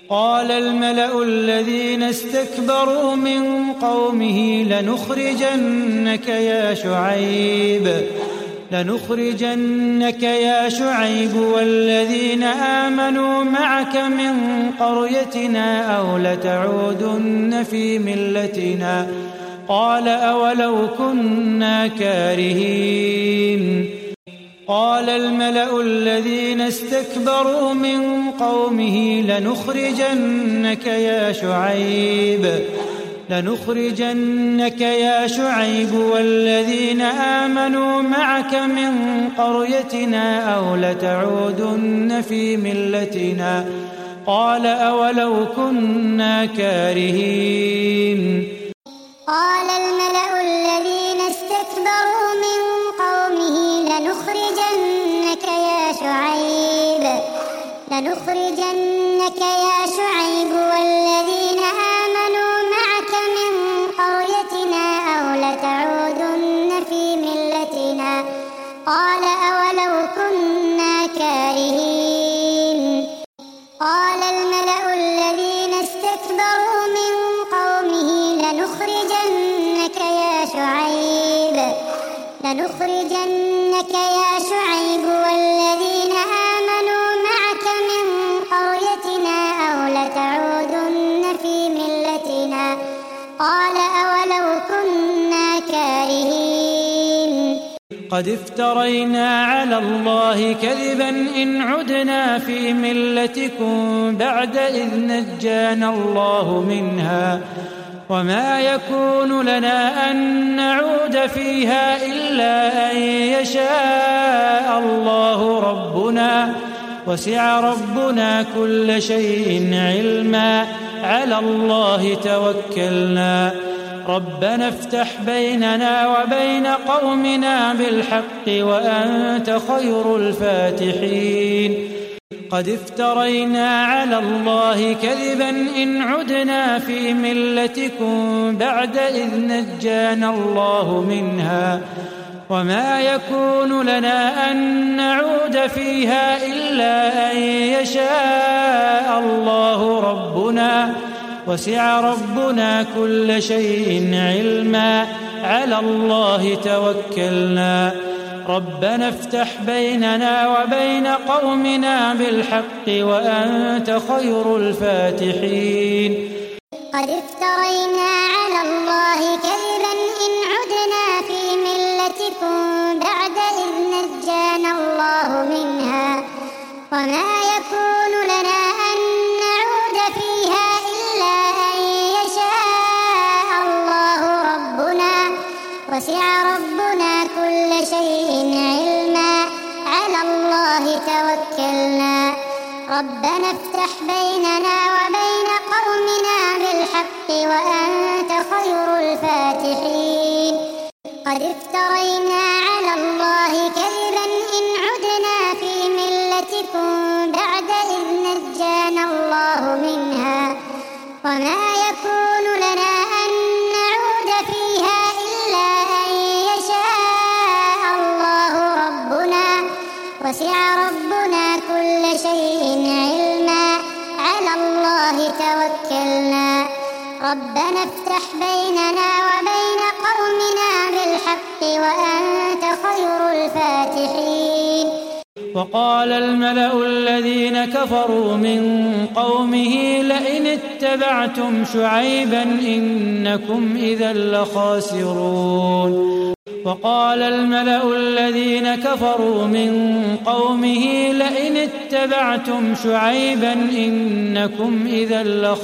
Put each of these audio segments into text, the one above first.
قال الملأ الذين استكبروا من قومه لنخرجنك يا شعيب والذين آمنوا معك من قريتنا أو لتعودن في ملتنا قال أولو كنا كارهين قال الملأ الذين استكبروا من قومه لنخرجنك يا شعيب والذين آمنوا معك من قريتنا أو لتعودن في ملتنا قال أولو كنا كارهين قال الملأ الذين استكبروا من قومه لنخرجنك يا شعيب والذين آمنوا معك من قريتنا أو لتعودن في ملتنا قال أولو كنا كارهين قال الملأ الذين استكبروا من قومه لنخرجنك يا شعيب والذين آمنوا معك من قريتنا أو لتعودن في ملتنا قال أولو كنا كارهين قد افترينا على الله كذبا إن عدنا في ملتكم بعد إذ نجانا الله منها وما يكون لنا أن نعود فيها إلا أن يشاء الله ربنا وسع ربنا كل شيء علما على الله توكلنا ربنا افتح بيننا وبين قومنا بالحق وأنت خير الفاتحين قد افترينا على الله كذبا إن عدنا في ملتكم بعد إذ نجانا الله منها وما يكون لنا أن نعود فيها إلا أن يشاء الله ربنا وسع ربنا كل شيء علما على الله توكلنا ربنا افتح بيننا وبين قومنا بالحق وأنت خير الفاتحين قد افترينا على الله كذبا إن عدنا في ملتكم بعد إذ نجانا الله منها وما يكون لنا أن نعود فيها إلا أن يشاء الله ربنا وسع ربنا كل شيء علما على الله توكلنا ربنا افتح بيننا وبين قومنا بالحق وأنت خير الفاتحين قد افترينا على الله كذبا إن عدنا في ملتكم بعد إذ نجانا الله منها وما يكون لنا أن نعود فيها إلا أن يشاء الله ربنا وسع ربنا كل شيء علما على الله توكلنا ربنا افتح بيننا وبين قومنا بالحق وأنت خير الفاتحين وقال الملأ الذين كفروا من قومه لئن اتبعتم شعيبا إنكم إذا لخاسرون وقال الملأ الذين كفروا من قومه لئن اتبعتم شعيبا إنكم إذا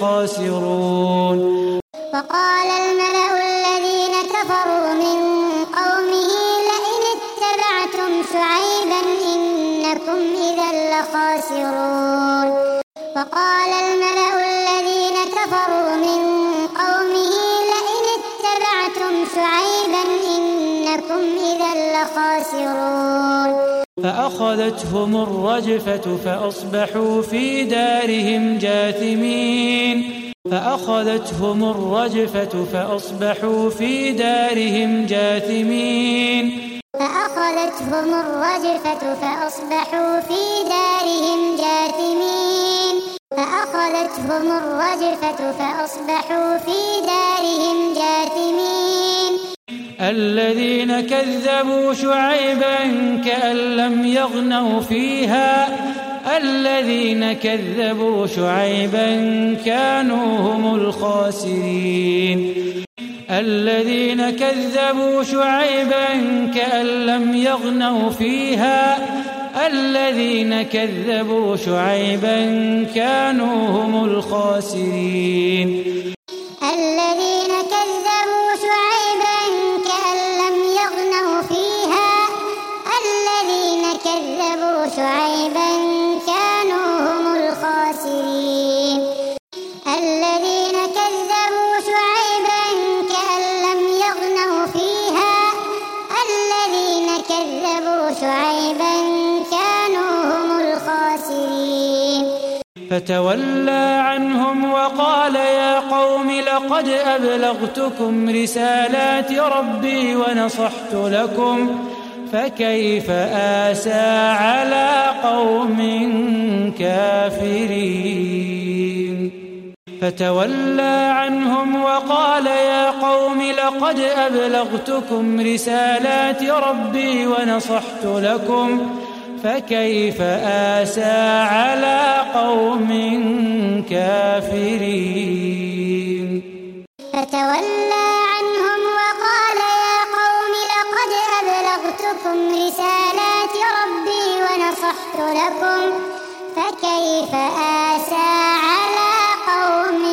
لخاسرون وقال الملأ الذين كفروا من قومه لئن اتبعتم شعيبا إنكم إذا لخاسرون وقال الملأ الذين كفروا من قومه لئن اتبعتم شعيبا إنكم إذا لخاسرون فأخذتهم الرجفة فأصبحوا في دارهم جاثمين فأصبحوا في دارهم جاثمين فأخذتهم الرجفة فأصبحوا في دارهم جاثمين الذين كذبوا شعيبا كأن لم يغنوا فيها الذين كذبوا شعيبا كانوا هم الخاسرين الذين كذبوا شعيبا كأن لم يغنوا فيها الذين كذبوا شعيبا كانوا هم الخاسرين الذين كذبوا شعيبا كأن لم يغنوا فيها الذين كذبوا شعيبا كانوا هم الخاسرين الذين كذبوا شعيبا كأن لم يغنوا فيها الذين كذبوا شعيبا كانوا هم الخاسرين فتولى عنهم وقال يا قوم لقد أبلغتكم رسالات ربي ونصحت لكم فكيف آسى على قوم كافرين فتولى عنهم وقال يا قوم لقد أبلغتكم رسالات ربي ونصحت لكم فكيف آسى على قوم كافرين فتولى عنهم وقال يا قوم لقد أبلغتكم رسالات ربي ونصحت لكم فكيف آسى على قوم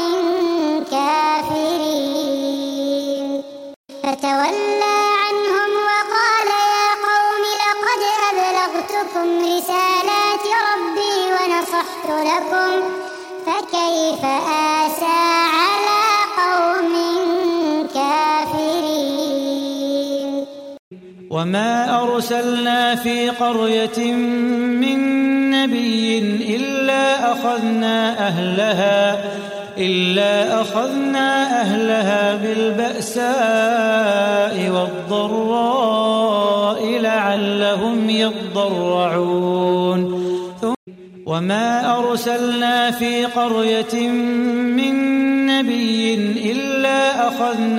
كافرين فتولى عنهم وقال يا قوم لقد أبلغتكم رسالات ربي ونصحت لكم فكيف آسى على قوم كافرين وما أرسلنا في قرية من نبي إلا أخذنا أهلها بالبأساء والضراء لعلهم يضرعون وما أرسلنا في قرية من نبي إلا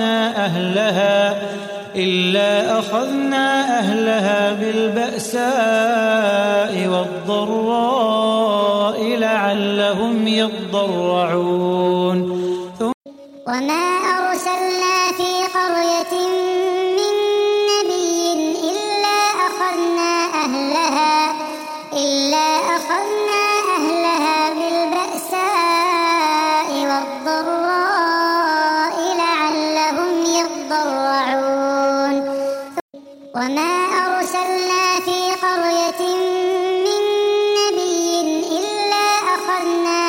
أخذنا أهلها بالبأساء والضراء لعلهم يضرعون وما أرسلنا في قرية من نبي إلا أخذنا أهلها بالبأساء والضراء لعلهم يضرعون وما أرسلنا في قرية من نبي إلا أخذنا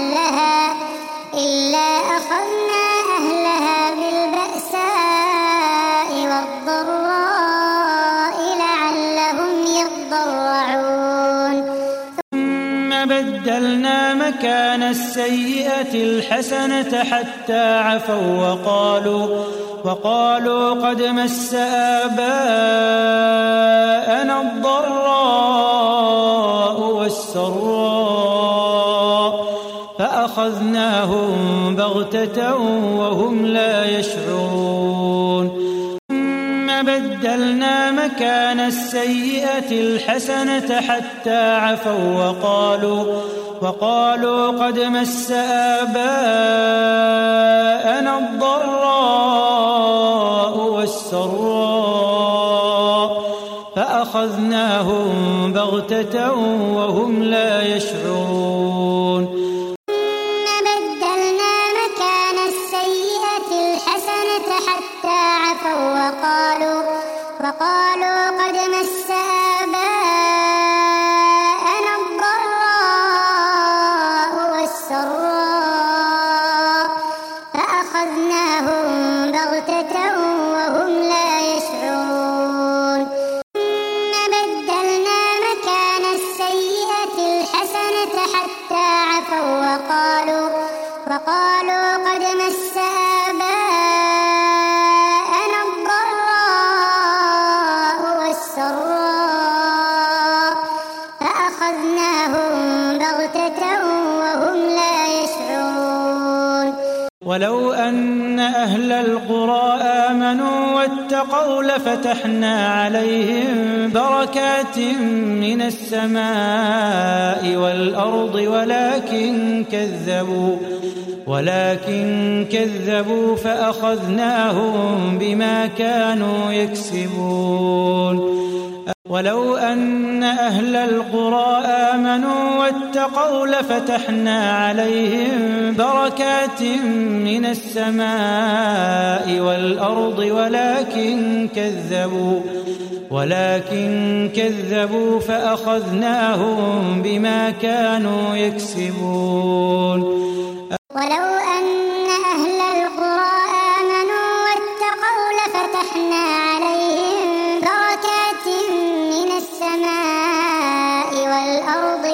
أهلها بالبأساء والضراء لعلهم يضرعون ثم بدلنا مكان السيئة الحسنة حتى عفوا وقالوا قد مس آباءنا الضراء والسراء فأخذناهم بغتة وهم لا يشعرون ثم بدلنا مكان السيئة الحسنة حتى عفوا وقالوا قد مس آباءنا الضراء والسراء فأخذناهم بغتة وهم لا يشعرون ثم بدلنا مكان السيئة الحسنة حتى عفوا وقالوا قد مس آباءنا الضراء والسراء فأخذناهم بغتة وهم لا يشعرون ثم بدلنا مكان السيئة الحسنة حتى عفوا وقالوا قد مس آباءنا الضراء والسراء فأخذناهم بغتة وهم لا ولو أن أهل القرى آمنوا واتقوا لفتحنا عليهم بركات من السماء والأرض ولكن كذبوا فأخذناهم بما كانوا يكسبون ولو أن أهل القرى آمنوا واتقوا لفتحنا عليهم بركات من السماء والأرض ولكن كذبوا فأخذناهم بما كانوا يكسبون ولو أن أهل القرى آمنوا واتقوا لفتحنا عليهم بركات من السماء والأرض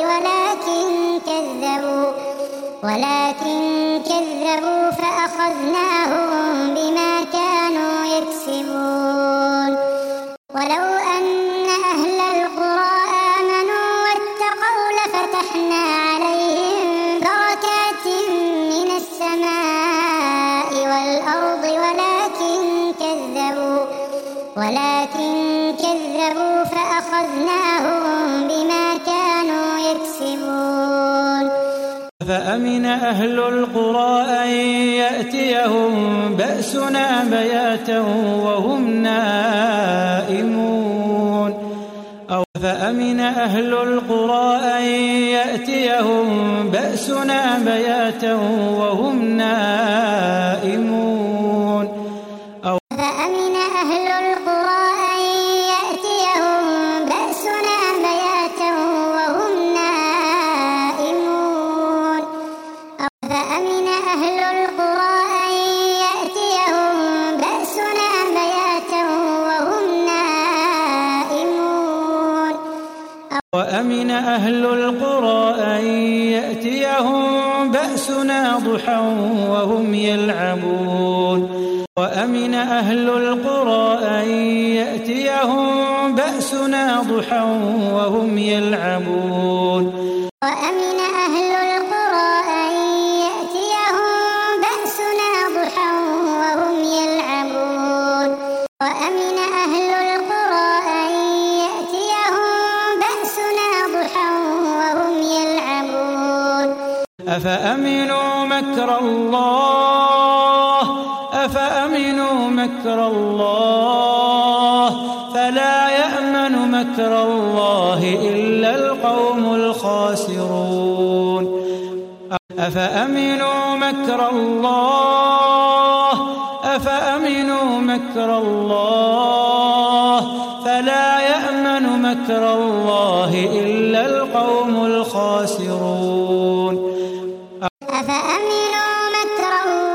ولكن كذبوا فأخذناهم بما كانوا يكسبون ولو أن أهل القرى آمنوا واتقوا لفتحنا عليهم بركات من السماء والأرض ولكن كذبوا فأخذناهم بما كانوا يكسبون فأمن أهل القرى أن يأتيهم بأسنا بياتا وهم نائمون فأمن أهل القرى أن يأتيهم بأسنا بياتا وهم نائمون فأمن أهل القرى أن يأتيهم بأسنا بياتا وهم نائمون فأمن أهل القرى أن يأتيهم بأسنا بياتا وهم نائمون وأمن أهل القرى أن يأتيهم بأسنا ضحى وهم يلعبون وأمن أهل القرى أن يأتيهم بأسنا ضحى وهم يلعبون وأمن أهل القرى أن يأتيهم بأسنا ضحى وهم يلعبون وأمن أهل القرى أن يأتيهم بأسنا ضحى وهم يلعبون أفأمنوا مكر الله فلا يأمن مكر الله إلا القوم الخاسرون أفأمنوا مكر الله فلا يأمن مكر الله إلا القوم الخاسرون أفأمنوا مكر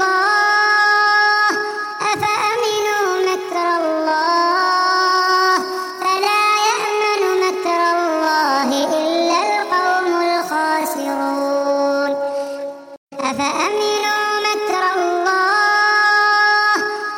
الله فلا يأمن مكر الله إلا القوم الخاسرون أفأمنوا مكر الله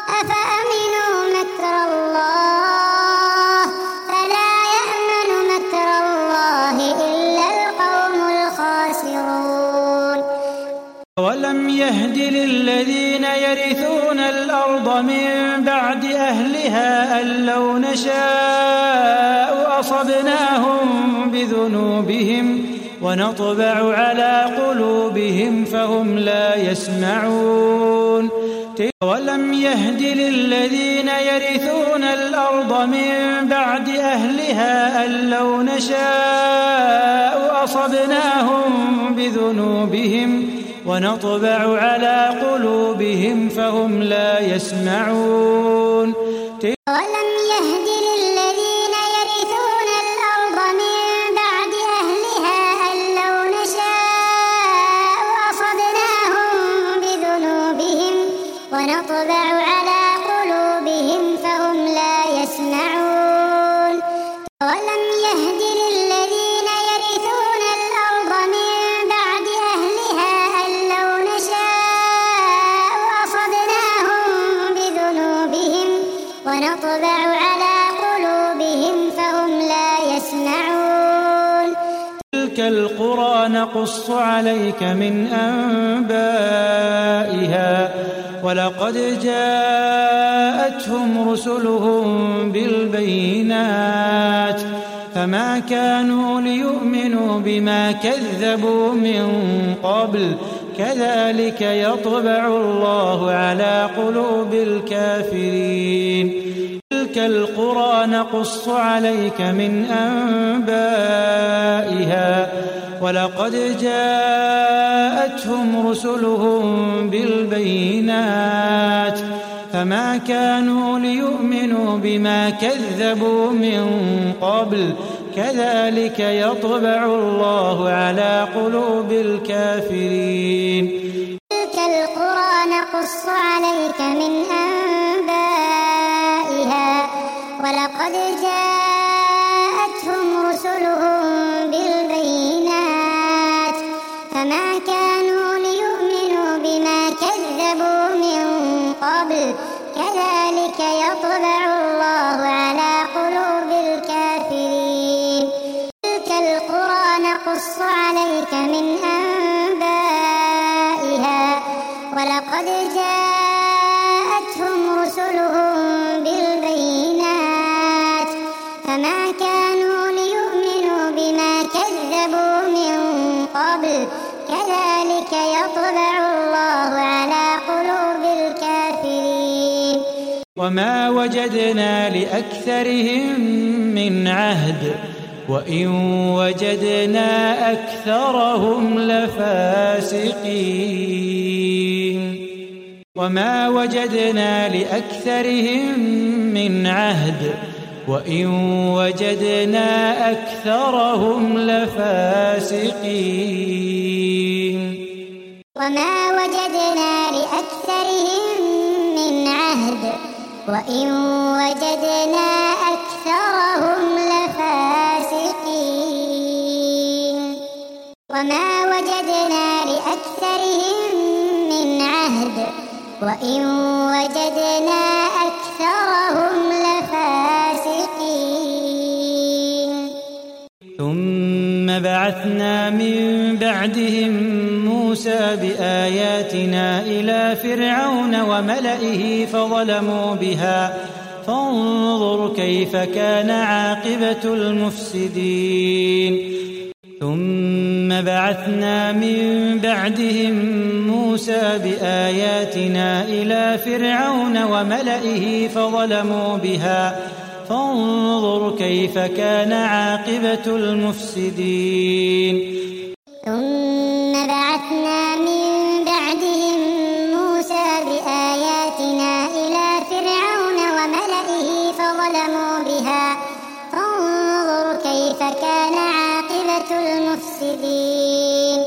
فلا يأمن مكر الله إلا القوم الخاسرون ولم يهد للذين يرثون الأرض من بعد أهلها أن لو نشاء أصبناهم بذنوبهم ونطبع على قلوبهم فهم لا يسمعون ولم يهد للذين يرثون الأرض من بعد أهلها أن لو نشاء أصبناهم بذنوبهم ونطبع على قلوبهم فهم لا يسمعون ولم يهد للذين يرثون الأرض من بعد أهلها أن لو نشاء أصبناهم بذنوبهم ونطبع على قلوبهم فهم لا يسمعون ولم يهد للذين يرثون الأرض من بعد أهلها أن لو نشاء أصبناهم بذنوبهم ونطبع على قلوبهم فهم لا يسمعون تلك القرى نقص عليك من أنبائها ولقد جاءتهم رسلهم بالبينات فما كانوا ليؤمنوا بما كذبوا من قبل كذلك يطبع الله على قلوب الكافرين تلك القرى نقص عليك من أنبائها ولقد جاءتهم رسلهم بالبينات فما كانوا ليؤمنوا بما كذبوا من قبل كذلك يطبع الله على قلوب الكافرين تلك القرى نقص عليك من أنبائها ولقد جاءتهم رسلهم بالبينات فما كانوا ليؤمنوا بما كذبوا من قبل كذلك يطبع الله على قلوب الكافرين تلك القرى نقص عليك من أنبائها ولقد جاءتهم رسلهم بالبينات فما كانوا ليؤمنوا بما كذبوا من قبل كذلك يطبع الله على قلوب الكافرين وما وجدنا لأكثرهم من عهد وإن وجدنا أكثرهم لفاسقين وما وجدنا لأكثرهم من عهد وإن وجدنا أكثرهم لفاسقين وما وجدنا لأكثرهم من عهد وإن وجدنا أكثرهم لفاسقين وما وجدنا لأكثرهم من عهد وإن وجدنا أكثرهم لفاسقين ثم بعثنا من بعدهم موسى بآياتنا إلى فرعون وملئه فظلموا بها فانظر كيف كان عاقبة المفسدين ثم بعثنا من بعدهم موسى بآياتنا إلى فرعون وملئه فظلموا بها فانظر كيف كان عاقبة المفسدين ثم بعثنا من بعدهم موسى بآياتنا إلى فرعون وملئه فظلموا بها فانظر كيف كان عاقبة المفسدين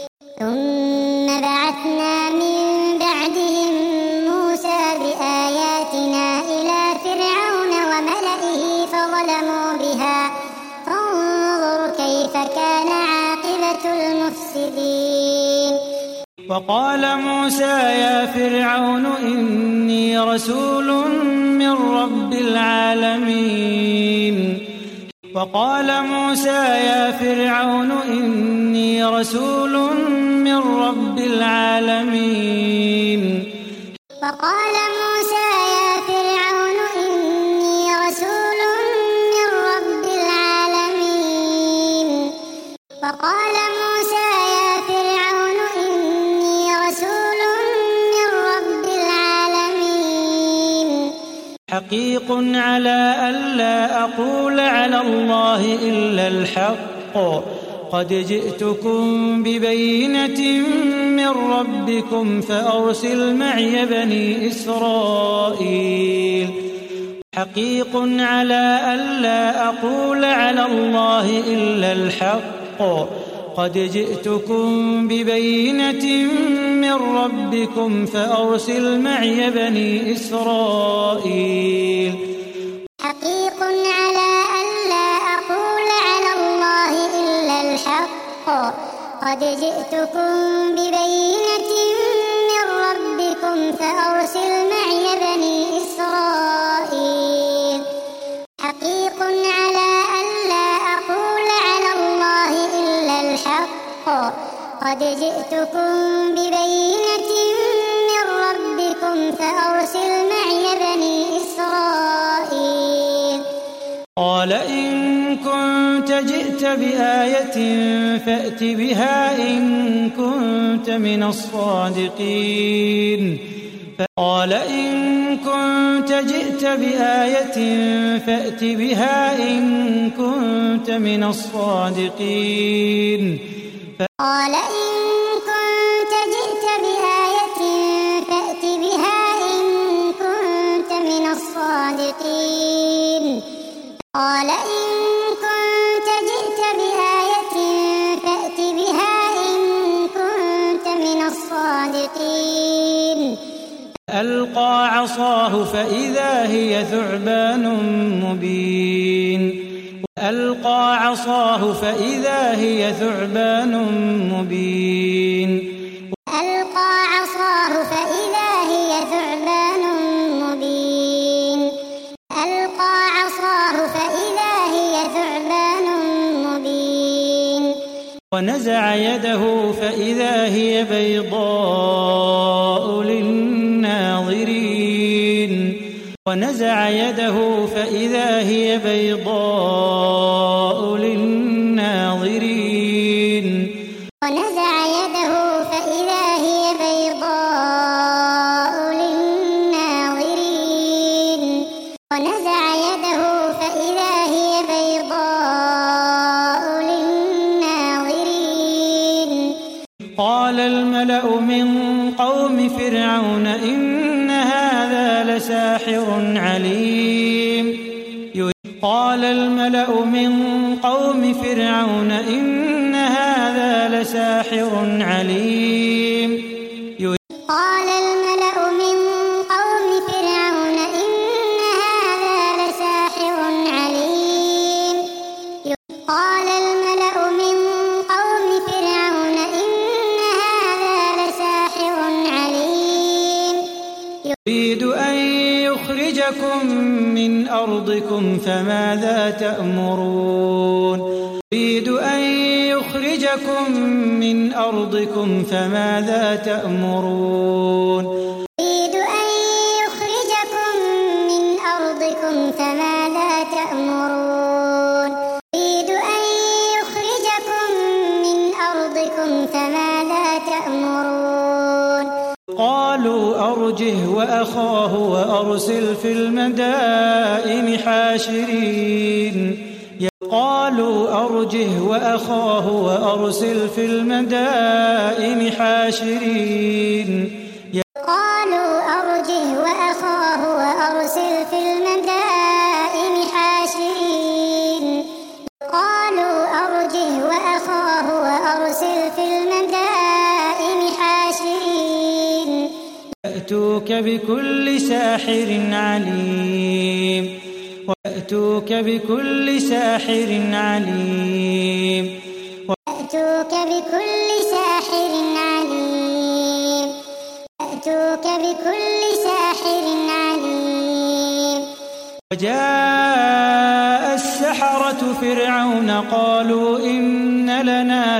ثم بعثنا من بعدهم موسى بآياتنا إلى فرعون وملئه فظلموا بها فانظر كيف كان عاقبة المفسدين وقال موسى يا فرعون إني رسول من رب العالمين وقال موسى يا فرعون إني رسول من رب العالمين وقال موسى يا فرعون إني رسول من رب العالمين وقال موسى يا فرعون إني رسول من رب العالمين حقيق على ألا أقول على الله إلا الحق قد جئتكم ببينة من ربكم فأرسل معي بني إسرائيل حقيق على ألا أقول على الله إلا الحق قد جئتكم ببينة من ربكم فأرسل معي بني إسرائيل حقيق على ألا أقول على الله إلا الحق قد جئتكم ببينة من ربكم فأرسل معي بني إسرائيل حقيق على ألا أقول على الله إلا الحق قد جئتكم ببينة من ربكم جئت بآية فأت بها إن كنت من الصادقين قال إن كنت جئت بآية فأت بها إن كنت من الصادقين قال إن كنت جئت بآية فأت بها إن كنت من الصادقين قال إن كنت جئت بآية فأت بها إن كنت من الصادقين ألقى عصاه فإذا هي ثعبان مبين ألقى عصاه فإذا هي ثعبان مبين ألقى عصاه فإذا هي ثعبان مبين ألقى عصاه فإذا هي ثعبان مبين ونزع يده فإذا هي بيضاء للناظرين ونزع يده فإذا هي بيضاء للناظرين ونزع يده فإذا هي بيضاء للناظرين ونزع يده فإذا هي بيضاء للناظرين قال الملأ من قوم فرعون إن هذا لساحر عليم قال الملأ من قوم فرعون إن هذا لساحر عليم قال الملأ من قوم فرعون إن هذا لساحر عليم قال الملأ من قوم فرعون إن هذا لساحر عليم يريد أن يخرجكم من أرضكم فماذا تأمرون يريد أن يخرجكم من أرضكم فماذا تأمرون يريد أن يخرجكم من أرضكم فماذا تأمرون يريد أن يخرجكم من أرضكم فماذا تأمرون قالوا أرجه وأخاه وأرسل في المدائن حاشرين قالوا أرجه وأخاه وأرسل في المدائن حاشرين قالوا أرجه وأخاه وأرسل في المدائن حاشرين قالوا أرجه وأخاه وأرسل في المدائن حاشرين يأتوك بكل ساحر عليم ويأتوك بكل ساحر عليم يأتوك بكل ساحر عليم يأتوك بكل ساحر عليم وجاء السحرة فرعون قالوا إن لنا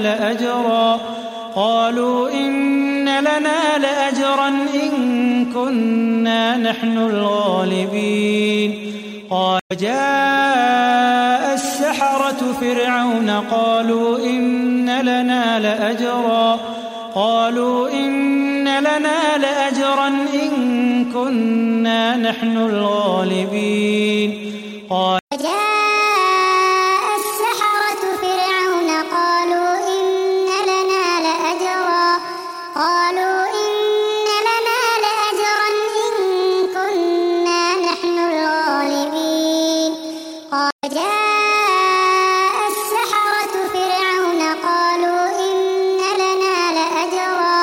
لأجرا إن كنا نحن الغالبين وجاء السحرة فرعون قالوا إن لنا لأجرا إن كنا نحن الغالبين وجاء السحرة فرعون قالوا إن لنا لأجرا إن كنا نحن الغالبين وجاء السحرة فرعون قالوا إن لنا لأجرا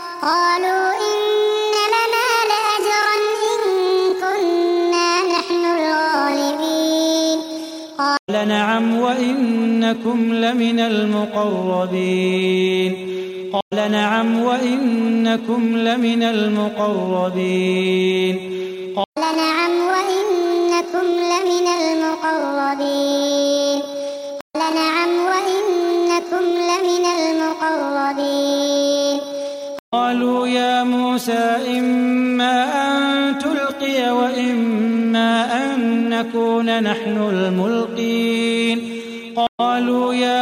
إن كنا نحن الغالبين قال نعم وإنكم لمن المقربين قال نعم وإنكم لمن المقربين قال نعم وإنكم لمن المقربين قال نعم وإنكم لمن المقربين قالوا يا موسى إما أن تلقي وإما أن نكون نحن الملقين قالوا يا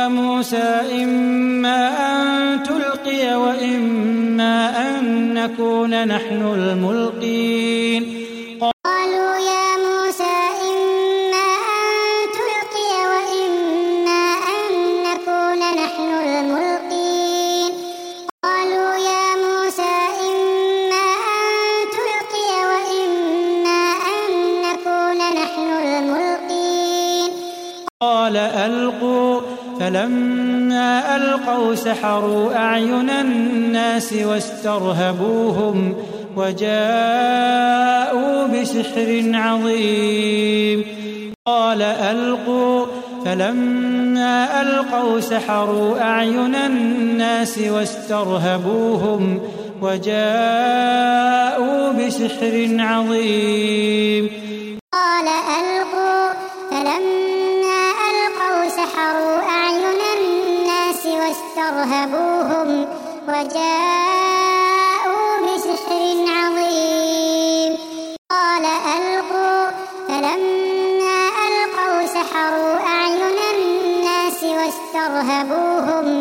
نكون نحن الملقين قالوا يا موسى إما أن تلقي وإما أن نكون نحن الملقين قالوا يا موسى إما أن تلقي وإما أن نكون نحن الملقين قال ألقوا فلما ألقوا سحروا أعين الناس واسترهبوهم وجاءوا بسحر عظيم قال ألقوا فلما ألقوا سحروا أعين الناس واسترهبوهم وجاءوا بسحر عظيم قال ألقوا فلما ألقوا سحروا أعين الناس واسترهبوهم وجاءوا بسحر عظيم قال ألقوا فلما ألقوا سحروا أعين الناس واسترهبوهم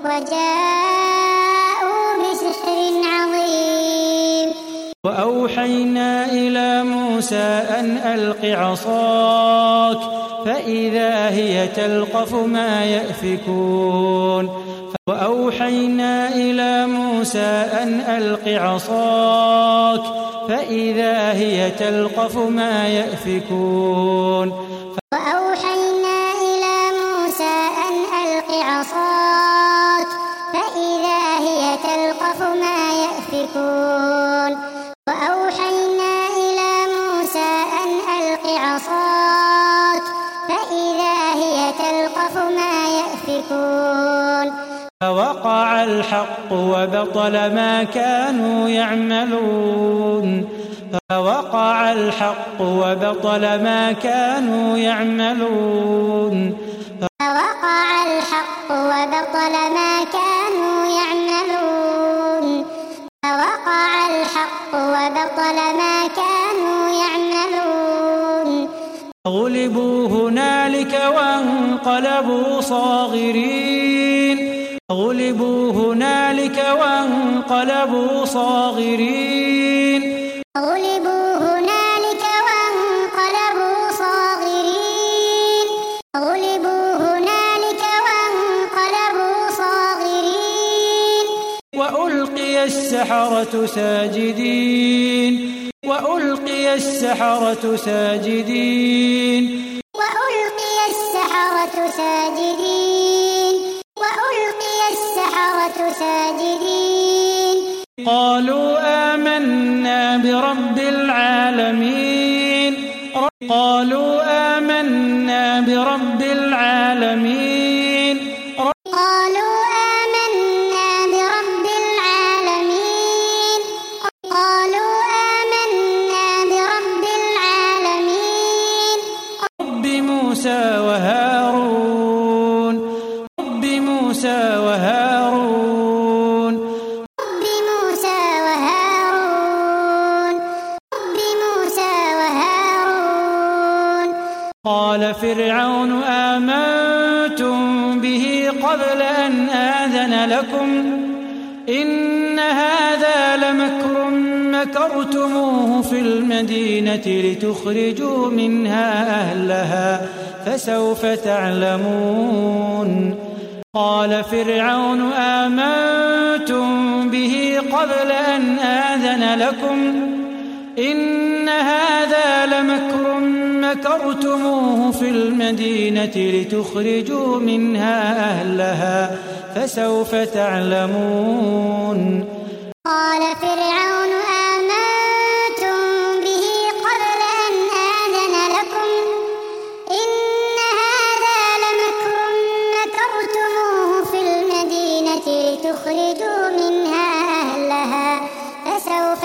وجاءوا بسحر عظيم وأوحينا إلى موسى أن ألق عصاك فإذا هي تلقف ما يأفكون وأوحينا إلى موسى أن ألق عصاك فإذا هي تلقف ما يأفكون وأوحينا إلى موسى أن ألق عصاك فإذا هي تلقف ما يأفكون وأوحينا إلى موسى أن ألق عصاك فإذا هي تلقف ما يأفكون فوقع الحق وبطل ما كانوا يعملون فوقع الحق وبطل ما كانوا يعملون فوقع الحق وبطل ما كانوا يعملون فوقع الحق وبطل ما كانوا يعملون غلبوا هنالك وانقلبوا صاغرين غلبوا هنالك وانقلبوا صاغرين غلبوا هنالك وانقلبوا صاغرين غلبوا هنالك وانقلبوا صاغرين وألقي السحرة ساجدين وألقي السحرة ساجدين وألقي السحرة ساجدين وألقي السحرة ساجدين قالوا آمنا برب العالمين قالوا آمنا برب العالمين قالوا آمنا برب العالمين قالوا آمنا برب العالمين رب موسى وهارون رب موسى وهارون رب موسى وهارون رب موسى وهارون قال فرعون آمنتم به قبل أن آذن لكم إن هذا لمكر مكرتموه في المدينة لتخرجوا منها أهلها فسوف تعلمون قال فرعون آمنتم به قبل أن آذن لكم إن هذا لمكر مكرتموه في المدينة لتخرجوا منها أهلها فسوف تعلمون قال فرعون آمنتم به قبل أن آذن لكم إن هذا لمكر مكرتموه في المدينة لتخرجوا منها أهلها فسوف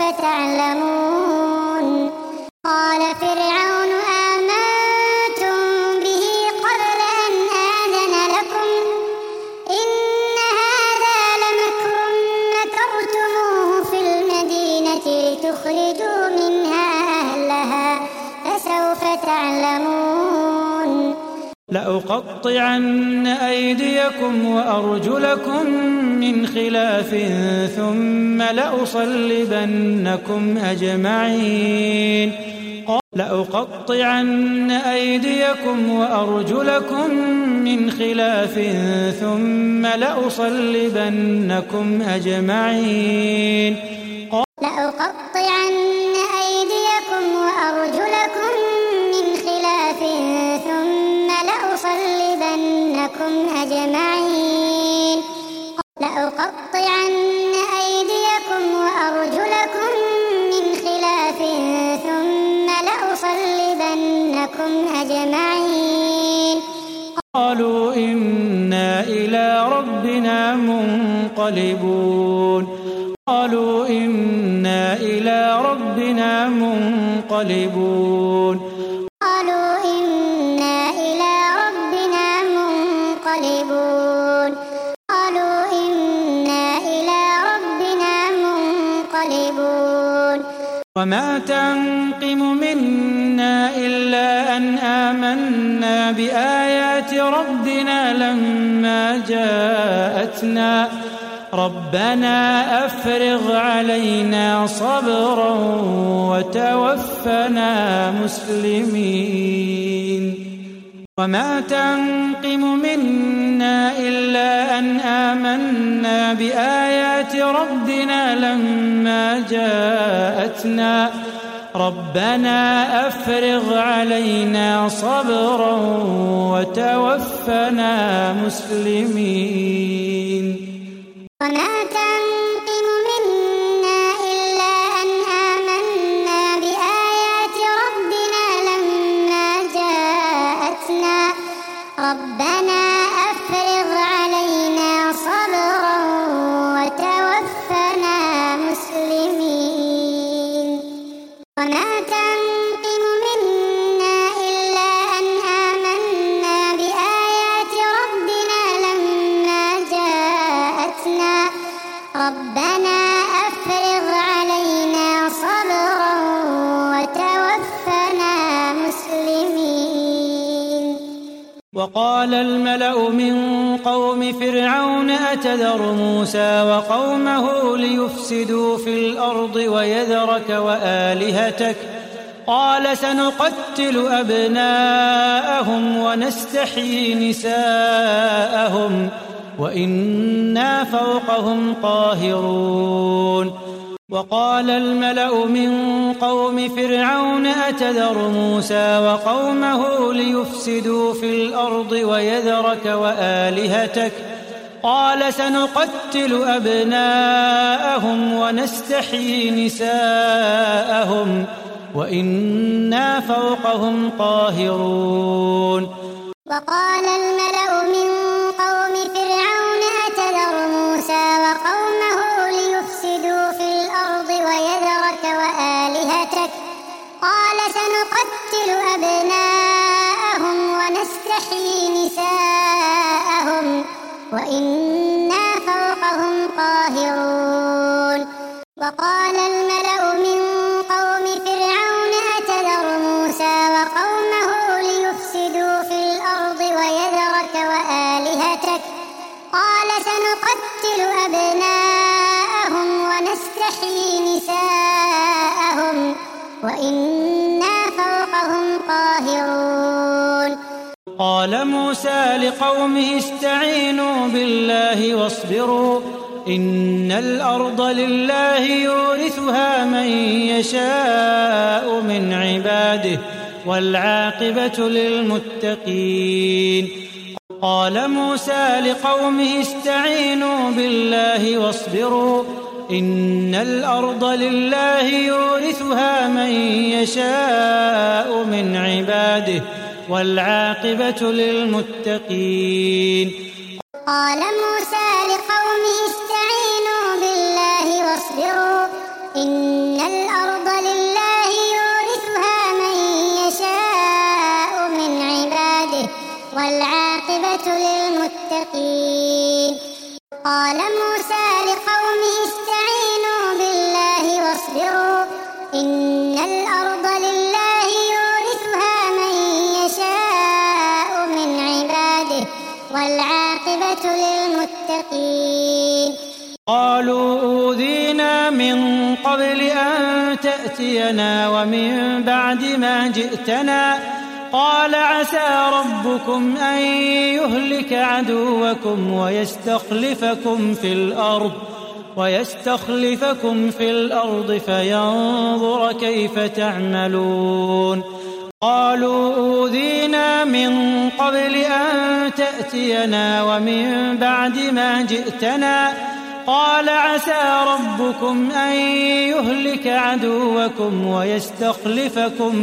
تعلمون قال فرعون آمنتم به قبل أن آذن لكم إن هذا لمكر مكرتموه في المدينة لتخرجوا منها أهلها فسوف تعلمون لأقطعن أيديكم وأرجلكم من خلاف ثم لأصلبنكم أجمعين لأقطعن أيديكم وأرجلكم من خلاف ثم لأصلبنكم أجمعين لأقطعن أيديكم وأرجلكم من خلاف ثم لأصلبنكم أجمعين لأقطعن أيديكم وأرجلكم من خلاف ثم لأصلبنكم أجمعين قالوا إنا إلى ربنا منقلبون قالوا إنا إلى ربنا منقلبون قالوا إنا إلى ربنا منقلبون قالوا إنا إلى ربنا منقلبون وما تنقم منا إلا أن آمنا بآيات ربنا لما جاءتنا ربنا أفرغ علينا صبرا وتوفنا مسلمين وما تنقم منا إلا أن آمنا بآيات ربنا لما جاءتنا ربنا أفرغ علينا صبرا وتوفنا مسلمين وما تنقم منا إلا أن آمنا بآيات ربنا لما جاءتنا ربنا أفرغ علينا صبرا وتوفنا مسلمين وما تنقم منا إلا أن آمنا بآيات ربنا لما جاءتنا ربنا أفرغ علينا صبرا وتوفنا مسلمين وقال الملأ من قوم فرعون أتذر موسى وقومه ليفسدوا في الأرض ويذرك وآلهتك قال سنقتل أبناءهم ونستحيي نساءهم وإنا فوقهم قاهرون وقال الملأ من قوم فرعون أتذر موسى وقومه ليفسدوا في الأرض ويذرك وآلهتك قال سنقتل أبناءهم ونستحيي نساءهم وإنا فوقهم قاهرون وقال الملأ من قوم فرعون أتذر موسى وقومه ليفسدوا في الأرض ويذرك وآلهتك قال سنقتل أبناءهم ونستحيي نساءهم وإنا فوقهم قاهرون وقال الملأ من قوم فرعون أتذر موسى وقومه ليفسدوا في الأرض ويذرك وآلهتك قال سنقتل أبناءهم ونستحيي نساءهم وإنا فوقهم قاهرون قال موسى لقومه استعينوا بالله واصبروا إن الأرض لله يورثها من يشاء من عباده والعاقبة للمتقين قال موسى لقومه استعينوا بالله واصبروا إن الأرض لله يورثها من يشاء من عباده والعاقبة للمتقين قال موسى لقومه استعينوا بالله واصبروا إن الأرض لله يورثها من يشاء من عباده والعاقبة للمتقين قال موسى لقومه استعينوا بالله واصبروا إن الأرض لله يورثها من يشاء من المتقين قالوا أوذينا من قبل أن تأتينا ومن بعد ما جئتنا قال عسى ربكم أن يهلك عدوكم ويستخلفكم في الأرض فينظر كيف تعملون قالوا أوذينا من قبل أن تأتينا ومن بعد ما جئتنا قال عسى ربكم أن يهلك عدوكم ويستخلفكم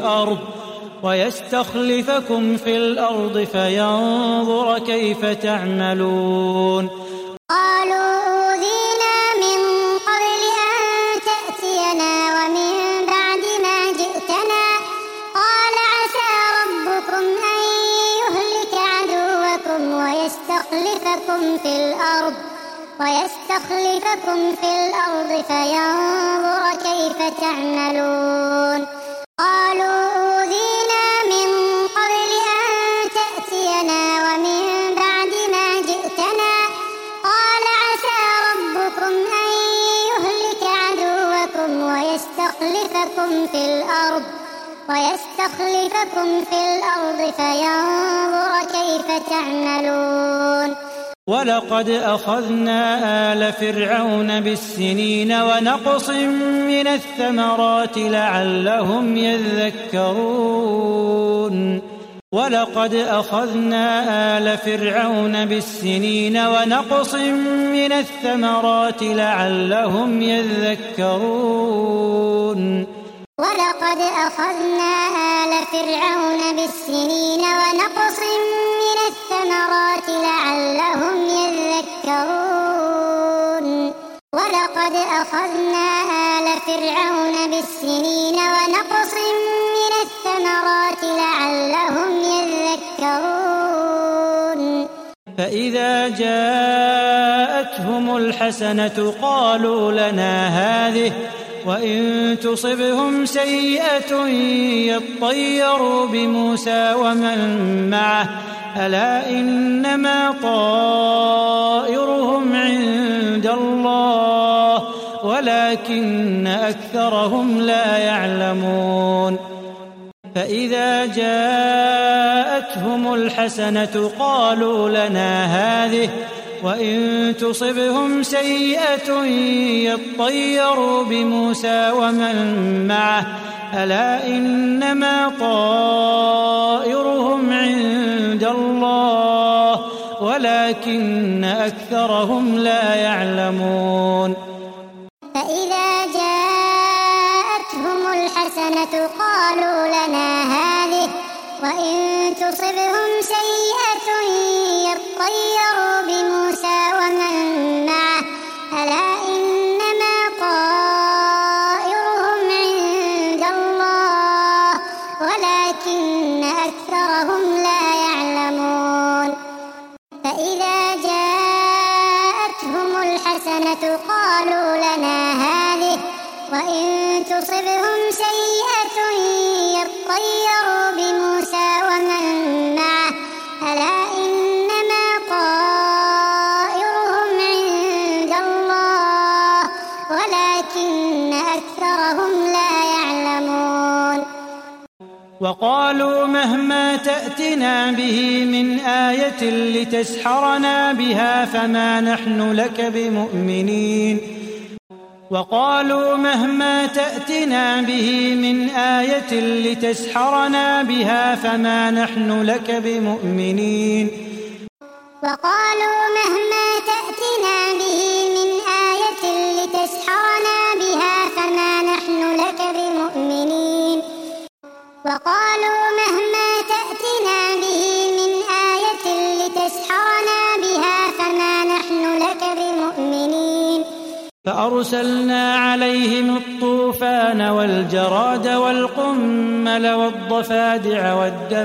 في الأرض فينظر كيف تعملون قالوا أوذينا من قبل أن تأتينا ومن بعد ما جئتنا قال عسى ربكم أن يهلك عدوكم ويستخلفكم في الأرض فينظر كيف تعملون قالوا أوذينا من قبل أن تأتينا ومن بعد ما جئتنا قال عسى ربكم أن يهلك عدوكم ويستخلفكم في الأرض فينظر كيف تعملون ولقد أخذنا آل فرعون بالسنين ونقص من الثمرات لعلهم يذكرون ولقد أخذنا آل فرعون بالسنين ونقص من الثمرات لعلهم يذكرون ولقد أخذنا آل فرعون بالسنين ونقص من الثمرات لعلهم يذكرون ولقد أخذنا آل فرعون بالسنين ونقص من الثمرات لعلهم يذكرون فإذا جاءتهم الحسنة قالوا لنا هذه وإن تصبهم سيئة يطيروا بموسى ومن معه ألا إنما طائرهم عند الله ولكن أكثرهم لا يعلمون فإذا جاءتهم الحسنة قالوا لنا هذه وإن تصبهم سيئة يطيروا بموسى ومن معه ألا إنما طائرهم عند الله ولكن أكثرهم لا يعلمون فإذا جاءتهم الحسنة قالوا لنا هذه وإن تصبهم سيئة يطيروا بموسى ومن معه ألا إنما طائرهم عند الله ولكن أكثرهم لا يعلمون فإذا جاءتهم الحسنة قالوا لنا هذه وإن تصبهم سيئة يطيروا بموسى ومن معه ألا إنما طائرهم عند الله ولكن أكثرهم لا يعلمون وقالوا مهما تأتنا به من آية لتسحرنا بها فما نحن لك بمؤمنين وقالوا مهما تأتنا به من آية لتسحرنا بها فما نحن لك بمؤمنين وقالوا مهما تأتنا به من آية لتسحرنا بها فما نحن لك بمؤمنين وقالوا مهما تأتنا به من آية لتسحرنا بها فما نحن لك بمؤمنين فأرسلنا عليهم الطوفان والجراد والقمل والضفادع والدم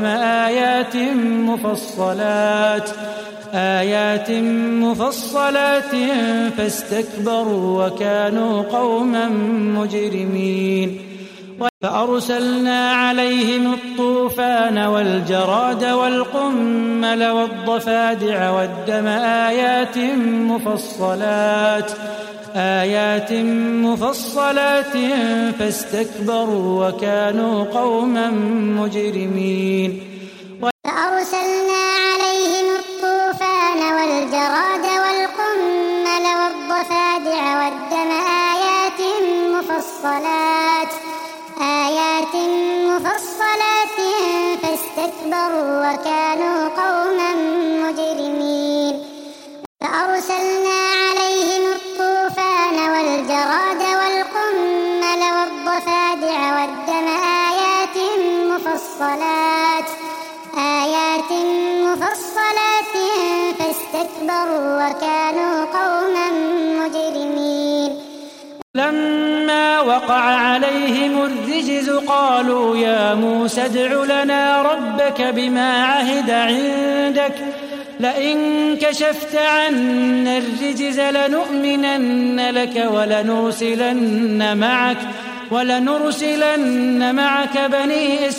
آيات مفصلات فاستكبروا وكانوا قوما مجرمين فأرسلنا عليهم الطوفان والجراد والقمل والضفادع والدم آيات مفصلات فاستكبروا وكانوا قوما مجرمين فأرسلنا عليهم الطوفان والجراد والقمل والضفادع والدم آيات مفصلات فاستكبروا وكانوا قوما مجرمين فأرسلنا عليهم الطوفان والجراد والقمل والضفادع والدم آيات مفصلات فاستكبروا وكانوا قوما مجرمين لما وقع عليهم الرجز قالوا يا موسى ادع لنا ربك بما عهد عندك لئن كشفت عنا الرجز لنؤمنن لك ولنرسلن معك بني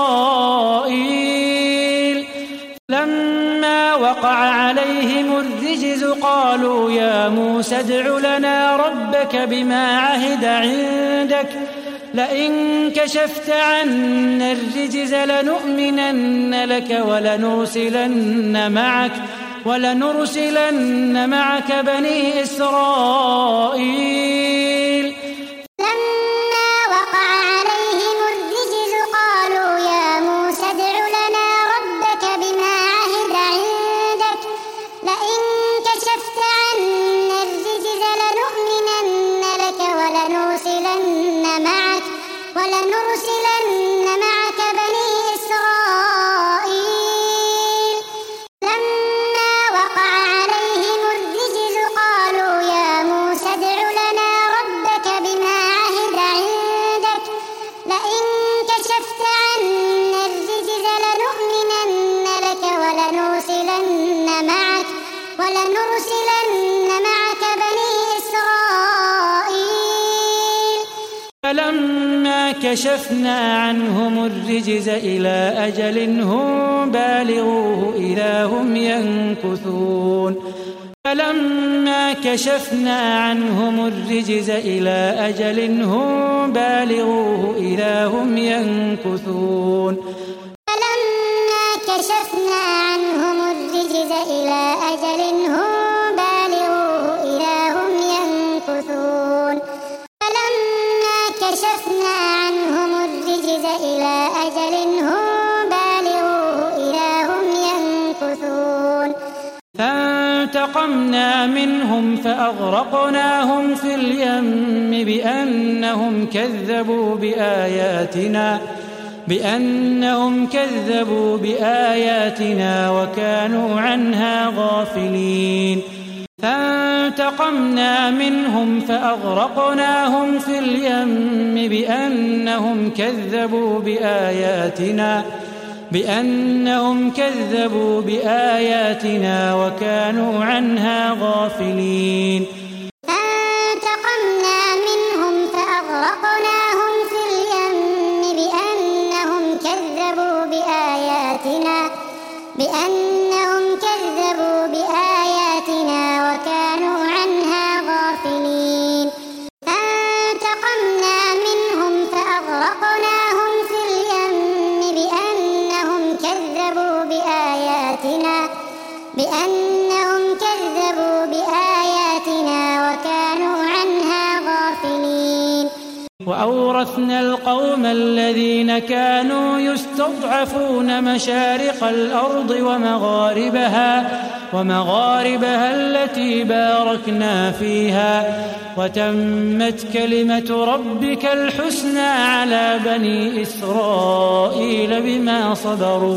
إسرائيل لما وقع عليهم الرجز قالوا يا موسى ادع لنا ربك بما عهد عندك لئن كشفت عنا الرجز لنؤمنن لك ولنرسلن معك بني إسرائيل لما وقع عليهم الرجز قالوا يا موسى ادع لنا ربك بما عهد عندك لئن كشفت عنا الرجز لنؤمنن لك ولنرسلن معك بني إسرائيل لما وقع عليهم الرجز قالوا يا موسى ادع لنا ربك بما عهد عندك لئن كشفت عنا الرجز لنؤمنن لك ولنرسلن معك بني إسرائيل فلما كشفنا عنهم الرجز إلى أجل هم بالغوه إذا هم ينكثون فانتقمنا منهم فأغرقناهم في اليم بأنهم كذبوا بآياتنا وكانوا عنها غافلين فانتقمنا منهم فأغرقناهم في اليم بأنهم كذبوا بآياتنا وكانوا عنها غافلين فانتقمنا منهم فأغرقناهم في اليم بأنهم كذبوا بآياتنا وكانوا عنها غافلين فانتقمنا منهم فأغرقناهم في اليم بأنهم كذبوا بآياتنا وكانوا عنها غافلين وأورثنا القوم الذين كانوا يستضعفون مشارق الأرض ومغاربها التي باركنا فيها وتمت كلمة ربك الحسنى على بني إسرائيل بما صبروا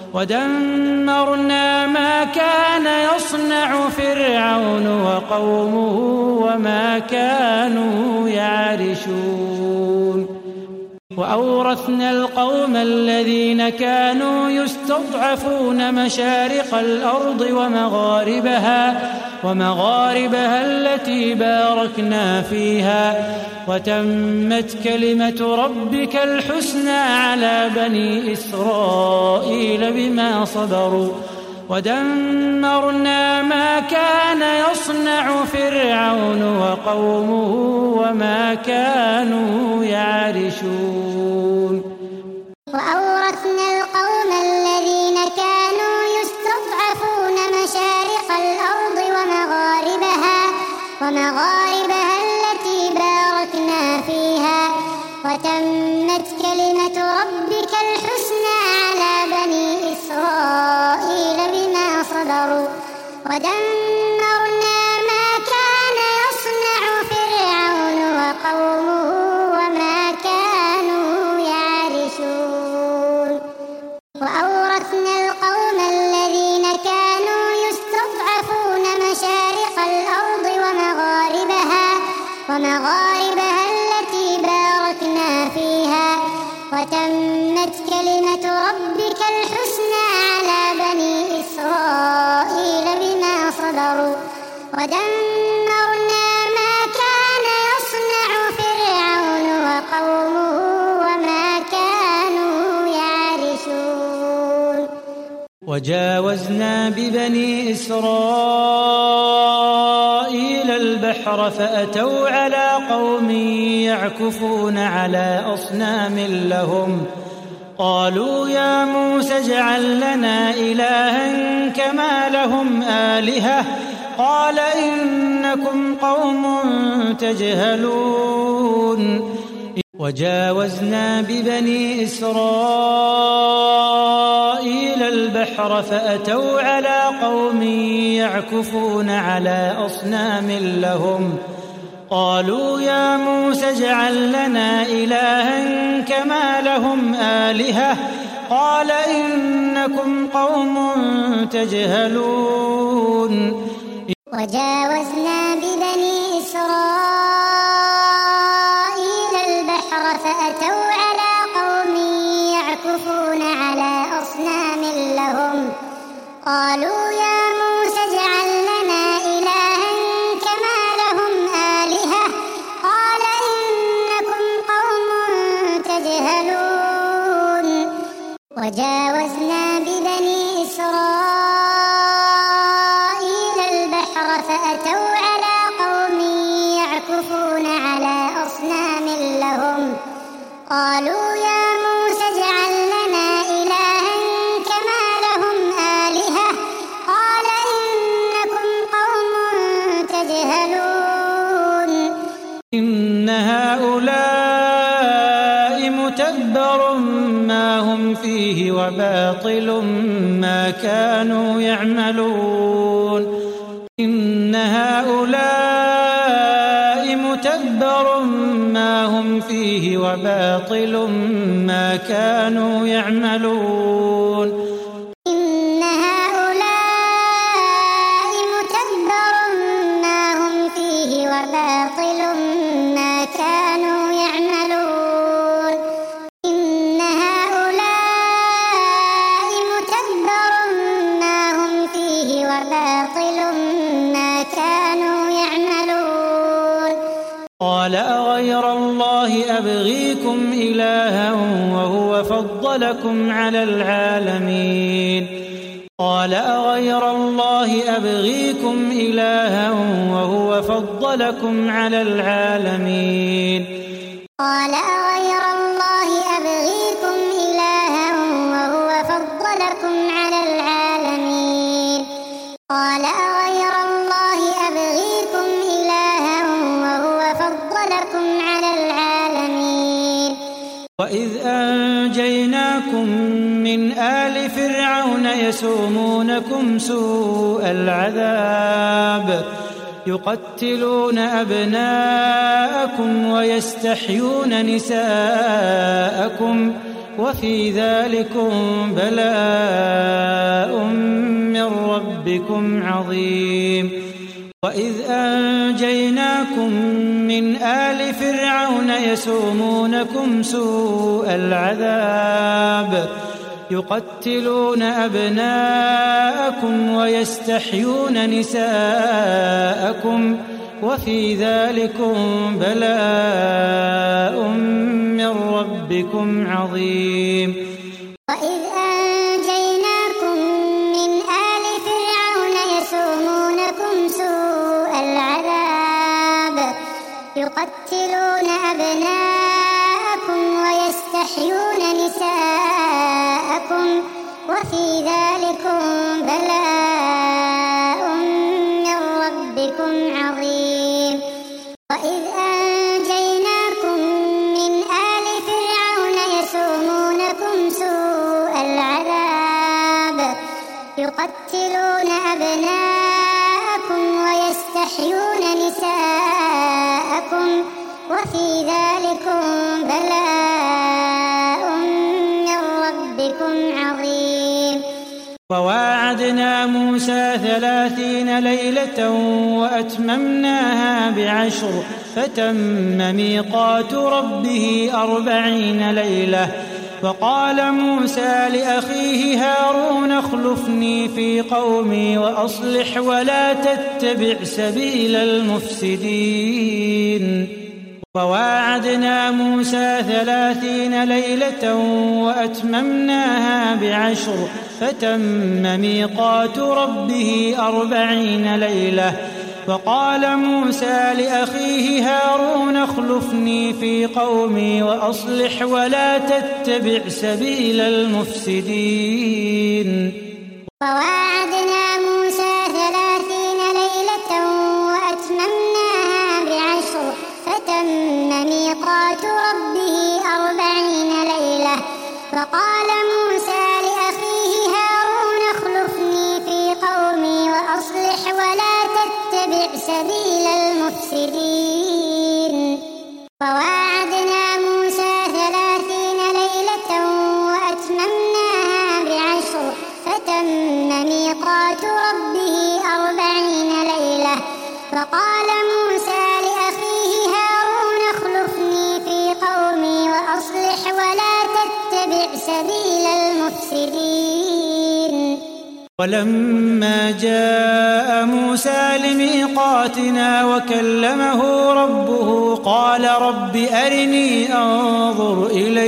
ودمرنا ما كان يصنع فرعون وقومه وما كانوا يعرشون وأورثنا القوم الذين كانوا يستضعفون مشارق الأرض ومغاربها التي باركنا فيها وتمت كلمة ربك الحسنى على بني إسرائيل بما صبروا ودمرنا ما كان يصنع فرعون وقومه وما كانوا يعرشون وأورثنا القوم الذين كانوا يستضعفون مشارق الأرض ومغاربها التي باركنا فيها وتمت كلمة ربك الحسنى على بني إسرائيل بما صبروا ودمرنا ما كان يصنع فرعون وقومه وما كانوا يعرشون وأورثنا القوم الذين كانوا يستضعفون مشارق الأرض ومغاربها التي باركنا فيها وتمت كلمة ربك الحسنى على بني إسرائيل بما صبروا ودمرنا ما كان يصنع فرعون وقومه وما كانوا يعرشون وجاوزنا ببني إسرائيل البحر فأتوا على قوم يعكفون على أصنام لهم قالوا يا موسى اجعل لنا إلها كما لهم آلهة قال إنكم قوم تجهلون وجاوزنا ببني إسرائيل البحر فأتوا على قوم يعكفون على أصنام لهم قالوا يا موسى اجعل لنا إلها كما لهم آلهة قال إنكم قوم تجهلون وجاوزنا ببني إسرائيل البحر فأتوا على قوم يعكفون على أصنام لهم قالوا يا موسى اجعل لنا إلها كما لهم آلهة قال إنكم قوم تجهلون وجاوزنا ببني إسرائيل البحر فأتوا على قوم يعكفون على أصنام لهم قالوا يا موسى اجعل لنا إلها كما لهم آلهة قال إنكم قوم تجهلون إن هؤلاء متبر ما هم فيه وباطل ما كانوا يعملون إن هؤلاء متبر ما هم فيه وباطل ما كانوا يعملون إن هؤلاء متبر ما هم فيه وباطل ما كانوا يعملون إن هؤلاء متبر ما هم فيه وباطل ما كانوا يعملون قال أغير الله أبغيكم إلها وهو فضلكم على العالمين قال أغير الله أبغيكم إلها وهو فضلكم على العالمين قال أغير الله أبغيكم إلها وهو فضلكم على العالمين قال أغير الله أبغيكم إلها وهو فضلكم على العالمين وإذ أنجيناكم من آل فرعون يسومونكم سوء العذاب يقتلون أبناءكم ويستحيون نساءكم وفي ذلكم بلاء من ربكم عظيم وإذ أنجيناكم من آل فرعون يسومونكم سوء العذاب يقتلون أبناءكم ويستحيون نساءكم وفي ذلكم بلاء من ربكم عظيم. وإذ أنجيناكم من آل فرعون يسومونكم سوء العذاب يقتلون أبناءكم ويستحيون نساءكم وفي ذلكم بلاء من ربكم عظيم. وإذ أنجيناكم من آل فرعون يسومونكم سوء العذاب يقتلون أبناءكم ويستحيون نساءكم وفي ذلكم بلاء من ربكم عظيم. وواعدنا موسى 30 ليلة وأتممناها ب10 فتم ميقات ربه 40 ليلة. وقال موسى لأخيه هارون اخلفني في قومي وأصلح ولا تتبع سبيل المفسدين. وواعدنا موسى 30 ليلة وأتممناها ب10 فتم ميقات ربه 40 ليلة. وقال موسى لأخيه هارون اخلفني في قومي وأصلح ولا تتبع سبيل المفسدين. وواعدنا موسى 30 ليلة وأتممناها ب10 فتم ميقات ربه 40 ليلة. وقال موسى لأخيه هارون اخلفني في قومي وأصلح ولا تتبع سبيل المفسدين. وواعدنا موسى 30 ليلة وأتممناها ب10 فتم ميقات ربه 40 ليلة. وقال موسى لأخيه هارون اخلفني في قومي وأصلح ولا تتبع سبيل المفسدين. ولما جاء موسى لميقاتنا وكلمه ربه قال رب أرني أنظر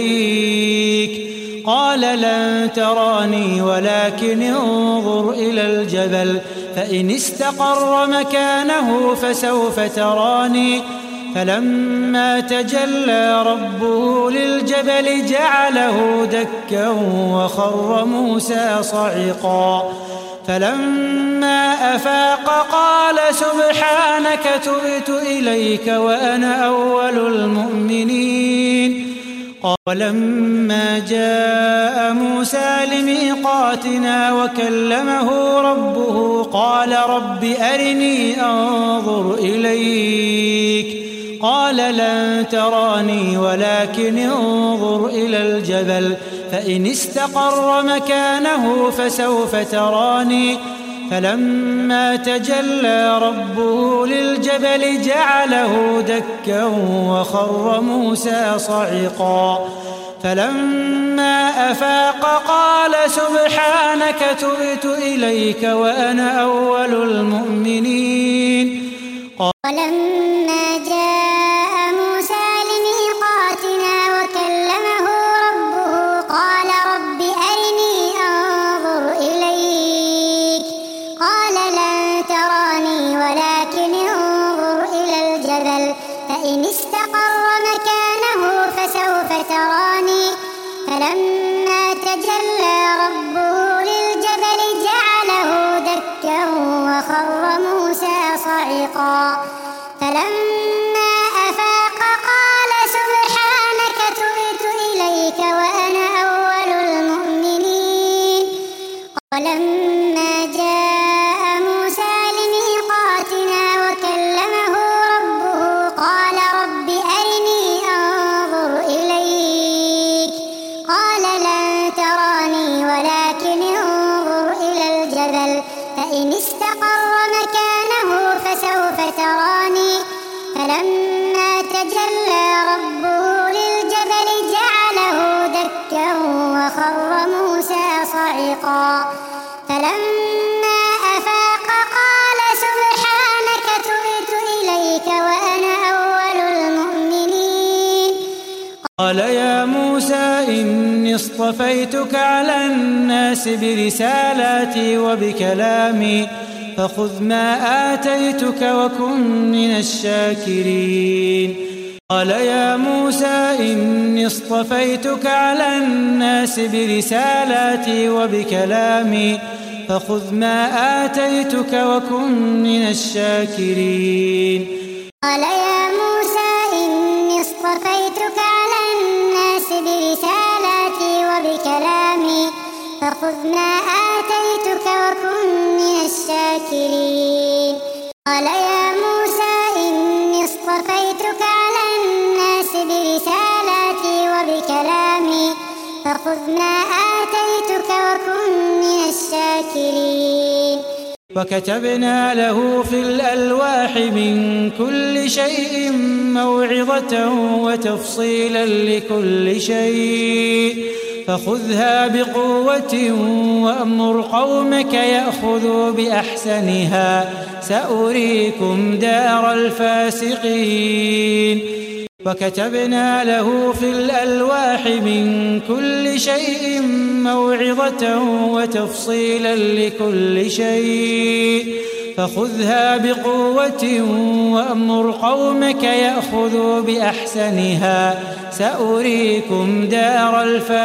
إليك قال لن تراني ولكن انظر إلى الجبل فإن استقر مكانه فسوف تراني. فلما تجلى ربه للجبل جعله دكا وخر موسى صعقا. فلما أفاق قال سبحانك تبت إليك وأنا أول المؤمنين. ولما جاء موسى لميقاتنا وكلمه ربه قال رب أرني أنظر إليك قال لن تراني ولكن انظر إلى الجبل فإن استقر مكانه فسوف تراني. فلما تجلى ربه للجبل جعله دكا وخر موسى صعقا. فلما أفاق قال سبحانك تبت إليك وأنا أول المؤمنين. ولما جاء موسى لميقاتنا وكلمه ربه قال رب أرني أنظر إليك قال لن تراني ولكن انظر إلى الجبل فإن استقر مكانه فسوف تراني. فلما تجلى ربه للجبل جعله دكا وخر موسى صعقا. فلما أفاق قال سبحانك تبت إليك وأنا أول المؤمنين قال يا موسى إني اصطفيتك على الناس برسالاتي وبكلامي فخذ ما آتيتك وكن من الشاكرين قال يا موسى إني اصطفيتك على الناس برسالاتي وبكلامي فخذ ما آتيتك وكن من الشاكرين قال يا موسى إني اصطفيتك على الناس برسالاتي وبكلامي فخذ ما آتيتك وكن من الشاكرين قال يا موسى إني اصطفيتك على الناس برسالاتي وبكلامي فخذ ما آتيتك وكن من الشاكرين فكتبنا له في الألواح من كل شيء موعظة وتفصيلا لكل شيء فخذها بقوة وأمر قومك يأخذوا بأحسنها سأريكم دار الفاسقين فكتبنا له في الألواح من كل شيء موعظة وتفصيلا لكل شيء فخذها بقوة وأمر قومك يأخذوا بأحسنها سأريكم دار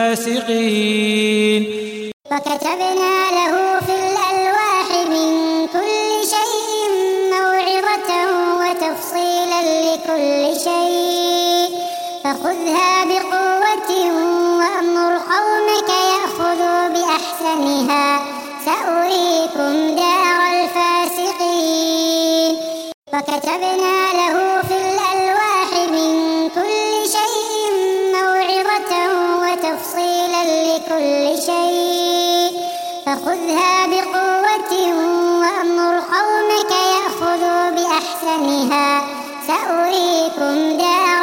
الفاسقين فكتبنا له في الألواح من كل شيء موعظة وتفصيلا لكل شيء فخذها بقوة وأمر قومك يأخذوا بأحسنها سأريكم دار الفاسقين فكتبنا له في الألواح من كل شيء موعظة وتفصيلا لكل شيء فخذها بقوة وأمر قومك يأخذوا بأحسنها سأريكم دار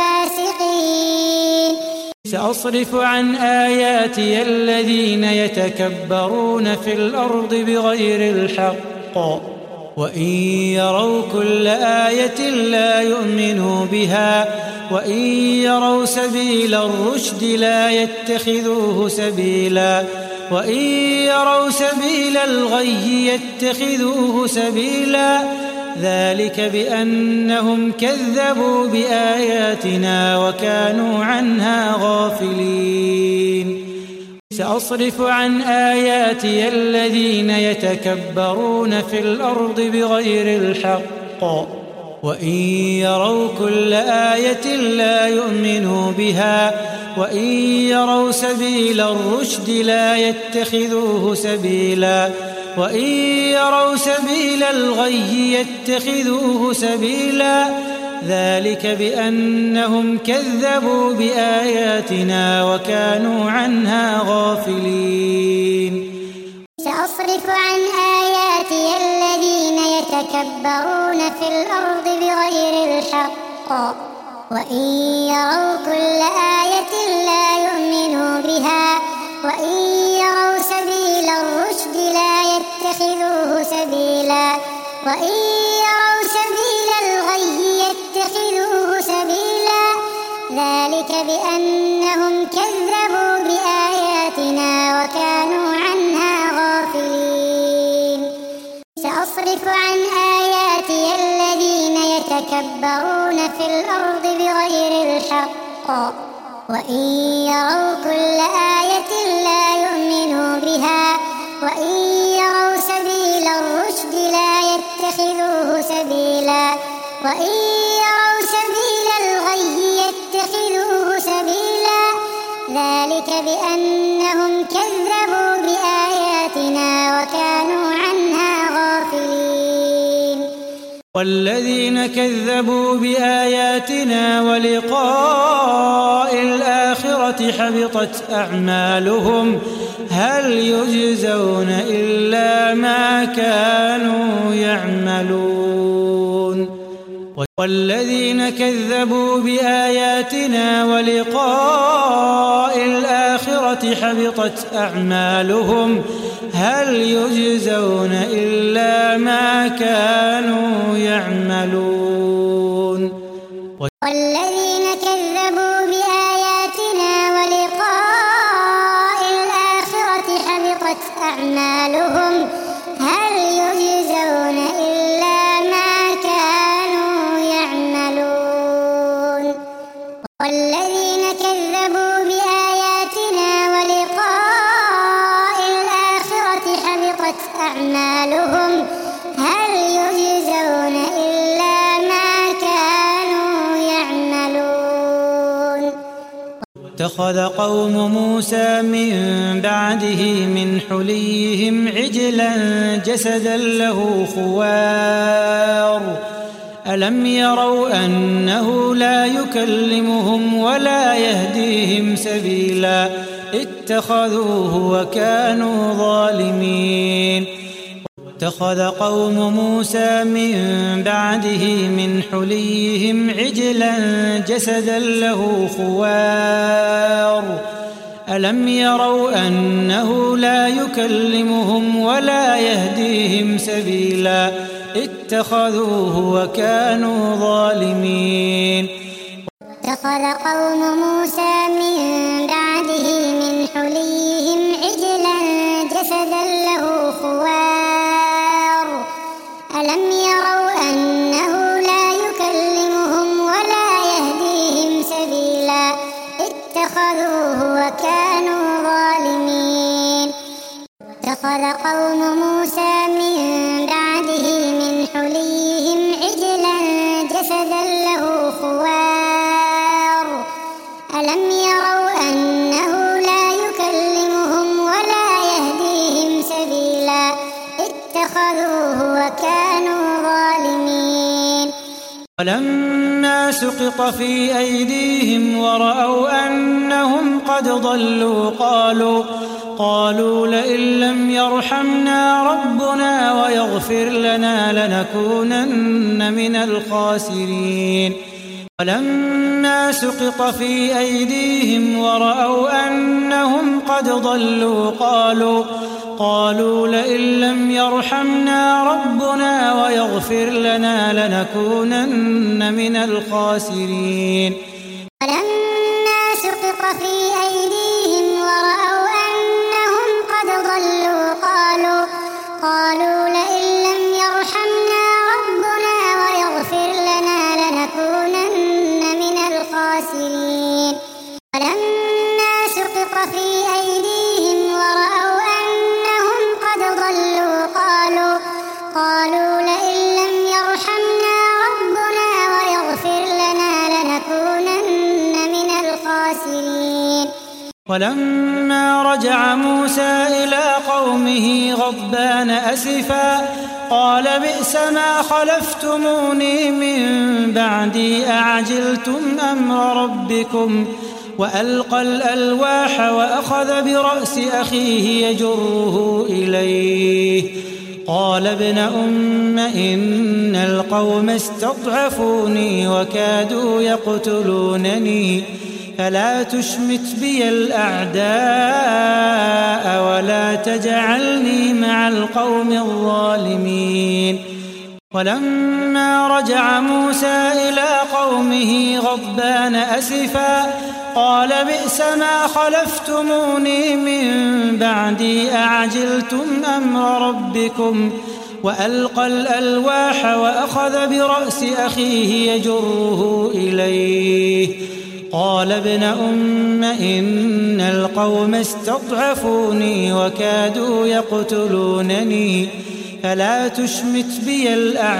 الفاسقين سأصرف عن آياتي الذين يتكبرون في الأرض بغير الحق وإن يروا كل آية لا يؤمنوا بها وإن يروا سبيل الرشد لا يتخذوه سبيلا وإن يروا سبيل الغي يتخذوه سبيلا ذلك بأنهم كذبوا بآياتنا وكانوا عنها غافلين سأصرف عن آياتي الذين يتكبرون في الأرض بغير الحق وإن يروا كل آية لا يؤمنوا بها وإن يروا سبيل الرشد لا يتخذوه سبيلا وإن يروا سبيل الغي يتخذوه سبيلا ذلك بأنهم كذبوا بآياتنا وكانوا عنها غافلين سأصرف عن آياتي الذين يتكبرون في الأرض بغير الحق وإن يروا كل آية لا يؤمنوا بها وإن يروا سبيل الرشد لا يتخذوه سبيلا وإن يروا سبيل الغي يتخذوه سبيلا ذلك بأنهم كذبوا بآياتنا وكانوا عنها غافلين سأصرف عن آياتي الذين يتكبرون في الأرض بغير الحق وإن يروا كل آية لا يؤمنوا بها وإن يروا سبيل الرشد لا يتخذوه سبيلا وإن يروا سبيل الغي يتخذوه سبيلا ذلك بأنهم كذبوا بآياتنا وكانوا عنها غافلين والذين كذبوا بآياتنا ولقاء الآخرة حبطت أعمالهم هل يجزون إلا ما كانوا يعملون والذين كذبوا بآياتنا ولقاء الآخرة الآخرة حبطت أعمالهم هل يجزون إلا ما كانوا يعملون والذين كذبوا بآياتنا ولقاء الآخرة حبطت أعمالهم هل يجزون إلا ما كانوا يعملون والذين كذبوا بآياتنا ولقاء الآخرة حبطت أعمالهم هل يجزون إلا ما كانوا يعملون اتخذ قوم موسى من بعده من حليهم عجلا جسدا له خوار ألم يروا أنه لا يكلمهم ولا يهديهم سبيلا اتخذوه وكانوا ظالمين اتخذ قوم موسى من بعده من حليهم عجلا جسدا له خوار ألم يروا أنه لا يكلمهم ولا يهديهم سبيلا اتخذوه وكانوا ظالمين اتخذ قوم موسى من بعده من حليهم عجلا جسدا له خوار ألم يروا أنه لا يكلمهم ولا يهديهم سبيلا اتخذوه وكانوا ظالمين اتخذ قوم موسى من بعده من حليهم عجلا جسدا له خوار ألم يروا أنه لا يكلمهم ولا يهديهم سبيلا اتخذوه وكانوا ظالمين ولما سقط في أيديهم ورأوا أنهم قد ضلوا قالوا لئن لم يرحمنا ربنا ويغفر لنا لنكونن من الخاسرين ولما سقط في أيديهم ورأوا أنهم قد ضلوا قالوا لئن لم يرحمنا ربنا ويغفر لنا لنكونن من الخاسرين ولما سقط في أيديهم ورأوا أنهم قد ضلوا قالوا لئن لم يرحمنا ربنا ويغفر لنا لنكونن من الخاسرين ولما سقط في أيديهم ورأوا أنهم قد ضلوا قالوا لئن لم يرحمنا ربنا ويغفر لنا لنكونن من الخاسرين ولما رجع موسى إلى قومه غضبان أسفا قال بئس ما خلفتموني من بعدي أعجلتم أمر ربكم وألقى الألواح وأخذ برأس أخيه يجره إليه قال ابن أم إن القوم استضعفوني وكادوا يقتلونني فلا تشمت بي الأعداء ولا تجعلني مع القوم الظالمين ولما رجع موسى إلى قومه غضبان أسفا قال بئس ما خلفتموني من بعدي أعجلتم أمر ربكم وألقى الألواح وأخذ برأس أخيه يجره إليه قال ابن أم إن القوم استضعفوني وكادوا يقتلونني فلا تشمت بي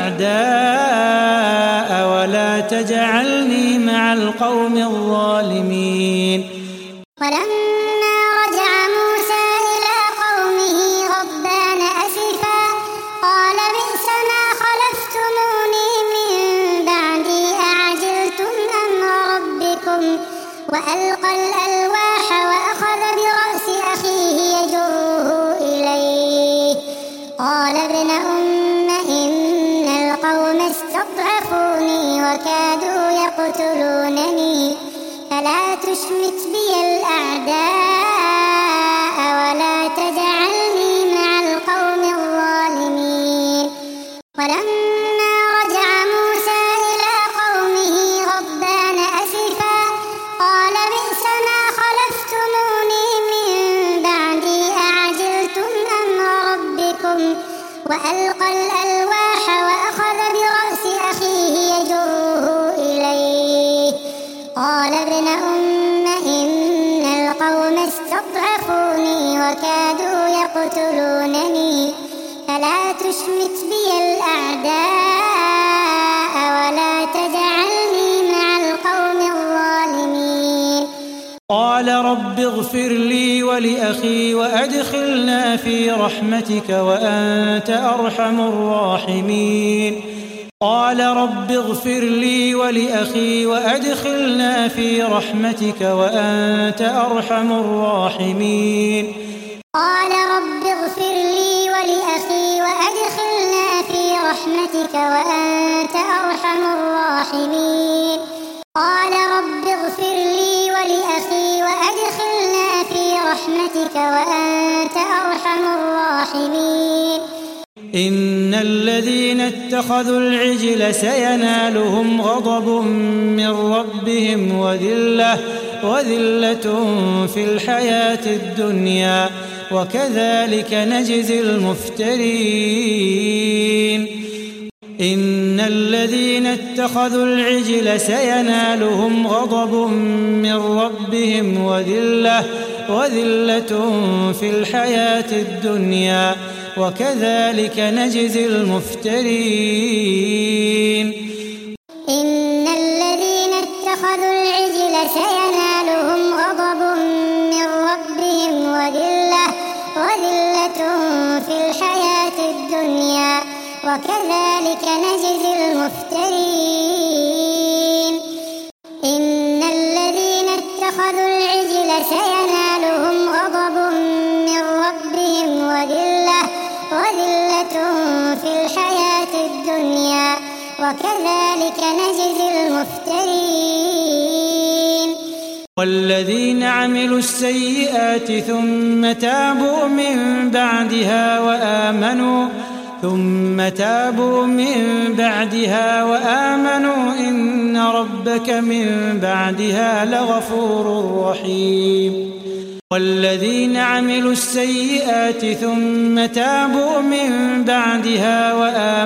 الأعداء ولا تجعلني مع القوم الظالمين ولما رجع موسى إلى قومه غضبان أسفا قال بئس ما خلفتموني من بعدي أعجلتم أمر ربكم وألقى الألواح وأخذ برأس أخيه يجره إليه قال ابن أم إن القوم استضعفوني وكادوا يقتلونني فلا تشمت بي الأعداء وألقى الألواح وأخذ برأس أخيه يجره إليه قال ابن أم إن القوم استضعفوني وكادوا يقتلونني فلا تشمت بي الأعداء ولا تجعلني مع القوم الظالمين. قال رب اغفر لي ولأخي وأدخلنا في رحمتك وأنت أرحم الراحمين. قال رب اغفر لي ولأخي وأدخلنا في رحمتك وأنت أرحم الراحمين. قال رب اغفر لي ولأخي وأدخلنا في رحمتك وأنت أرحم الراحمين. قال رب اغفر لي ولأخي وأدخلنا في رحمتك وأنت أرحم الراحمين. إن الذين اتخذوا العجل سينالهم غضب من ربهم وذلة في الحياة الدنيا وكذلك نجزي المفترين. إن الذين اتخذوا العجل سينالهم غضب من ربهم وذلة في الحياة الدنيا وكذلك نجزي المفترين. إن الذين اتخذوا العجل سينالهم غضب من ربهم وذلة في الحياة الدنيا وكذلك نجزي المفترين. إن الذين اتخذوا العجل سينالهم غضب من ربهم وذلة في الحياة الدنيا وكذلك نجزي المفترين. والذين عملوا السيئات ثم تابوا من بعدها وآمنوا إن ربك من بعدها لغفور رحيم. والذين عملوا السيئات ثم تابوا من بعدها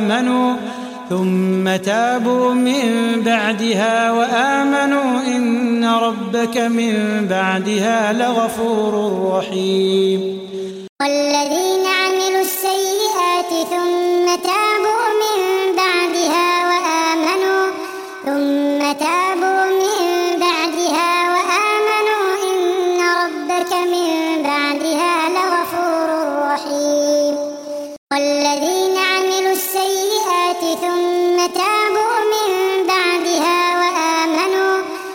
وآمنوا إن ربك من بعدها لغفور رحيم. والذين عملوا السيئات ثم تابوا من بعدها وآمنوا إن ربك من بعدها لغفور رحيم. والذين عملوا السيئات ثم تابوا من بعدها وآمنوا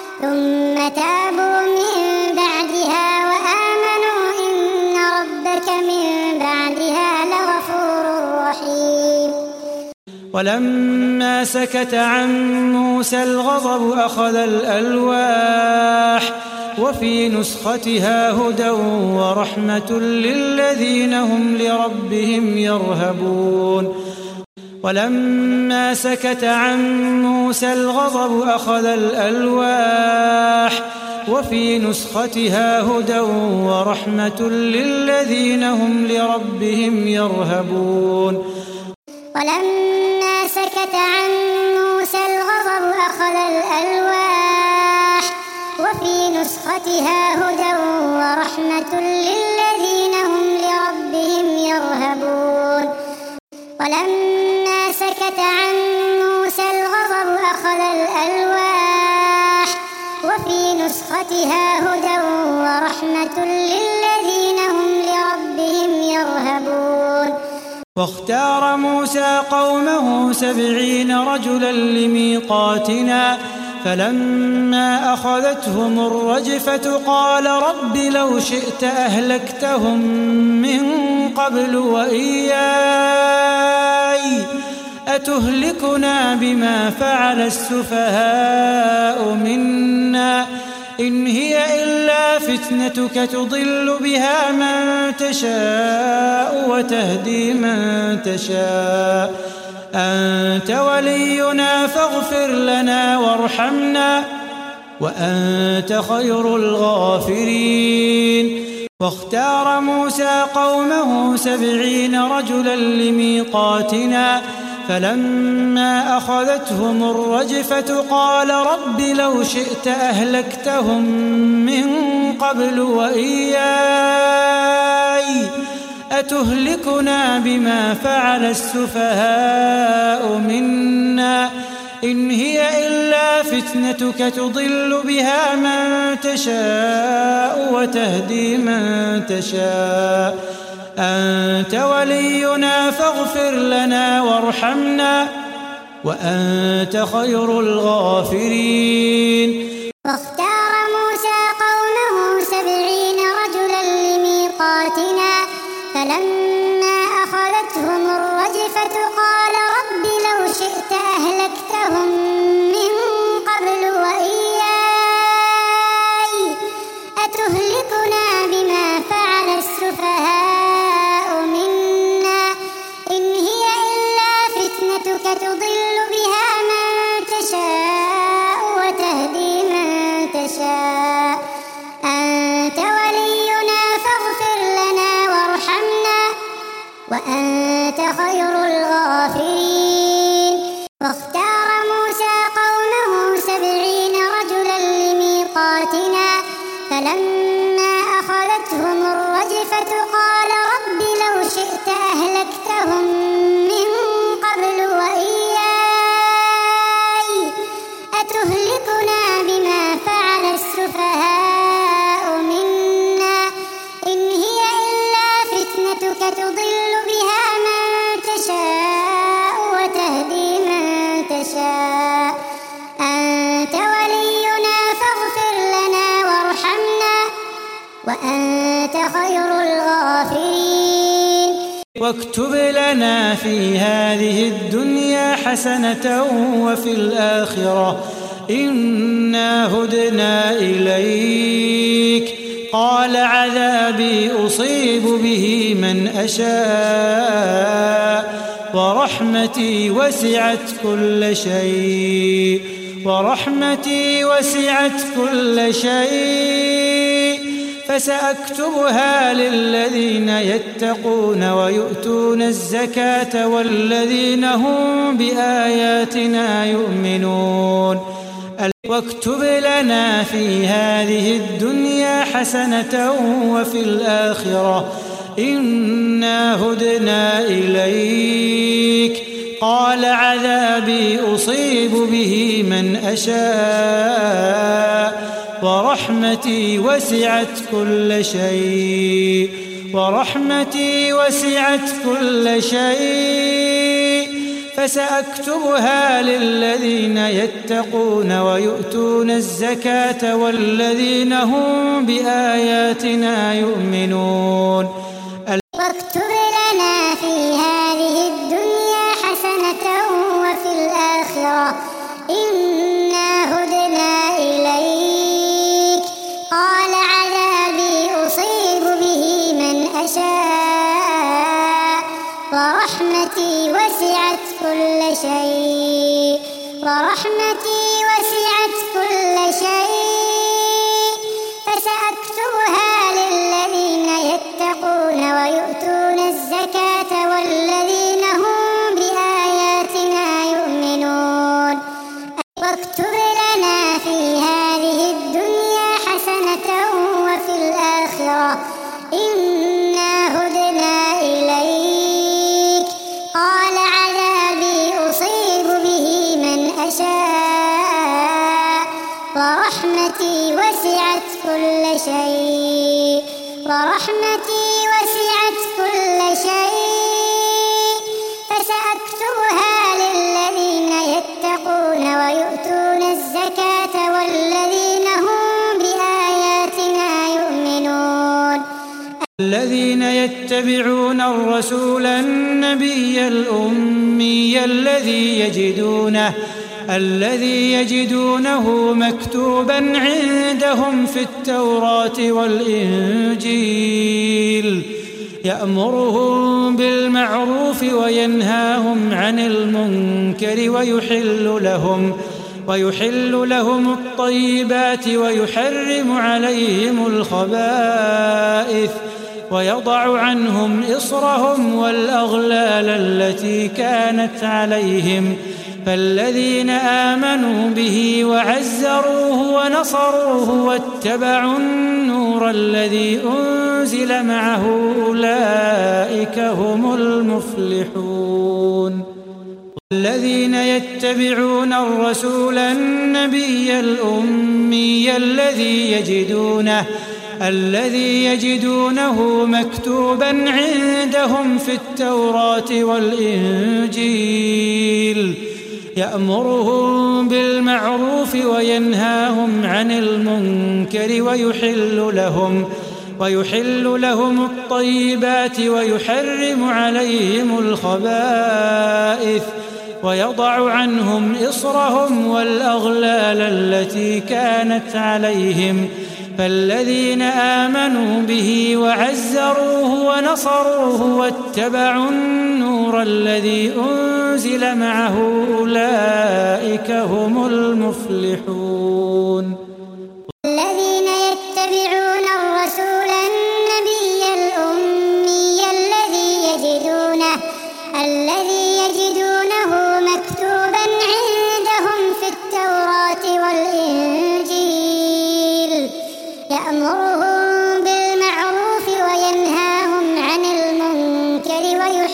إن ربك من بعدها لغفور رحيم. ولما سكت عن موسى الغضب أخذ الألواح وفي نسختها هدى ورحمة للذين هم لربهم يرهبون. ولما سكت عن موسى الغضب أخذ الألواح وفي نسختها هدى ورحمة للذين هم لربهم يرهبون. ولما سكت عن موسى الغضب أخذ الألواح وفي نسختها هدى ورحمة للذين هم لربهم يرهبون. ولما سكت عن موسى الغضب أخذ الألواح وفي نسختها هدى ورحمة للذين هم لربهم يرهبون. واختار موسى قومه 70 رجلا لميقاتنا فلما أخذتهم الرجفة قال رب لو شئت أهلكتهم من قبل وإياي أتهلكنا بما فعل السفهاء منا إن هي إلا فتنتك تضل بها من تشاء وتهدي من تشاء أنت ولينا فاغفر لنا وارحمنا وأنت خير الغافرين. واختار موسى قومه 70 رجلا لميقاتنا فلما أخذتهم الرجفة قال رب لو شئت أهلكتهم من قبل وإياي أتهلكنا بما فعل السفهاء منا إن هي إلا فتنتك تضل بها من تشاء وتهدي من تشاء أنت ولينا فاغفر لنا وارحمنا وأنت خير الغافرين. واختار موسى قومه 70 رجلا لميقاتنا فلما أخذتهم الرجفة قال رب لو شئت أهلكتهم من قبل وإياي أتهلكنا بما فعل السفهاء منا إن هي إلا فتنتك تضل بها من تشاء وتهدي من تشاء أنت ولينا فاغفر لنا وارحمنا وأنت خير الغافرين. واختار موسى قومه 70 رجلا لميقاتنا فلما أخذتهم الرجفة قال رب لو شئت أهلكتهم من قبل وإياي أتهلكنا بما فعل السفهاء منا إن هي إلا فتنتك تضل بها من تشاء وتهدي من تشاء أنت ولينا فاغفر لنا وارحمنا وأنت خير الغافرين. واكتب لنا في هذه الدنيا حسنة وفي الآخرة إنا هدنا إليك قال عذابي أصيب به من أشاء ورحمتي وسعت كل شيء فسأكتبها للذين يتقون ويؤتون الزكاة والذين هم بآياتنا يؤمنون. واكتب لنا في هذه الدنيا حسنة وفي الآخرة إنا هدنا إليك قال عذابي أصيب به من أشاء ورحمتي وسعت كل شيء فسأكتبها للذين يتقون ويؤتون الزكاة والذين هم بآياتنا يؤمنون. واكتب لنا في هذه الدنيا حسنة وفي الآخرة إنا هدنا إليك قال عذابي أصيب به من أشاء ورحمتي وسعت كل شيء فسأكتبها للذين يتقون ويؤتون الزكاة والذين هم بآياتنا يؤمنون. واكتب لنا في هذه الدنيا حسنة وفي الآخرة إنا هدنا إليك قال عذابي أصيب به من أشاء ورحمتي وسعت كل شيء فسأكتبها للذين يتقون ويؤتون الزكاة والذين هم بآياتنا يؤمنون. الذين يتبعون الرسول النبي الأمي الذي يجدونه مكتوبا عندهم في التوراة والإنجيل يأمرهم بالمعروف وينهاهم عن المنكر ويحل لهم الطيبات ويحرم عليهم الخبائث ويضع عنهم إصرهم والأغلال التي كانت عليهم فالذين آمنوا به وعزروه ونصروه واتبعوا النور الذي أنزل معه أولئك هم المفلحون. الذين يتبعون الرسول النبي الأمي الذي يجدونه مكتوبا عندهم في التوراة والإنجيل يأمرهم بالمعروف وينهاهم عن المنكر ويحل لهم الطيبات ويحرم عليهم الخبائث ويضع عنهم إصرهم والأغلال التي كانت عليهم فالذين آمنوا به وعزروه ونصروه واتبعوا النور الذي أنزل معه أولئك هم المفلحون. الذين يتبعون الرسول النبي الأمي الذي يجدونه مكتوبا عندهم في التوراة والإنجيل يأمرهم بالمعروف وينهاهم عن المنكر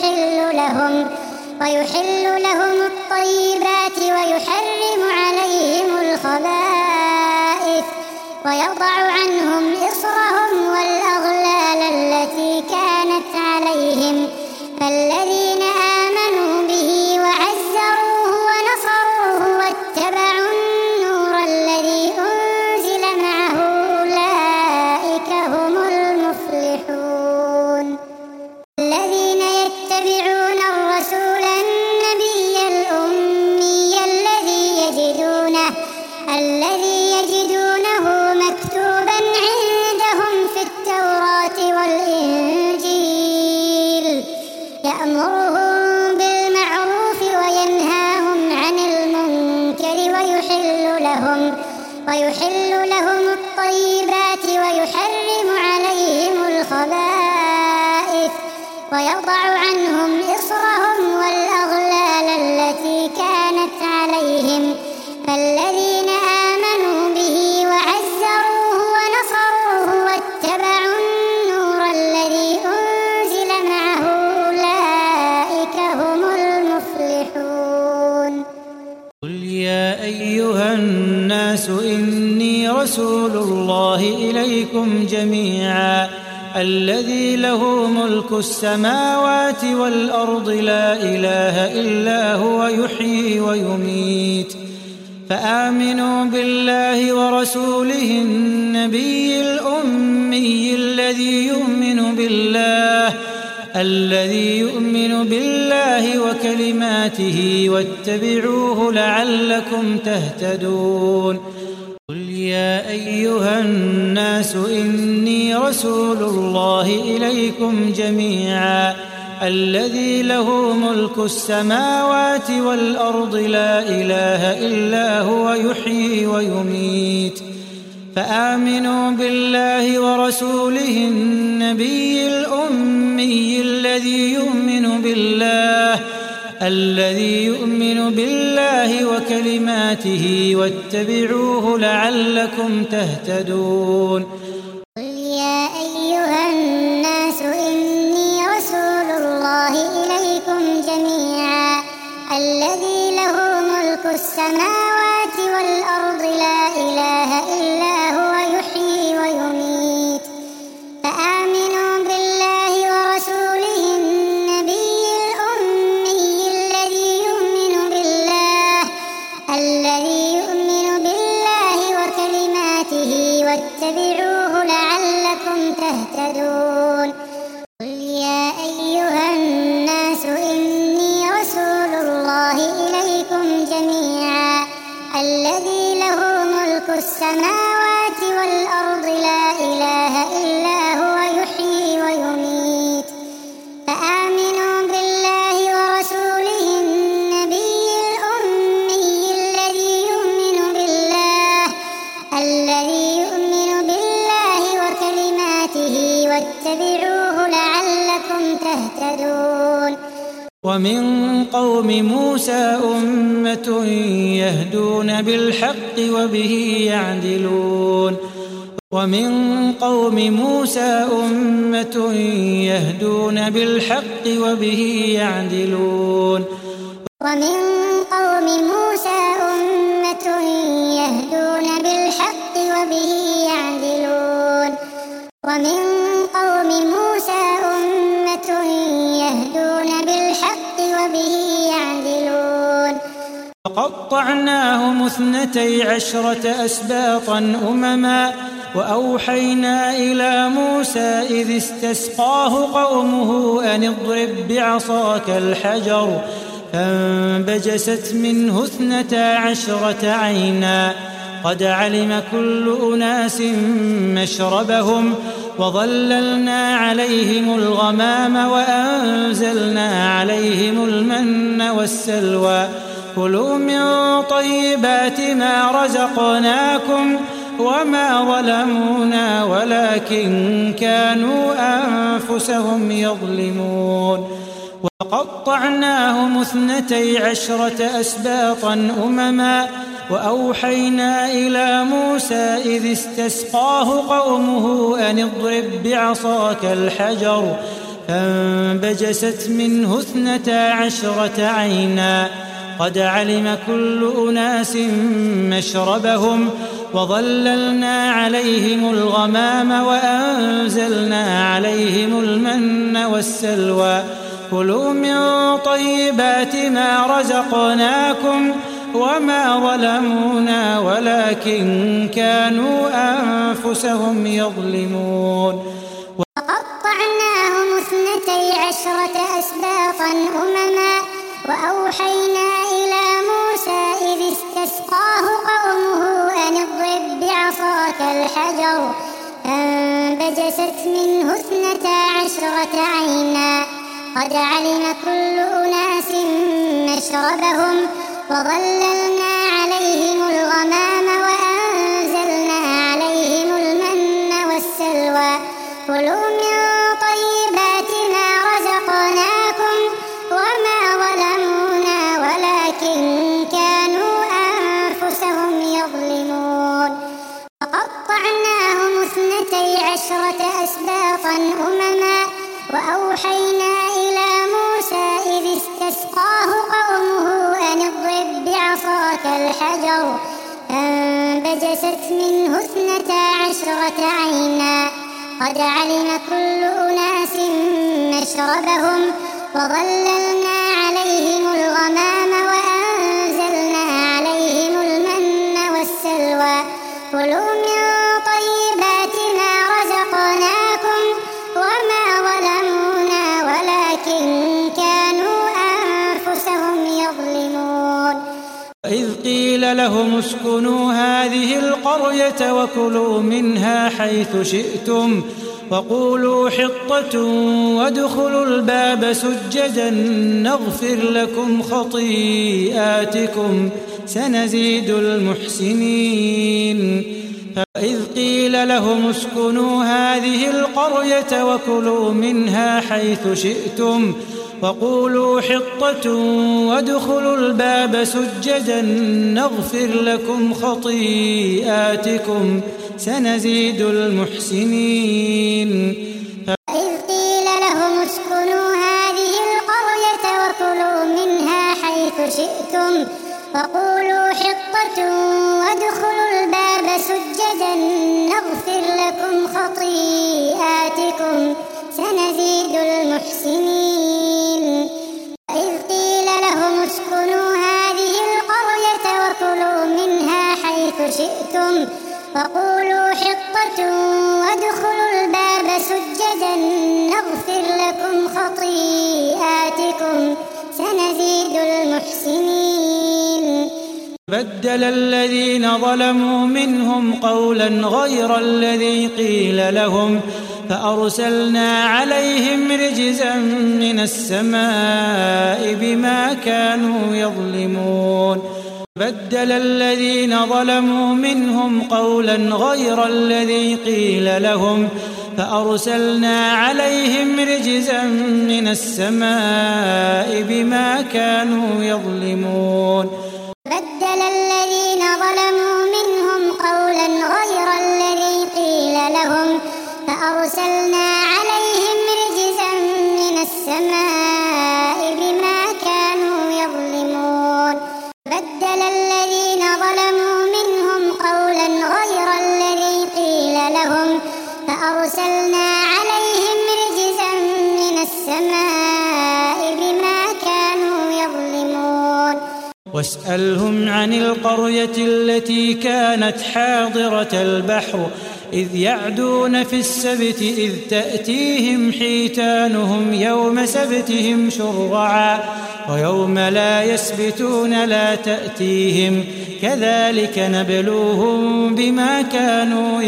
ويحل لهم الطيبات ويحرم عليهم الخبائث ويضع عنهم إصرهم والأغلال التي كانت عليهم فالذين آمنوا به وعزروه ونصروه واتبعوا النور الذي أنزل معه أولئك هم المفلحون. الذين يتبعون الرسول النبي الأمي الذي يجدونه مكتوبا عندهم في التوراة والإنجيل يأمرهم بالمعروف وينهاهم عن المنكر ويحل لهم الطيبات ويحرم عليهم الخبائث ويضع عنهم إصرهم والأغلال التي كانت عليهم فالذين آمنوا به وعزروه ونصروه واتبعوا النور الذي أنزل معه أولئك هم المفلحون. قل يا أيها الناس إني رسول الله إليكم جميعا الذي له ملك السماوات والأرض لا إله إلا هو يحيي ويميت فآمنوا بالله ورسوله النبي الأمي الذي يؤمن بالله وكلماته واتبعوه لعلكم تهتدون. قل يا أيها الناس إني رسول الله إليكم جميعا الذي له ملك السماوات والأرض لا إله إلا هو يحيي ويميت فآمنوا بالله ورسوله النبي الأمي الذي يؤمن بالله وكلماته واتبعوه لعلكم تهتدون. قل يا أيها الناس إني رسول الله إليكم جميعا الذي له ملك السماوات والأرض لا إله إلا هو يحيي ويميت فآمنوا بالله ورسوله النبي الأمي الذي يؤمن بالله وكلماته واتبعوه لعلكم تهتدون. قل يا أيها الناس إني رسول الله إليكم جميعا الذي له ملك السماوات والأرض لا إله إلا هو يحيي ويميت فآمنوا بالله ورسوله النبي الأمي الذي يؤمن واتبعوه لعلكم تهتدون ومن قوم موسى أمة يهدون بالحق وبه يعدلون ومن قوم موسى أمة يهدون بالحق وبه يعدلون ومن قوم موسى أمة يهدون بالحق وبه يعدلون ومن قوم موسى أمة يهدون بالحق وبه يعدلون وقطعناهم 12 أسباطا أمما وأوحينا إلى موسى إذ استسقاه قومه أن اضرب بعصاك الحجر فانبجست منه 12 عينا قد علم كل أناس مشربهم وظللنا عليهم الغمام وأنزلنا عليهم المن والسلوى كلوا من طيبات ما رزقناكم وما ظلمونا ولكن كانوا أنفسهم يظلمون وقطعناهم 12 أسباطا أمما وأوحينا إلى موسى إذ استسقاه قومه أن اضرب بعصاك الحجر فانبجست منه 12 عينا قد علم كل أناس مشربهم وظللنا عليهم الغمام وأنزلنا عليهم المن والسلوى كلوا من طيبات ما رزقناكم وما ظلمونا ولكن كانوا أنفسهم يظلمون وقطعناهم 12 أسباطا أمما وأوحينا إلى موسى إذ استسقاه قومه أن اضرب بعصاك الحجر فانبجست منه 12 عينا قد علم كل أناس مشربهم وظللنا عليهم الغمام وأنزلنا عليهم المن والسلوى كلوا من طيبات ما رزقناكم وما ظلمونا ولكن كانوا أنفسهم يظلمون وقطعناهم 12 أسباطا أمما وأوحينا إلى موسى إذ استسقاه قومه أن اضرب بعصاك الحجر فانبجست منه 12 عينا قد علم كل أناس مشربهم وظللنا عليهم الغمام وأنزلنا عليهم المن والسلوى كلوا من طيبات ما رزقناكم وما ظلمونا ولكن كانوا أنفسهم يظلمون إذ قيل لهم اسكنوا هذه القرية وكلوا منها حيث شئتم وقولوا حطة وادخلوا الباب سجدا نغفر لكم خطيئاتكم سنزيد المحسنين فإذ قيل لهم اسكنوا هذه القرية وكلوا منها حيث شئتم وقولوا حطة وادخلوا الباب سجدا نغفر لكم خطيئاتكم سنزيد المحسنين فإذ قيل لهم اسكنوا هذه القرية وكلوا منها حيث شئتم وقولوا حطة وادخلوا الباب سجدا نغفر لكم خطيئاتكم سنزيد المحسنين فإذ قيل لهم اسكنوا هذه القرية وكلوا منها حيث شئتم وقولوا حطة وادخلوا الباب سجدا نغفر لكم خطيئاتكم سنزيد المحسنين بدل الذين ظلموا منهم قولا غير الذي قيل لهم فأرسلنا عليهم رجزا من السماء بما كانوا يظلمون فبدل الذين ظلموا منهم قولا غير الذي قيل لهم فأرسلنا عليهم رجزا من السماء بما كانوا يظلمون بدل الذين ظلموا منهم قولا غير الذي قيل لهم فأرسلنا عليهم رجزا من السماء بما كانوا يظلمون بدل الذين ظلموا منهم قولا غير الذي قيل لهم فأرسلنا عليهم رجزا من السماء بما كانوا يظلمون واسألهم عن القرية التي كانت حاضرة البحر إذ يعدون في السبت إذ تأتيهم حيتانهم يوم سبتهم شرعا ويوم لا يسبتون لا تأتيهم كذلك نبلوهم بما كانوا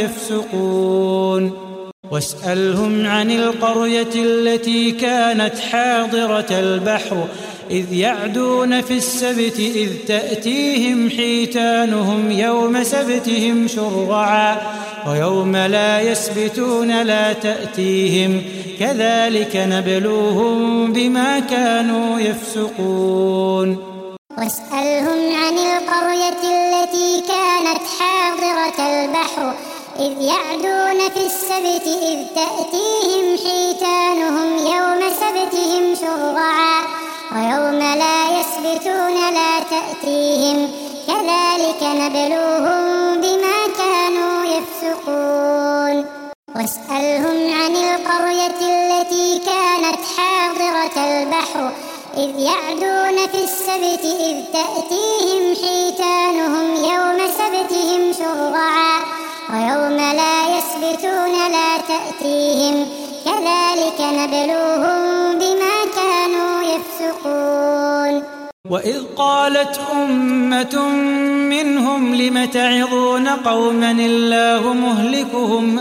يفسقون واسألهم عن القرية التي كانت حاضرة البحر إذ يعدون في السبت إذ تأتيهم حيتانهم يوم سبتهم شرعا ويوم لا يسبتون لا تأتيهم كذلك نبلوهم بما كانوا يفسقون واسألهم عن القرية التي كانت حاضرة البحر إذ يعدون في السبت إذ تأتيهم حيتانهم يوم سبتهم شرعا ويوم لا يسبتون لا تأتيهم كذلك نبلوهم بما كانوا يفسقون واسألهم عن القرية التي كانت حاضرة البحر إذ يعدون في السبت إذ تأتيهم حيتانهم يوم سبتهم شرعا ويوم لا يسبتون لا تأتيهم كذلك نبلوهم بما كانوا يفسقون وإذ قالت أمة منهم لم تعظون قوما الله مهلكهم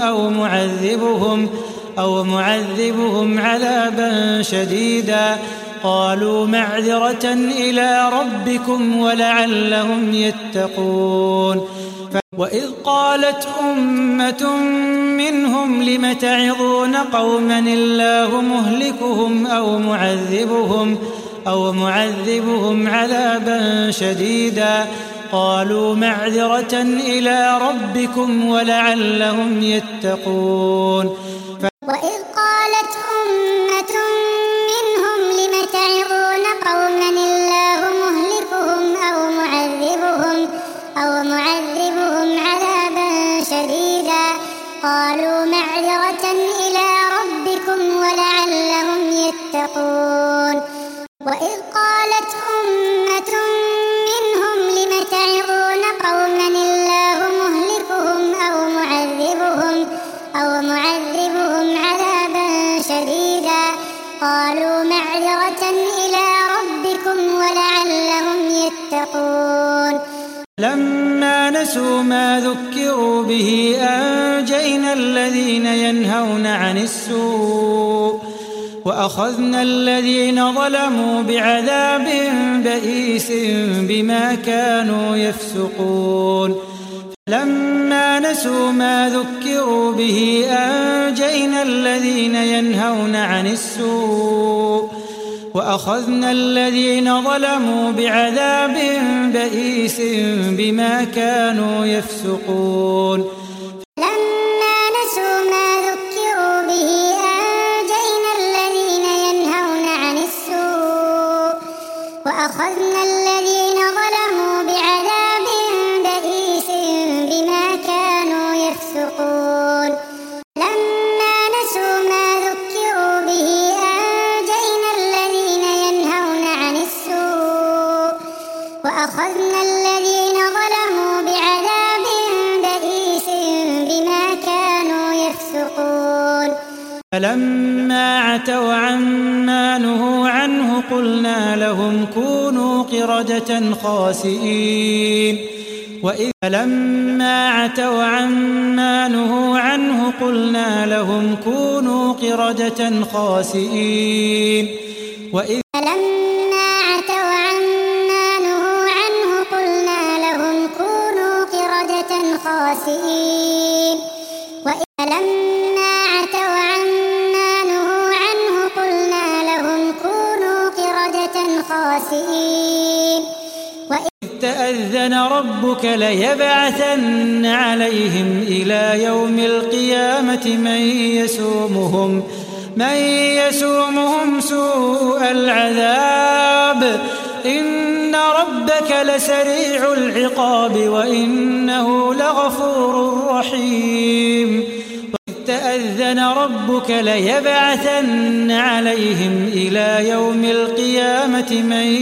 أو معذبهم عذابا شديدا قالوا معذرة إلى ربكم ولعلهم يتقون وإذ قالت أمة منهم لم تعظون قوما الله مهلكهم أو معذبهم عذابا شديدا قالوا معذرة إلى ربكم ولعلهم يتقون وإذ قالت أمة منهم لم تعظون قوما الله مهلكهم أو معذبهم عذابا شديدا قالوا معذرة إلى ربكم ولعلهم يتقون وإذ قالت أمة منهم لم تعظون قوما الله مهلكهم أو معذبهم عذابا شديدا قالوا معذرة إلى ربكم ولعلهم يتقون لما نسوا ما ذكروا به أنجينا الذين ينهون عن السوء وأخذنا الذين ظلموا بعذاب بئيس بما كانوا يفسقون لما نسوا ما ذكروا به أنجينا الذين ينهون عن السوء وأخذنا الذين ظلموا بعذاب بئيس بما كانوا يفسقون لما نسوا ما ذكروا به أنجينا الذين ينهون عن السوء وأخذنا الذين ظلموا بعذاب بئيس بما كانوا يفسقون لما نسوا ما ذكروا به أنجينا الذين ينهون عن السوء وأخذنا الذين ظلموا بعذاب بئيس بما كانوا يفسقون فلما عتوا عما نهوا عنه قلنا لهم كونوا قردة خاسئين فلما عتوا عما نهوا عنه قلنا لهم كونوا قردة خاسئين فلما عتوا عما نهوا عنه قلنا خاسئين وإذ تأذن ربك ليبعثن عليهم إلى يوم القيامة من يسومهم سوء العذاب إن ربك لسريع العقاب وإنه لغفور رحيم وإذ تأذن ربك ليبعثن عليهم إلى يوم القيامة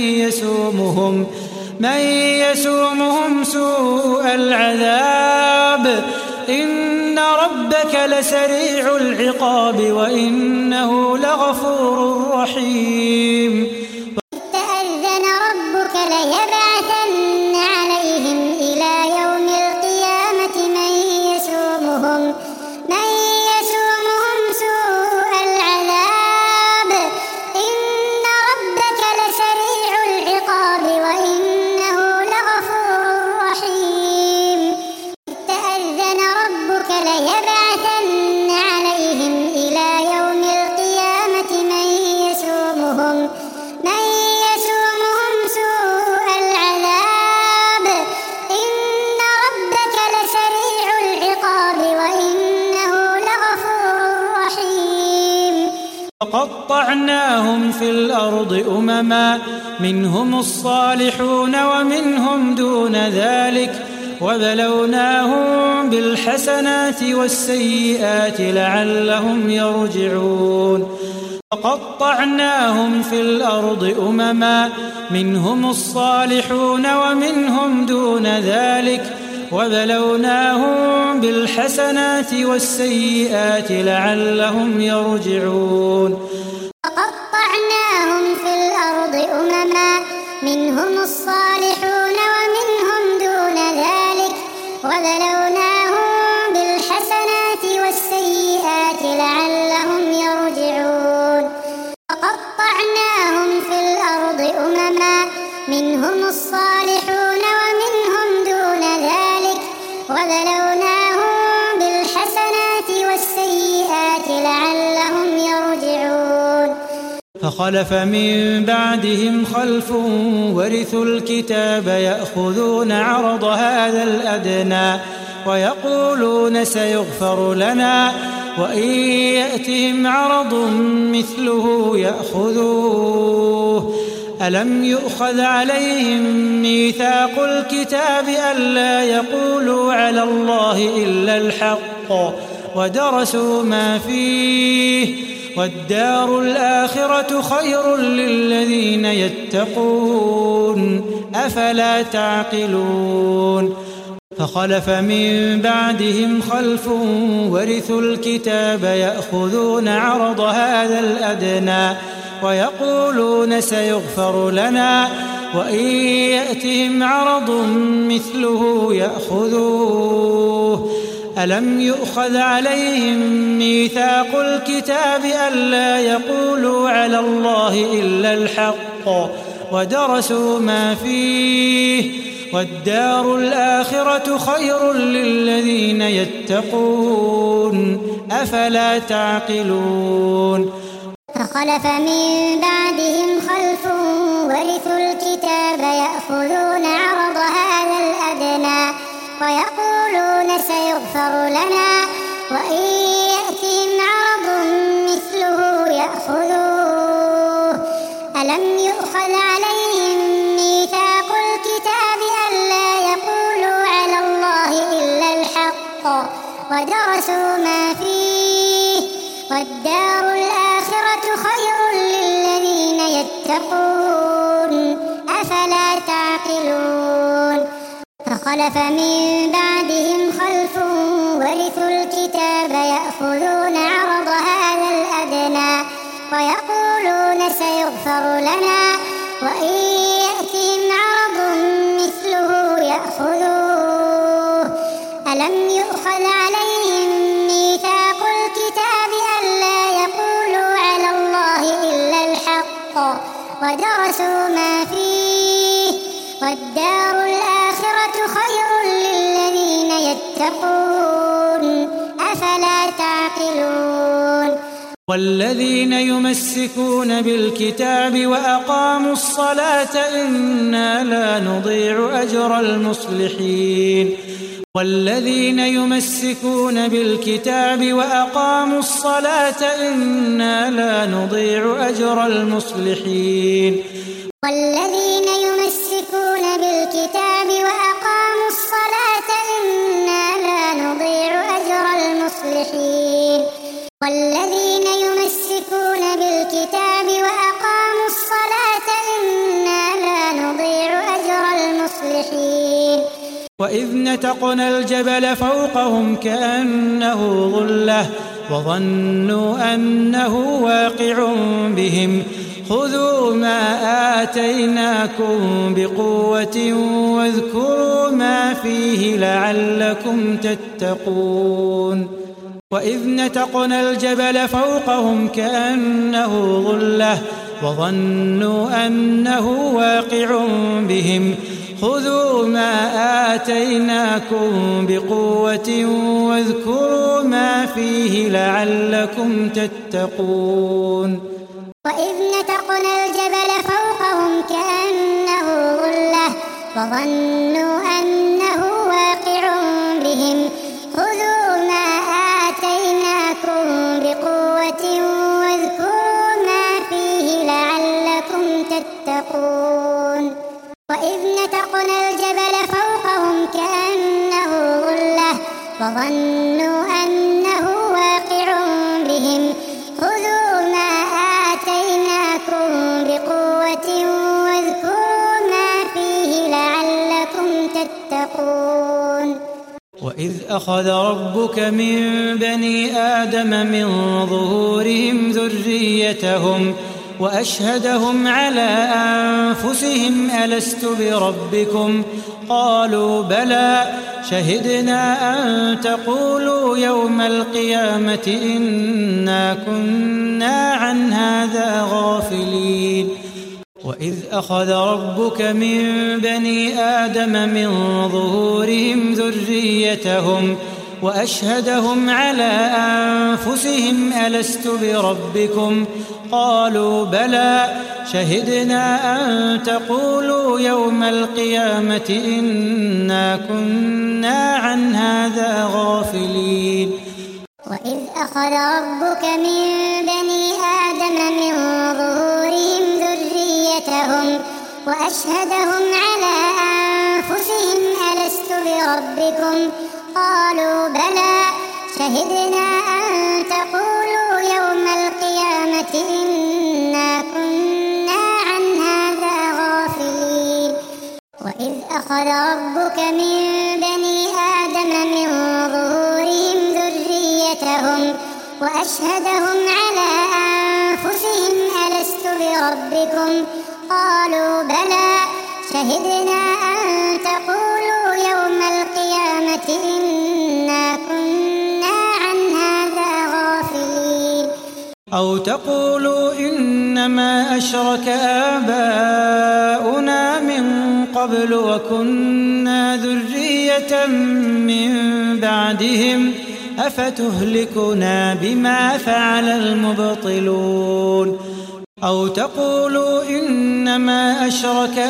من يسومهم سوء العذاب إن ربك لسريع العقاب وإنه لغفور رحيم وإذ تأذن ربك ليبعثن عليهم إلى يوم القيامة من يسومهم سوء العذاب إن ربك لسريع العقاب وإنه لغفور رحيم وإذ تأذن ربك ليبعثن عليهم إلى يوم القيامة من يسومهم سوء العذاب إن ربك لسريع العقاب وإنه لغفور رحيم وقطعناهم في الأرض أمما منهم الصالحون ومنهم دون ذلك وبلوناهم بالحسنات والسيئات لعلهم يرجعون وقطعناهم في الأرض أمما منهم الصالحون ومنهم دون ذلك وبلوناهم بالحسنات والسيئات لعلهم يرجعون وقطعناهم في الأرض أمما منهم الصالحون ومنهم دون ذلك وبلوناهم بالحسنات والسيئات لعلهم يرجعون وقطعناهم في الأرض أمما منهم الصالحون ومنهم دون ذلك وبلوناهم بالحسنات والسيئات لعلهم يرجعون فخلف من بعدهم خلف ورثوا الكتاب يأخذون عرض هذا الأدنى ويقولون سيغفر لنا وإن يأتهم عرض مثله يأخذوه ألم يؤخذ عليهم ميثاق الكتاب ألا يقولوا على الله إلا الحق ودرسوا ما فيه والدار الآخرة خير للذين يتقون أفلا تعقلون فخلف من بعدهم خلف ورثوا الكتاب يأخذون عرض هذا الأدنى ويقولون سيغفر لنا وإن يأتهم عرض مثله يأخذوه ألم يؤخذ عليهم ميثاق الكتاب ألا يقولوا على الله إلا الحق ودرسوا ما فيه والدار الآخرة خير للذين يتقون أفلا تعقلون فخلف من بعدهم خلف ورثوا الكتاب يأخذون عرض هذا الأدنى ويقولون سيغفر لنا وإن يأتهم عرض مثله يأخذوه ألم يؤخذ عليهم ميثاق الكتاب ألا يقولوا على الله إلا الحق ودرسوا ما فيه والدار الآخرة خير للذين يتقون أفلا تعقلون فخلف من بعدهم خلف ورثوا الكتاب يأخذون عرض هذا الأدنى ويقولون سيغفر لنا وإن يأتهم عرض مثله يأخذوه ألم يؤخذ عليهم ميثاق الكتاب ألا يقولوا على الله إلا الحق ودرسوا ما فيه والدار الآخرة خير للذين يتقون أفلا تعقلون والذين يمسكون بالكتاب وأقاموا الصلاة إنا لا نضيع أجر المصلحين والذين يمسكون بالكتاب وأقاموا الصلاة إنا لا نضيع أجر المصلحين والذين يمسكون بالكتاب وأقاموا الصلاة إنا لا نضيع أجر المصلحين والذين يمسكون بالكتاب وأقاموا الصلاة إنا لا نضيع أجر المصلحين وإذ نتقنا الجبل فوقهم كأنه ظلة وظنوا أنه واقع بهم خذوا ما آتيناكم بقوة واذكروا ما فيه لعلكم تتقون وإذ نتقنا الجبل فوقهم كأنه ظلة وظنوا أنه واقع بهم خذوا ما آتيناكم بقوة واذكروا ما فيه لعلكم تتقون وإذ نتقنا الجبل فوقهم كأنه ظلة وظنوا أنه واقع بهم خذوا ما آتيناكم بقوة واذكروا ما فيه لعلكم تتقون وإذ نتقنا الجبل فوقهم كأنه ظلة وظنوا أنه واقع بهم خذوا ما آتيناكم بقوة واذكروا ما فيه لعلكم تتقون وإذ أخذ ربك من بني آدم من ظهورهم ذريتهم وأشهدهم على أنفسهم ألست بربكم قالوا بلى شهدنا أن تقولوا يوم القيامة إنا كنا عن هذا غافلين وإذ أخذ ربك من بني آدم من ظهورهم ذريتهم وأشهدهم على أنفسهم ألست بربكم قالوا بلى شهدنا أن تقولوا يوم القيامة إنا كنا عن هذا غافلين وإذ أخذ ربك من بني آدم من ظهورهم ذريتهم وأشهدهم على أنفسهم ألست بربكم قالوا بلى شهدنا أن تقولوا يوم القيامة إنا كنا عن هذا غافلين وإذ أخذ ربك من بني آدم من ظهورهم ذريتهم وأشهدهم على أنفسهم ألست بربكم قالوا بلى شهدنا أن تقولوا يوم القيامة إنا كنا عن هذا غافلين أو تقولوا إنما أشرك آباؤنا من قبل وكنا ذرية من بعدهم أفتهلكنا بما فعل المبطلون أو تقولوا إنما أشرك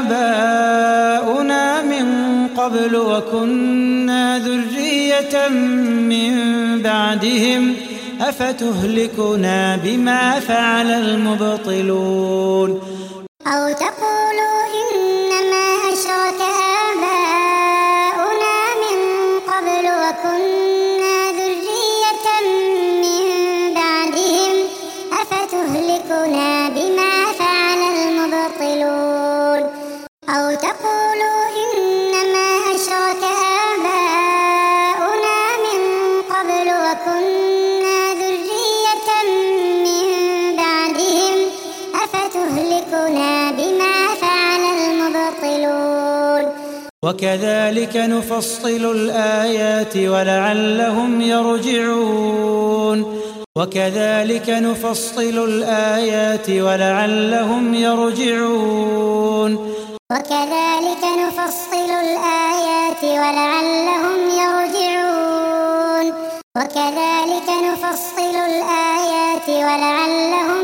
آباؤنا من قبل وكنا ذرية من بعدهم أفتهلكنا بما فعل المبطلون أو تقولوا إنما أشرك آباؤنا من قبل وكنا ذرية من بعدهم أفتهلكنا بما فعل المبطلون أو تقولوا إنما أشرك آباؤنا من قبل وكنا ذرية من بعدهم أفتهلكنا بما فعل المبطلون وكذلك نفصل الآيات ولعلهم يرجعون وكذلك نفصل الآيات ولعلهم يرجعون وكذلك نفصل الآيات ولعلهم يرجعون وكذلك نفصل الآيات ولعلهم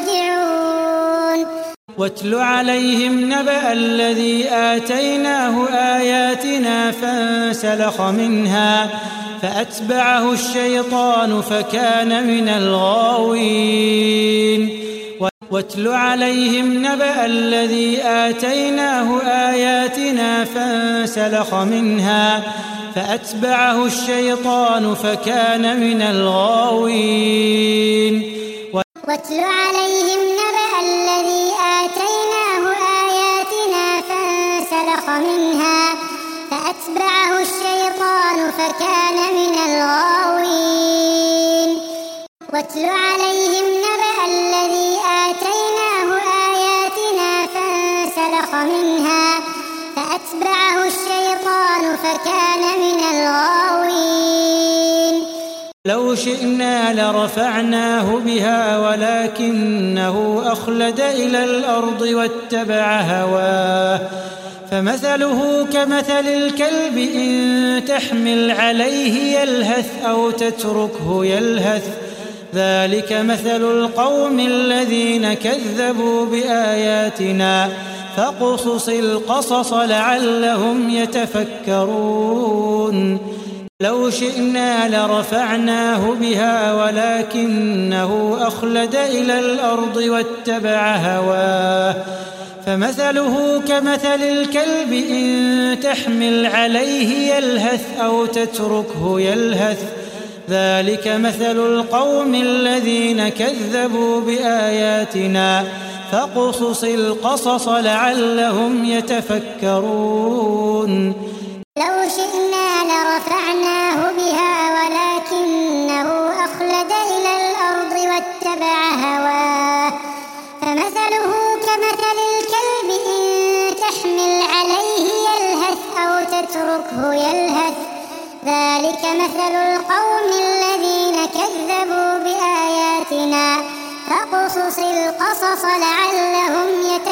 يرجعون واتل عليهم نبأ الذي آتيناه آياتنا فانسلخ منها فأتبعه الشيطان فكان من الغاوين واتل عليهم نبأ الذي آتيناه آياتنا فانسلخ منها فأتبعه الشيطان فكان من الغاوين واتل عليهم نبأ الذي آتيناه آياتنا فانسلخ منها فأتبعه الشيطان فكان من الغاوين واتل عليهم نبأ الذي آتيناه آياتنا فانسلخ منها فأتبعه الشيطان فكان من الغاوين لو شئنا لرفعناه بها ولكنه أخلد إلى الأرض واتبع هواه فمثله كمثل الكلب إن تحمل عليه يلهث أو تتركه يلهث ذلك مثل القوم الذين كذبوا بآياتنا فاقصص القصص لعلهم يتفكرون لو شئنا لرفعناه بها ولكنه أخلد إلى الأرض واتبع هواه فمثله كمثل الكلب إن تحمل عليه يلهث أو تتركه يلهث ذلك مثل القوم الذين كذبوا بآياتنا فاقصص القصص لعلهم يتفكرون لو شئنا لرفعناه بها ولكنه أخلد إلى الأرض واتبع هواه فمثله كمثل الكلب إن تحمل عليه يلهث أو تتركه يلهث ذلك مثل القوم الذين كذبوا بآياتنا فاقصص القصص لعلهم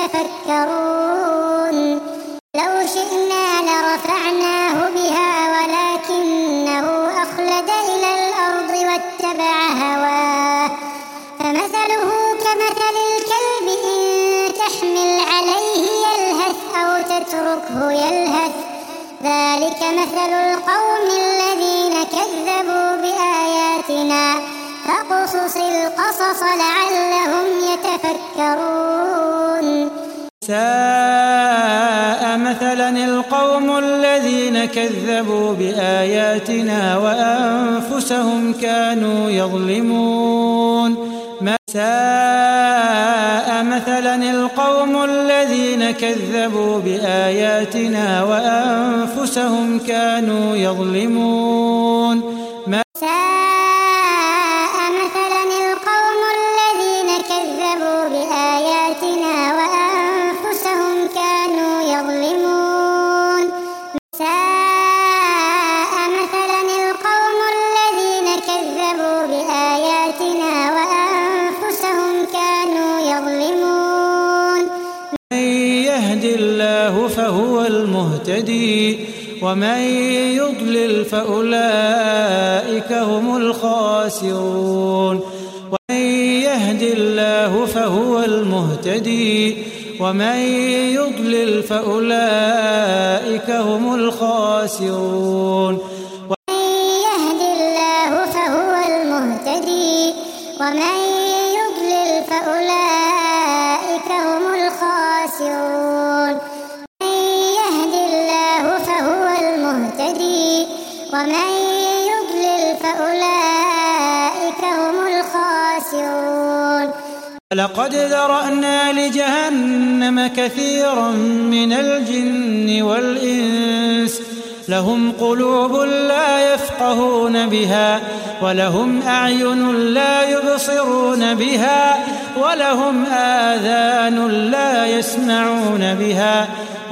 يتفكرون لو شئنا لرفعناه بها ولكنه أخلد إلى الأرض واتبع هواه فمثله كمثل الكلب إن تحمل عليه يلهث أو تتركه يلهث ذلك مثل القوم الذين كذبوا بآياتنا فاقصص القصص لعلهم يتفكرون ساء مثلا القوم الذين كذبوا بآياتنا وأنفسهم كانوا يظلمون ساء مثلا القوم الذين كذبوا بآياتنا وأنفسهم كانوا يظلمون ساء مثلا القوم الذين كذبوا بآياتنا وأنفسهم كانوا يظلمون ساء مثلا القوم الذين كذبوا بآياتنا وأنفسهم كانوا يظلمون من يهد الله فهو المهتدي ومن يضلل فأولئك هم الخاسرون ومن يهد الله فهو المهتدي ومن يضلل فأولئك هم الخاسرون ومن يهد الله فهو المهتدي ومن يضلل فأولئك هم الخاسرون ومن يضلل فأولئك هم الخاسرون لقد ذرأنا لجهنم كثيرا من الجن والإنس لهم قلوب لا يفقهون بها ولهم أعين لا يبصرون بها ولهم آذان لا يسمعون بها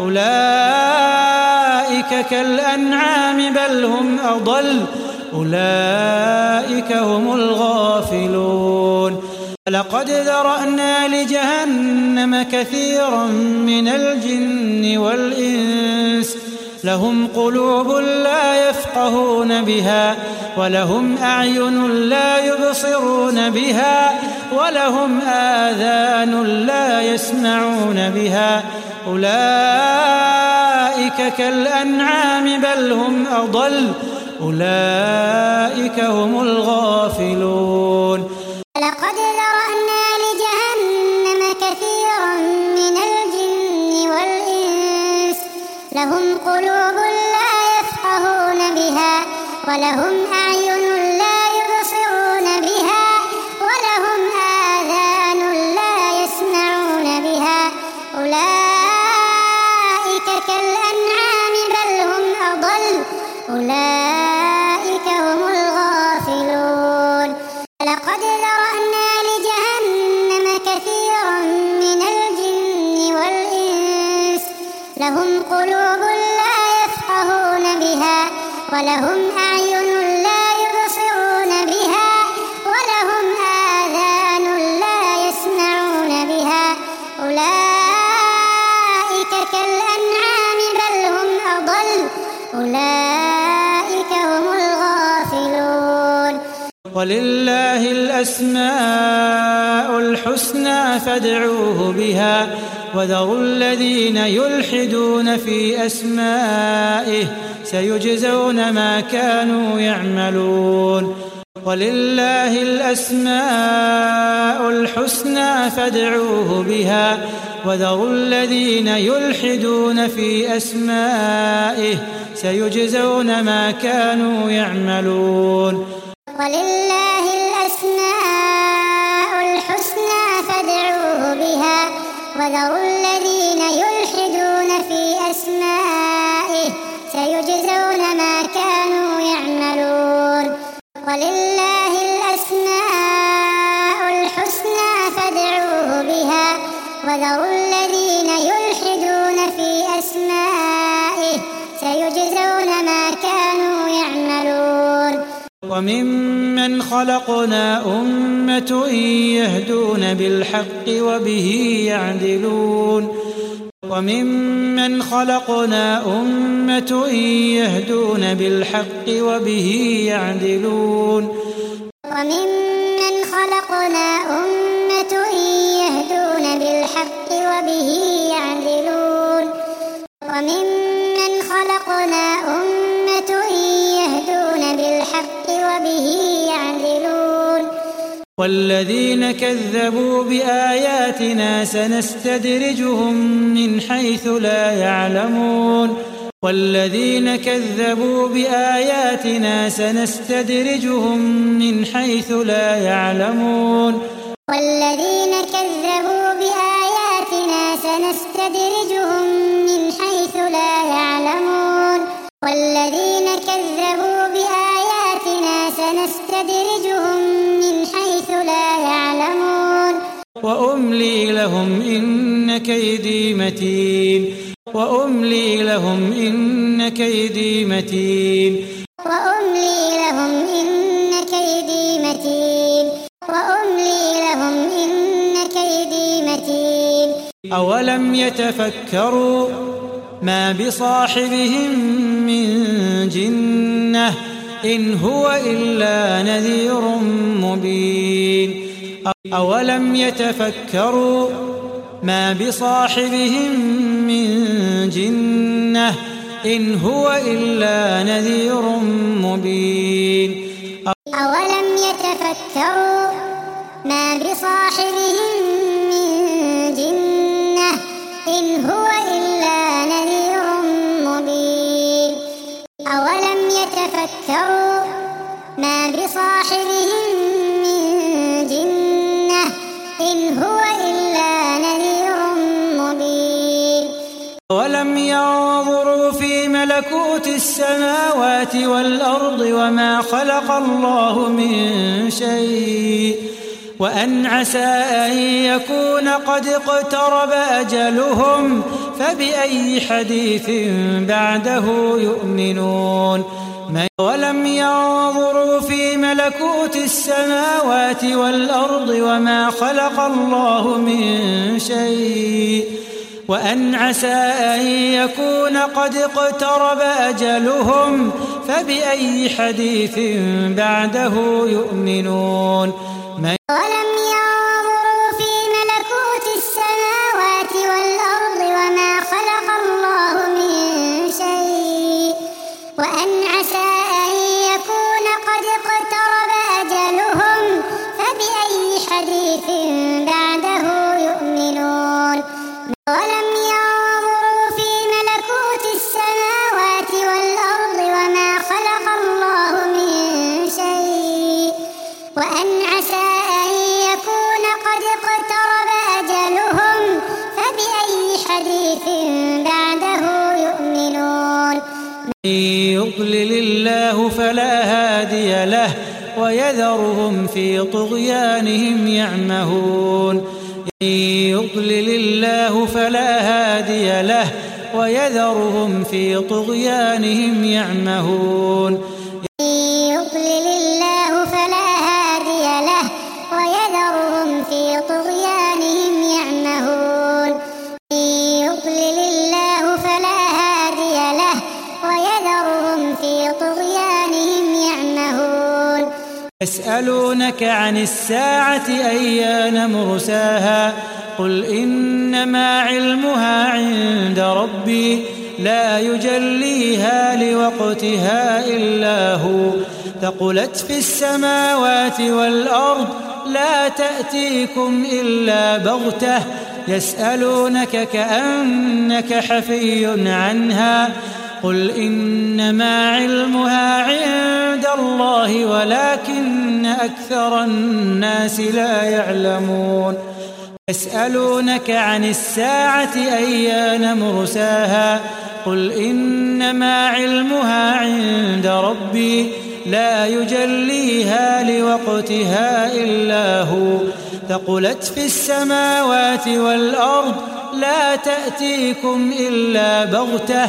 أولئك كالأنعام بل هم أضل أولئك هم الغافلون لقد ذرأنا لجهنم كثيرا من الجن والإنس لهم قلوب لا يفقهون بها ولهم أعين لا يبصرون بها ولهم آذان لا يسمعون بها أولئك كالأنعام بل هم أضل أولئك هم الغافلون لقد ذرأنا لجهنم كثيرا من الجن والإنس لهم قلوب لا يفقهون بها ولهم أعين لا يبصرون بها ولهم آذان لا يسمعون بها أولئك كالأنعام بل هم أضل أولئك هم الغافلون لقد ذرأنا لجهنم كثيرا من الجن والإنس لهم قلوب لا يفقهون بها ولهم أعين لا يبصرون بها ولهم آذان لا يسمعون بها أولئك كالأنعام بل هم أضل أولئك هم الغافلون ولله الأسماء الحسنى فادعوه بها وذروا الذين يلحدون في أسمائه سيجزون ما كانوا يعملون ولله الأسماء الحسنى فادعوه بها وذروا الذين يلحدون في أسمائه سيجزون ما كانوا يعملون ولله الأسماء الحسنى فادعوه بها وذروا الذين يلحدون في أسمائه سيجزون ما كانوا يعملون ولله الأسماء الحسنى فادعوه بها وذروا الذين يلحدون في أسمائه سيجزون ما كانوا يعملون وممن خلقنا أمة يهدون بالحق وبه يعدلون وممن خلقنا أمة يهدون بالحق وبه يعدلون وممن خلقنا أمة يهدون بالحق وبه يعدلون وممن خلقنا أمة يهدون بالحق وبه يعدلون والذين كذبوا بآياتنا سنستدرجهم من حيث لا يعلمون والذين كذبوا بآياتنا سنستدرجهم من حيث لا يعلمون والذين كذبوا بآياتنا سنستدرجهم من حيث لا يعلمون والذين كذبوا بآياتنا سنستدرجهم من حيث لا يعلمون وأملي لهم إن كيدي متين وأملي لهم إن كيدي متين وأملي لهم إن كيدي متين وأملي لهم إن كيدي متين أولم يتفكروا ما بصاحبهم من جنة إن هو إلا نذير مبين أولم يتفكروا ما بصاحبهم من جنة إن هو إلا نذير مبين أولم يتفكروا ما بصاحبهم من جنة إن هو إلا نذير مبين أولم يتفكروا ما بصاحبهم من جنة إن هو إلا نذير مبين ولم ينظروا في ملكوت السماوات والأرض وما خلق الله من شيء وأن عسى أن يكون قد اقترب أجلهم فبأي حديث بعده يؤمنون ولم ينظروا في ملكوت السماوات والأرض وما خلق الله من شيء وأن عسى أن يكون قد اقترب أجلهم فبأي حديث بعده يؤمنون. ولم ينظروا في ملكوت السماوات والأرض وما خلق الله من شيء وأن عسى أن يكون قد اقترب أجلهم فبأي حديث بعده يؤمنون. ولم ينظروا في ملكوت السماوات والأرض وما خلق الله من شيء وأن عسى أن يكون قد اقترب أجلهم فبأي حديث بعده يؤمنون. من يضلل الله فلا هادي له ويذرهم في طغيانهم يعمهون. من يضلل الله فلا هادي له ويذرهم في طغيانهم يعمهون. من يضلل الله فلا هادي له ويذرهم في طغيانهم يعمهون. من يضلل الله فلا هادي له ويذرهم في طغيانهم يعمهون. يسألونك عن الساعة أيان مرساها قل إنما علمها عند ربي لا يجليها لوقتها إلا هو ثقلت في السماوات والأرض لا تأتيكم إلا بغتة يسألونك كأنك حفي عنها قل إنما علمها عند الله ولكن أكثر الناس لا يعلمون. يسألونك عن الساعة أيان مرساها قل إنما علمها عند ربي لا يجليها لوقتها إلا هو ثقلت في السماوات والأرض لا تأتيكم إلا بغتة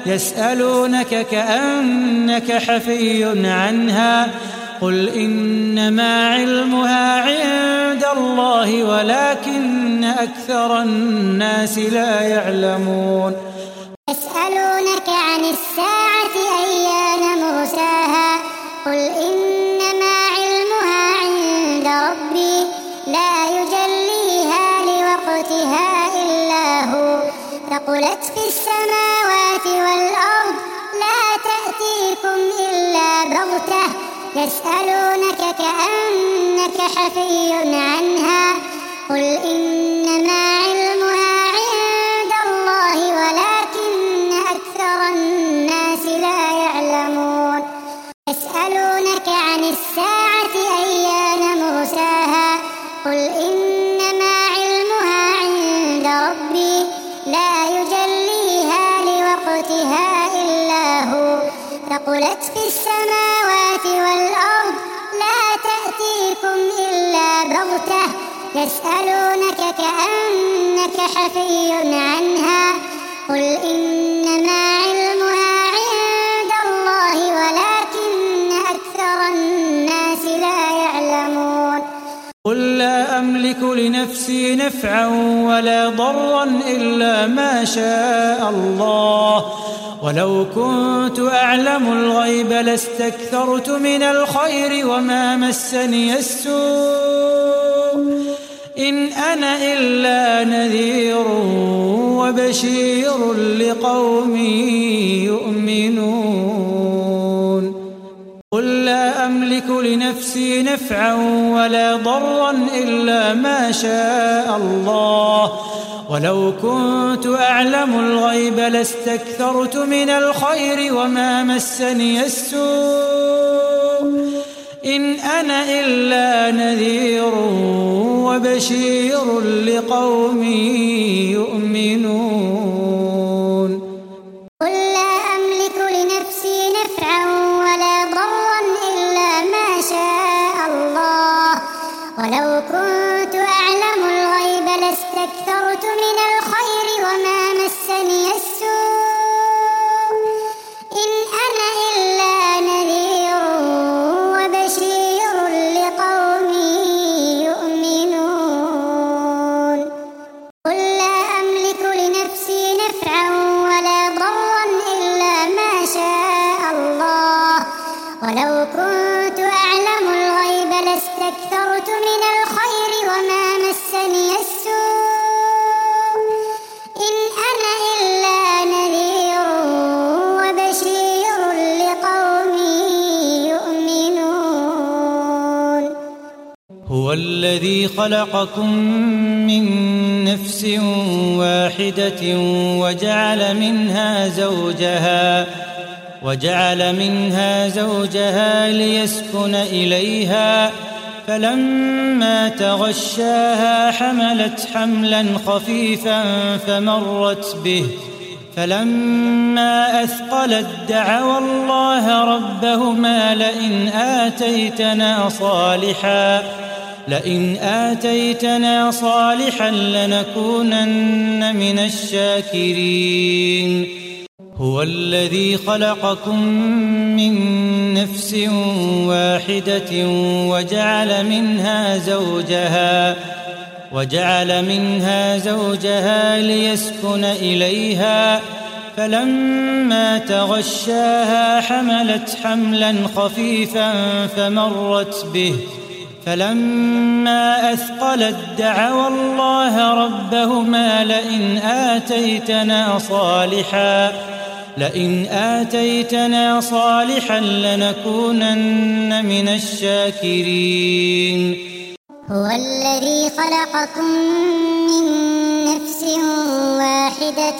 يسألونك كأنك حفي عنها قل إنما علمها عند الله ولكن أكثر الناس لا يعلمون. يسألونك عن الساعة أيان مرساها قل إنما علمها عند ربي لا يجليها لوقتها إلا هو ثقلت في السماوات والأرض لا تأتيكم إلا بغتة يسألونك كأنك حفي عنها قل إنما علمها عند الله ولكن أكثر الناس لا يعلمون. يسألونك عن الساعة أيان مرساها قل إنما علمها عند ربي لا يجليها لوقتها إلا هو ثقلت في السماوات والأرض لا تأتيكم إلا بغتة يسألونك كأنك حفي عنها قل إنما علمها عند الله ولكن أكثر الناس لا يعلمون. قل لا أملك لنفسي نفعا ولا ضرا إلا ما شاء الله ولو كنت أعلم الغيب لاستكثرت من الخير وما مسني السوء إن أنا إلا نذير وبشير لقوم يؤمنون. قل لا أملك لنفسي نفعا ولا ضرا إلا ما شاء الله ولو كنت أعلم الغيب لاستكثرت من الخير وما مسني السوء إن أنا إلا نذير وبشير لقوم يؤمنون. قل لا أملك لنفسي نفعا ولا ضرا إلا ما شاء الله ولو كنت أعلم الغيب لاستكثرت من الخير وما مسني السوء إن أنا إلا نذير وبشير لقوم يؤمنون. قل لا أملك لنفسي هو الذي خلقكم من نفس واحدة وجعل منها زوجها ليسكن إليها فلما تغشاها حملت حملا خفيفا فمرت به فلما أثقلت دعوا الله ربهما لئن آتيتنا صالحا لنكونن من الشاكرين هو الذي خلقكم من نفس واحدة وجعل منها زوجها ليسكن إليها فلما تغشاها حملت حملا خفيفا فمرت به فلما أثقلت دعوا الله ربهما لئن آتيتنا صالحا لنكونن من الشاكرين هو الذي خلقكم من نفس واحدة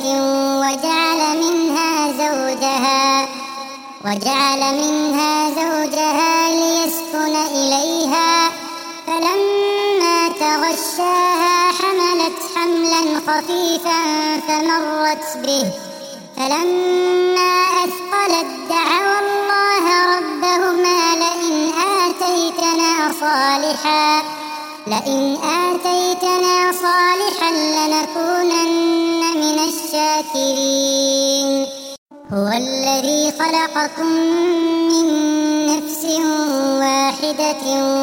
وجعل منها زوجها ليسكن إليها فلما تغشاها حملت حملا خفيفا فمرت به فلما أثقلت دعوا الله ربهما لئن آتيتنا صالحا لنكونن من الشاكرين هو الذي خلقكم من نفس واحدة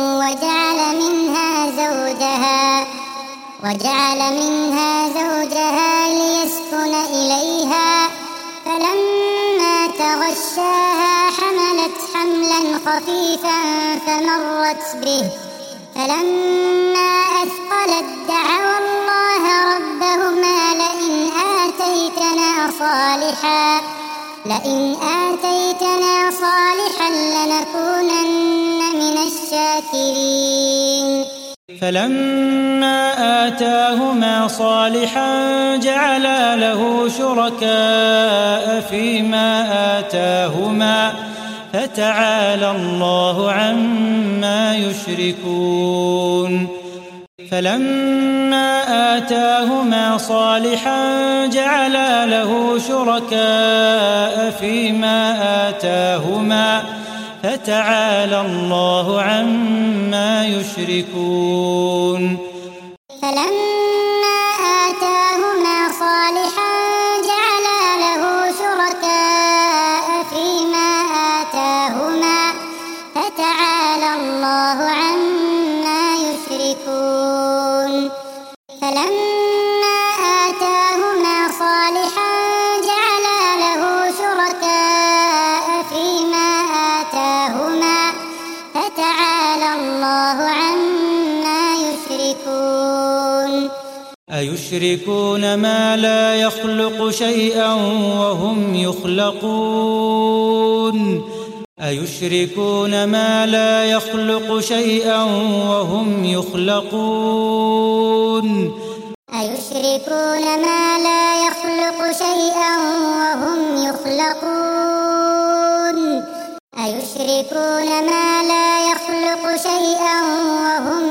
وجعل منها زوجها ليسكن إليها فلما تغشاها حملت حملا خفيفا فمرت به فلما أثقلت دعوا الله ربهما لئن آتيتنا صالحا لنكونن من الشاكرين فلما آتاهما صالحا جعلا له شركاء فيما آتاهما فتعالى الله عما يشركون فلما آتاهما صالحا جعلا له شركاء فيما آتاهما فتعالى الله عما يشركون فلما آتاهما صالحا جعلا له شركاء فيما آتاهما فتعالى الله عما يشركون فلما آتاهما صالحا جعلا له شركاء فيما آتاهما فتعالى الله عما يشركون أيشركون ما لا يخلق شيئا وهم يخلقون أيشركون ما لا يخلق شيئا وهم يخلقون أيشركون ما لا يخلق شيئا وهم يخلقون أيشركون ما لا يخلق شيئا وهم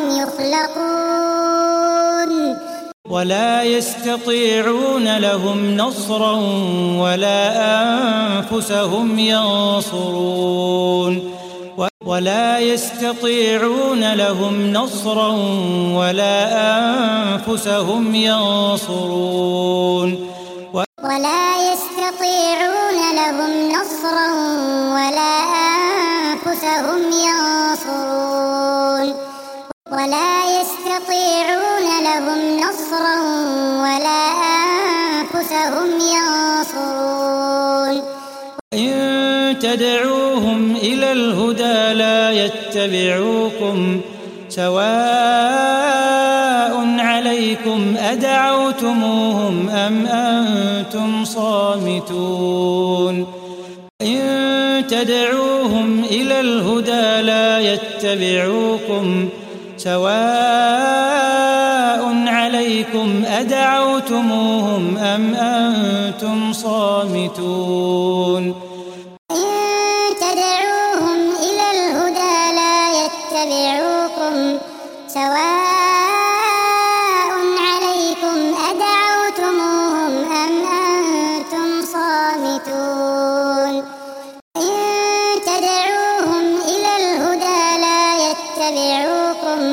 يخلقون ولا يستطيعون لهم نصرا ولا أنفسهم ينصرون ولا يستطيعون لهم نصرا ولا أنفسهم ينصرون ولا يستطيعون لهم نصرا ولا أنفسهم ينصرون ولا يستطيعون لهم نصرا ولا أنفسهم ينصرون إن تدعوهم إلى الهدى لا يتبعوكم سواء عليكم أدعوتموهم أم أنتم صامتون إن تدعوهم إلى الهدى لا يتبعوكم سواء عليكم أدعوتموهم أم أنتم صامتون إن تدعوهم إلى الهدى لا يتبعوكم سواء عليكم أدعوتموهم أم أنتم صامتون إن تدعوهم إلى الهدى لا يتبعوكم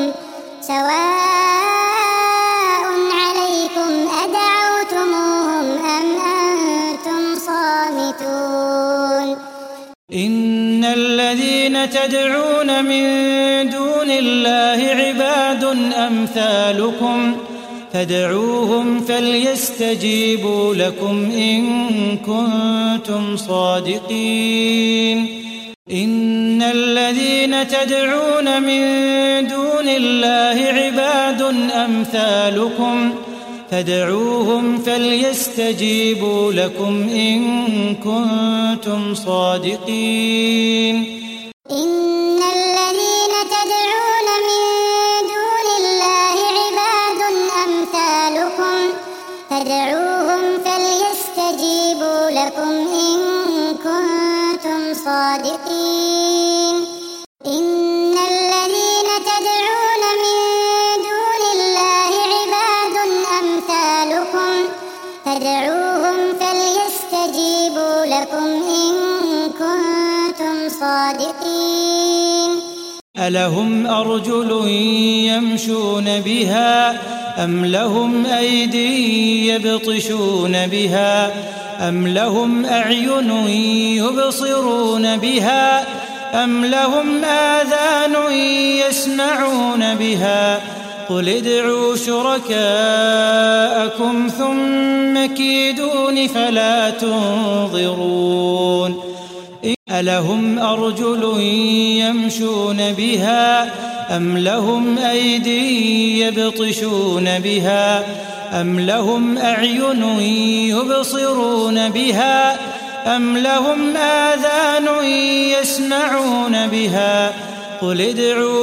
سواء عليكم أدعوتموهم أم أنتم صامتون إن الذين تدعون من دون الله عباد أمثالكم فادعوهم فليستجيبوا لكم إن كنتم صادقين إن الذين تدعون من دون الله عباد أمثالكم فادعوهم فليستجيبوا لكم إن كنتم صادقين إن الذين تدعون من دون الله عباد أمثالكم فادعوهم فليستجيبوا لكم إن كنتم صادقين إن الذين تدعون من دون الله عباد أمثالكم فادعوهم فليستجيبوا لكم إن كنتم صادقين ألهم أرجل يمشون بها أم لهم أيدي يبطشون بها أم لهم أعين يبصرون بها أم لهم آذان يسمعون بها قل ادعوا شركاءكم ثم كيدون فلا تنظرون ألهم أرجل يمشون بها أم لهم أيدي يبطشون بها أم لهم أعين يبصرون بها أم لهم آذان يسمعون بها قل ادعوا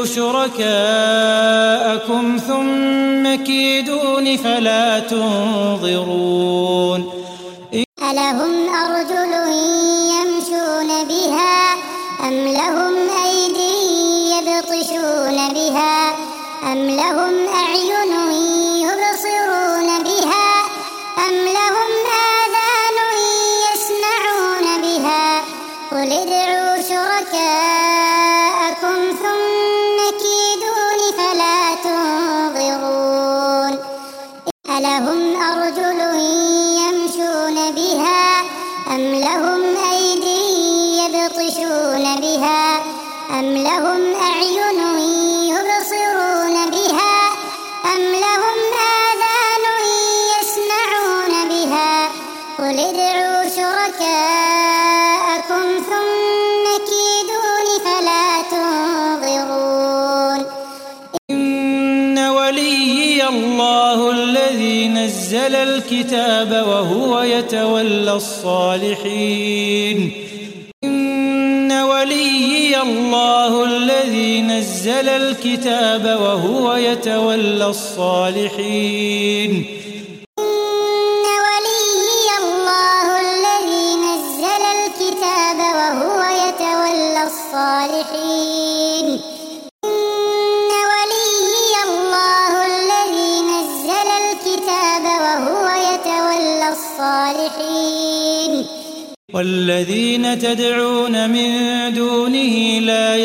شركاءكم ثم كيدون فلا تنظرون ألهم أرجل يمشون بها أم لهم أيدي يبطشون بها أم لهم أعين يبصرون بها أم لهم آذان يسمعون بها قل ادعوا شركاءكم ثم كيدون فلا تنظرون ألهم أرجل يمشون بها أم لهم أيدي يبطشون بها أم لهم أعين يبصرون بها أم لهم آذان يسمعون بها قل ادعوا شركاءكم ثم كيدون فلا تنظرون إن وليي الله الذي نزل الكتاب وهو يتولى الصالحين إن وليي الله الذي نزل الكتاب وهو يتولى الصالحين إن وليي الله الذي نزل الكتاب وهو يتولى الصالحين إن وليي الله الذي نزل الكتاب وهو يتولى الصالحين والذين تدعون من دونه لا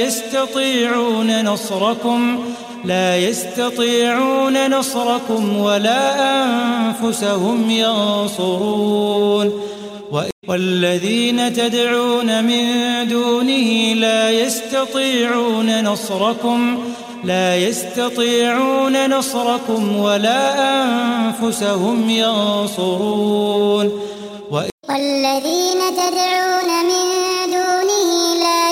يستطيعون نصركم ولا أنفسهم ينصرون والذين تدعون من دونه لا يستطيعون نصركم ولا أنفسهم ينصرون والذين تدعون من دونه لا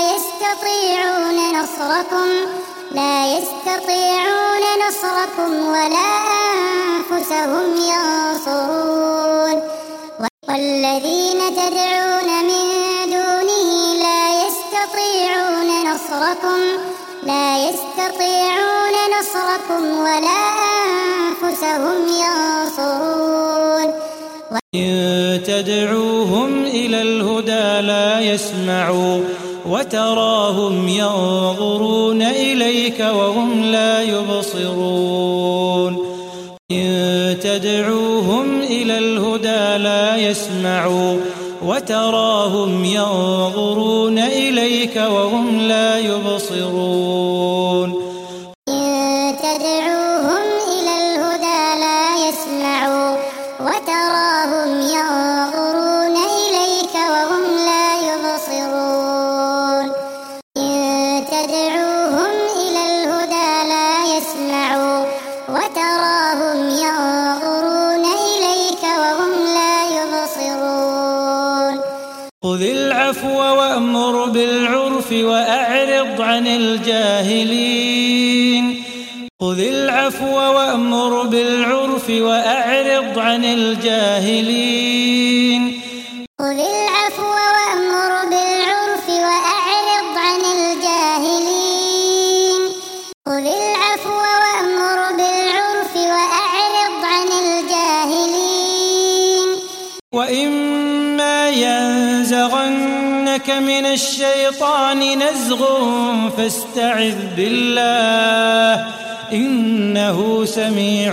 يستطيعون نصركم ولا أنفسهم ينصرون والذين تدعون من دونه لا يستطيعون نصركم ولا أنفسهم ينصرون وإن تدعوهم إلى الهدى لا يسمعوا وتراهم ينظرون إليك وهم لا يبصرون إن تدعوهم إلى الهدى لا يسمعوا وتراهم ينظرون إليك وهم لا يبصرون إن تدعوهم إلى الهدى لا يسمعوا وتراهم ينظرون إليك وهم لا يبصرون إن تدعوهم إلى الهدى لا يسمعوا وتراهم ينظرون إليك وهم لا يبصرون خذ العفو وأمر بالعرف وأعرض عن الجاهلين خذ العفو وأمر بالعرف وأعرض عن الجاهلين خذ العفو وأمر بالعرف وأعرض عن الجاهلين خذ العفو وأمر بالعرف وأعرض عن الجاهلين وإما ينزغنك من الشيطان نزغ فاستعذ بالله إنه سميع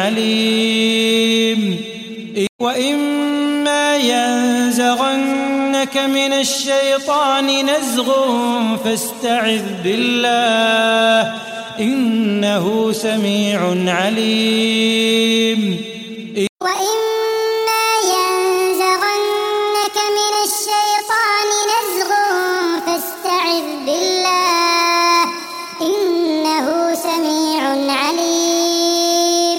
عليم وإما ينزغنك من الشيطان نزغ فاستعذ بالله إنه سميع عليم وإما ينزغنك من الشيطان نزغ فاستعذ بالله إنه سميع عليم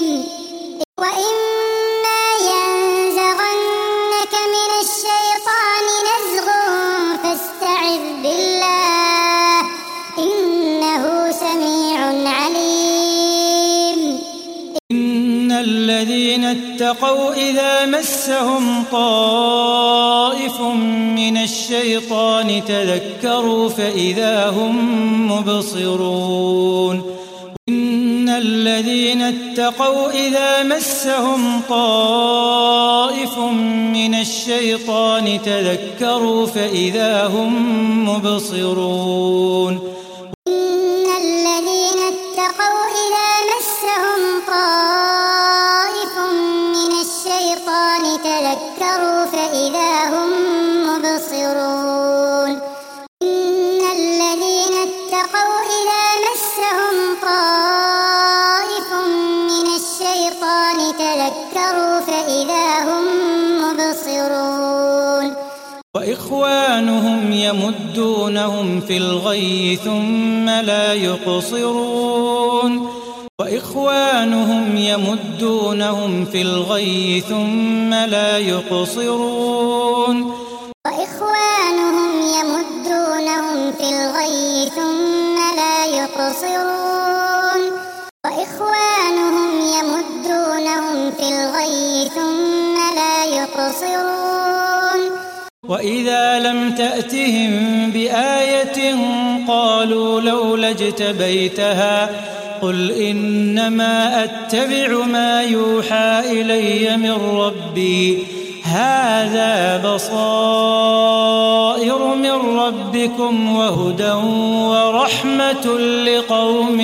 وإما ينزغنك من الشيطان نزغ فاستعذ بالله إنه سميع عليم إن الذين اتقوا إذا مسهم طائف من الشيطان تذكروا فإذا هم مبصرون إن الذين اتقوا إذا مسهم طائف من الشيطان تذكروا فإذا هم مبصرون إن الذين اتقوا إذا مسهم طائف من الشيطان تذكروا فإذا هم مبصرون إن الذين اتقوا إذا مسهم طائف من الشيطان تذكروا فإذا هم مبصرون وإخوانهم يمدونهم في الغي ثم لا يقصرون وإخوانهم يمدونهم في الغي ثم لا يقصرون وإخوانهم يمدونهم في الغي ثم لا يقصرون وإخوانهم يمدونهم في الغي ثم لا يقصرون وإذا لم تأتهم بآية قالوا لولا اجتبيتها قل إنما أتبع ما يوحى إلي من ربي هذا بصائر من ربكم وهدى ورحمة لقوم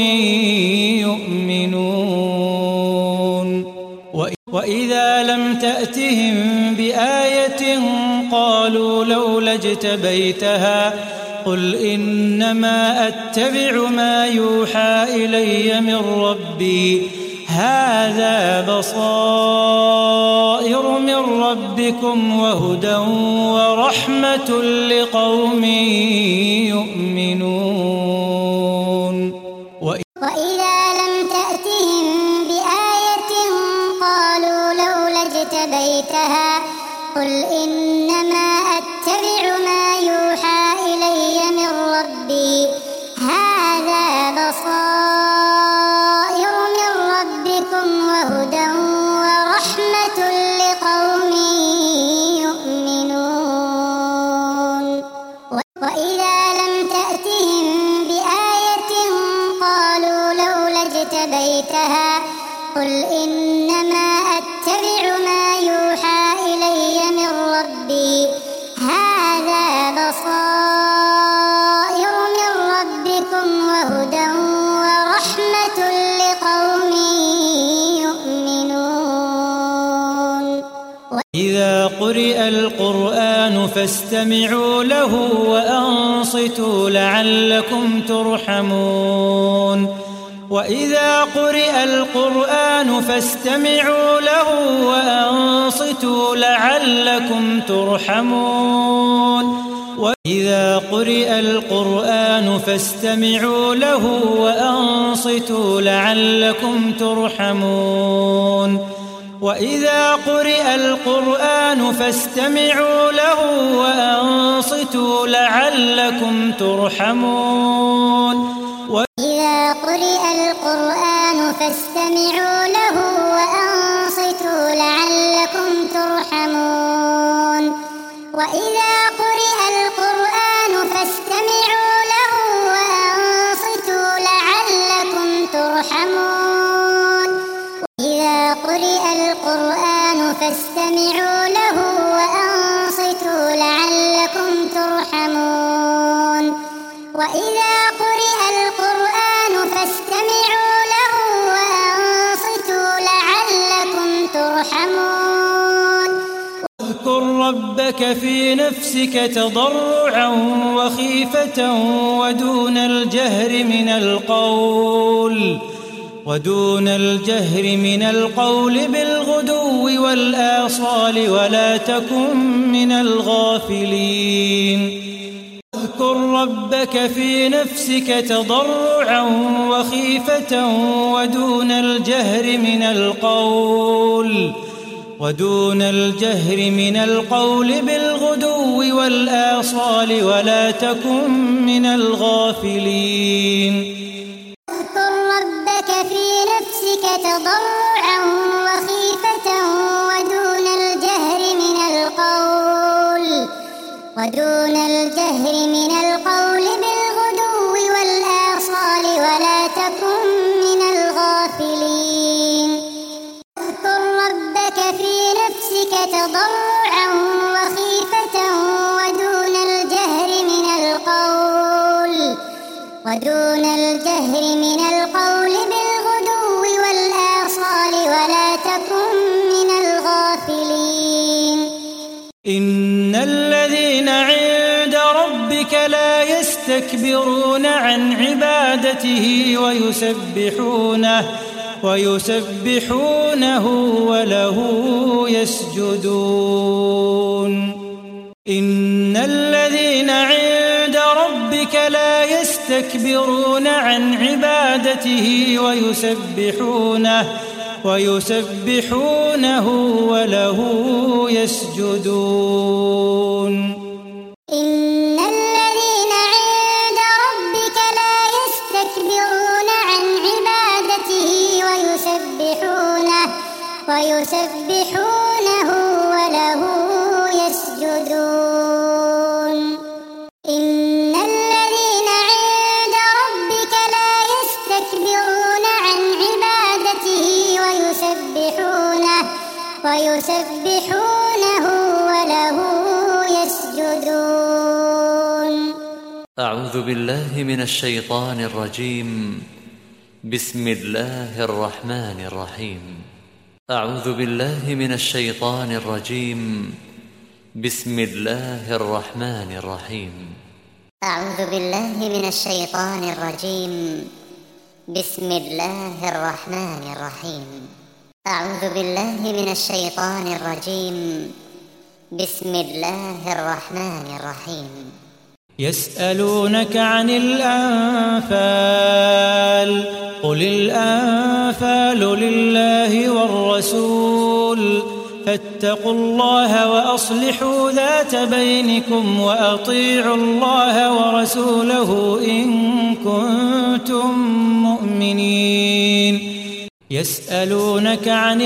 يؤمنون وإذا لم تأتهم بآية قالوا لولا اجتبيتها قل إنما أتبع ما يوحى إلي من ربي هذا بصائر من ربكم وهدى ورحمة لقوم يؤمنون وإذا لم تأتهم بآية قالوا لولا اجتبيتها قل إنما أتبع ما يوحى إلي من ربي هذا بصائر من ربكم وهدى ورحمة لقوم يؤمنون وإذا لم تأتهم بآية قالوا لولا اشتريتها قل إنما أتبع ما يوحى إلي من ربي هذا بصائر من ربكم وهدى ورحمة لقوم يؤمنون. إذا قرئ القرآن فاستمعوا له وأنصتوا لعلكم ترحمون. وإذا قرئ القرآن فاستمعوا له وأنصتوا لعلكم ترحمون. وإذا قرئ القرآن فاستمعوا له وأنصتوا لعلكم ترحمون. وإذا قرئ القرآن فاستمعوا له وأنصتوا لعلكم ترحمون. وإذا قرئ القرآن فاستمعوا له وأنصتوا لعلكم ترحمون. وإذا قرئ القرآن فاستمعوا له وأنصتوا لعلكم ترحمون. وإذا قرئ القرآن فاستمعوا له وأنصتوا لعلكم ترحمون. وإذا قرئ القرآن فاستمعوا له وأنصتوا لعلكم ترحمون. واذكر ربك في نفسك تضرعا وخيفة ودون الجهر من القول بالغدو والآصال ولا تكن من الغافلين. واذكر ربك في نفسك تضرعا وخيفة ودون الجهر من القول بالغدو والآصال ولا تكن من الغافلين. واذكر ربك في نفسك تضرعا وخيفة ودون الجهر من القول بالغدو والآصال ولا تكن من الغافلين. واذكر ربك في نفسك تضرعا وخيفة ودون الجهر من القول بالغدو والآصال ولا تكن من الغافلين. إن الذين عند ربك لا يستكبرون عن عبادته ويسبحونه وله يسجدون. إن الذين عند ربك لا يستكبرون عن عبادته ويسبحونه وله يسجدون. إن الذين عند ربك لا يستكبرون عن عبادته ويسبحونه وله يسجدون. إن الذين عند ربك لا يستكبرون عن عبادته ويسبحونه وله يسجدون. أعوذ بالله من الشيطان الرجيم. بسم الله الرحمن الرحيم. أعوذ بالله من الشيطان الرجيم. بسم الله الرحمن الرحيم. أعوذ بالله من الشيطان الرجيم. بسم الله الرحمن الرحيم. أعوذ بالله من الشيطان الرجيم. بسم الله الرحمن الرحيم. يسألونك عن الأنفال قل الأنفال لله والرسول فاتقوا الله وأصلحوا ذات بينكم وأطيعوا الله ورسوله إن كنتم مؤمنين. يسألونك عن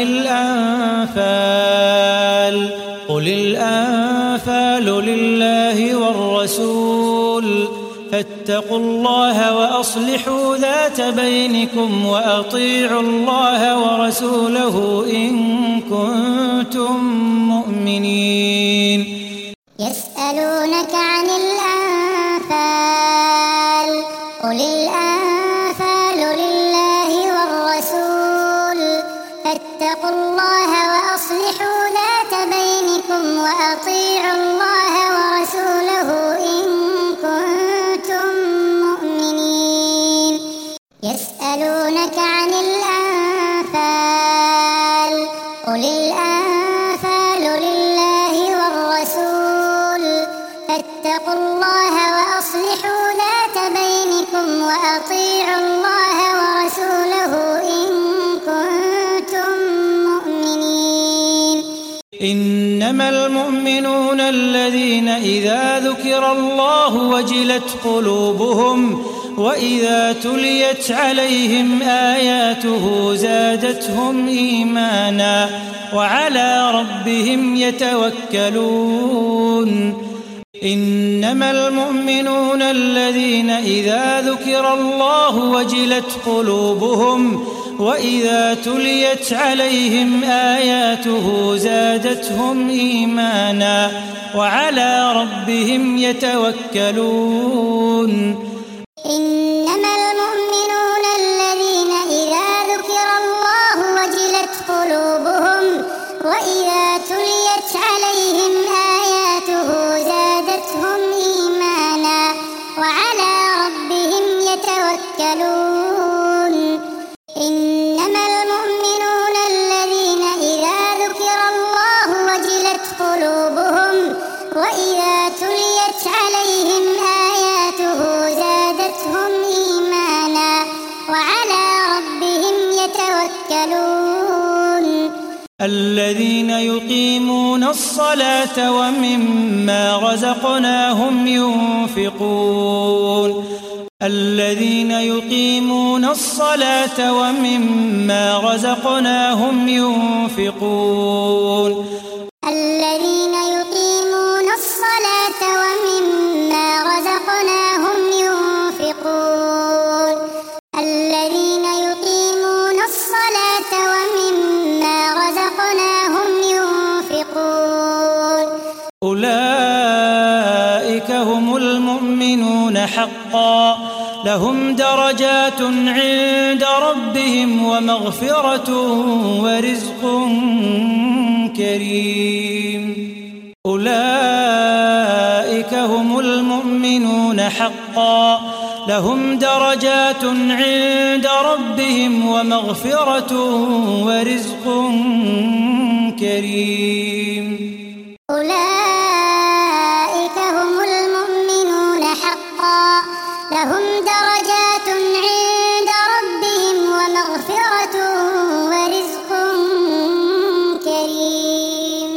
الأنفال قل الأنفال لله والرسول فاتقوا الله وأصلحوا ذات بينكم وأطيعوا الله ورسوله إن كنتم مؤمنين. يسألونك عن الأنفال قل الأنفال لله والرسول فاتقوا الله وأصلحوا ذات بينكم وأطيعوا الله ورسوله إن كنتم مؤمنين. يسألونك عن الأنفال قل الأنفال لله والرسول فاتقوا الله وأصلحوا ذات بينكم وأطيعوا الله ورسوله إن كنتم مؤمنين. إنما المؤمنون الذين إذا ذكر الله وجلت قلوبهم وإذا تليت عليهم آياته زادتهم إيمانا وعلى ربهم يتوكلون. إنما المؤمنون الذين إذا ذكر الله وجلت قلوبهم وإذا تليت عليهم آياته زادتهم إيمانا وعلى ربهم يتوكلون. إنما المؤمنون الذين إذا ذكر الله وجلت قلوبهم وإذا تليت عليهم آياته زادتهم إيمانا وعلى ربهم يتوكلون. إنما المؤمنون الذين إذا ذكر الله وجلت قلوبهم وإذا تليت عليهم آياته زادتهم إيمانا وعلى ربهم يتوكلون. الذين يقيمون الصلاة ومما رزقناهم ينفقون. الذين يقيمون الصلاة ومما رزقناهم ينفقون. الذين يقيمون الصلاة ومما رزقناهم ينفقون. الذين يقيمون الصلاة ومما رزقناهم ينفقون. أولئك هم المؤمنون حقا لهم درجات عند ربهم ومغفرة ورزق كريم. أولئك هم المؤمنون حقا لهم درجات عند ربهم ومغفرة ورزق كريم. أولئك هم المؤمنون حقا لهم درجات عند ربهم ومغفرة ورزق كريم.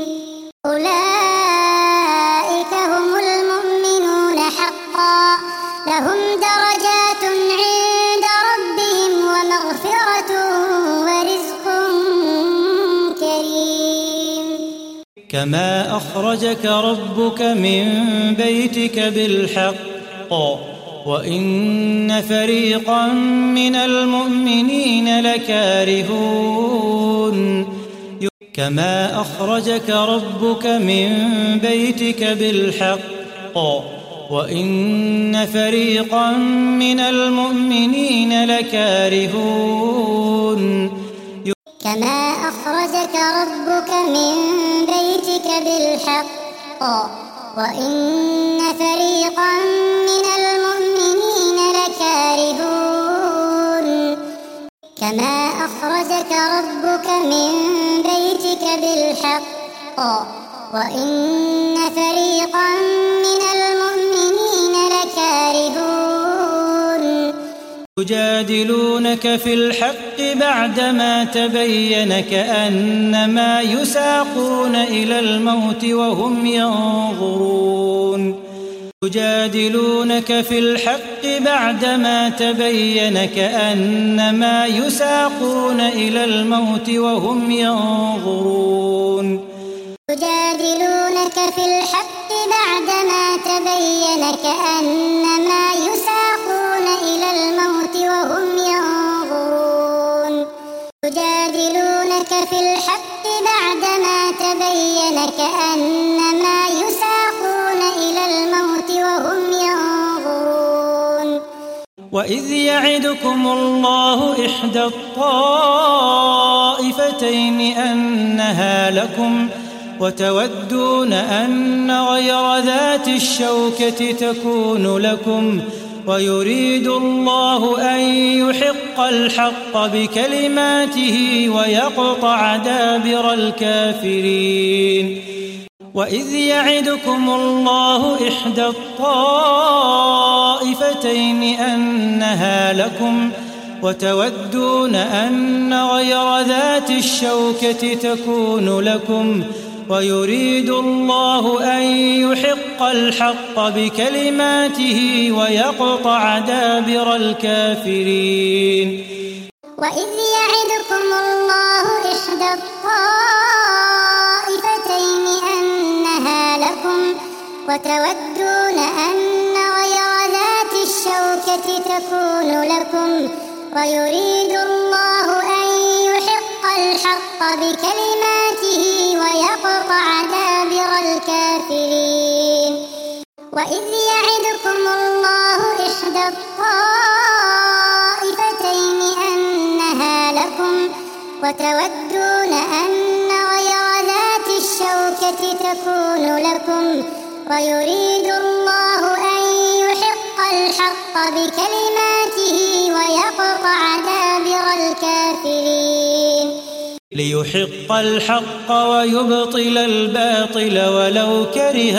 أولئك هم المؤمنون حقا لهم درجات عند ربهم ومغفرة ورزق كريم. كما أخرجك ربك من بيتك بالحق وإن فريقا من المؤمنين لكارهون. كما أخرجك ربك من بيتك بالحق وإن فريقا من المؤمنين لكارهون. كما أخرجك ربك من بيتك بالحق وإن فريقا من المؤمنين لكارهون. كما أخرجك ربك من بيتك بالحق وإن فريقا من المؤمنين لكارهون. يجادلونك في الحق بعدما تبين كأنما يساقون إلى الموت وهم ينظرون. يجادلونك في الحق بعدما تبين كأنما يساقون إلى الموت وهم ينظرون. يجادلونك في الحق بعدما تبين كأنما يساقون إلى الموت وهم ينظرون يجادلونك في الحق بعدما تبين كأنما يساقون إلى الموت وهم ينظرون وإذ يعدكم الله إحدى الطائفتين أنها لكم وتودون أن غير ذات الشوكة تكون لكم ويريد الله أن يحق الحق بكلماته ويقطع دابر الكافرين وإذ يعدكم الله إحدى الطائفتين أنها لكم وتودون أن غير ذات الشوكة تكون لكم ويريد الله أن يحق الحق بكلماته ويقطع دابر الكافرين وإذ يعدكم الله إحدى الطائفتين أنها لكم وتودون أن غير ذات الشوكة تكون لكم ويريد الله أن يحق الحق بكلماته ويقطع دابر الكافرين وإذ يعدكم الله إحدى الطائفتين أنها لكم وتودون أن غير ذات الشوكة تكون لكم ويريد الله أن يحق الحق بكلماته ويقطع دابر الكافرين ليحق الحق ويبطل الباطل ولو كره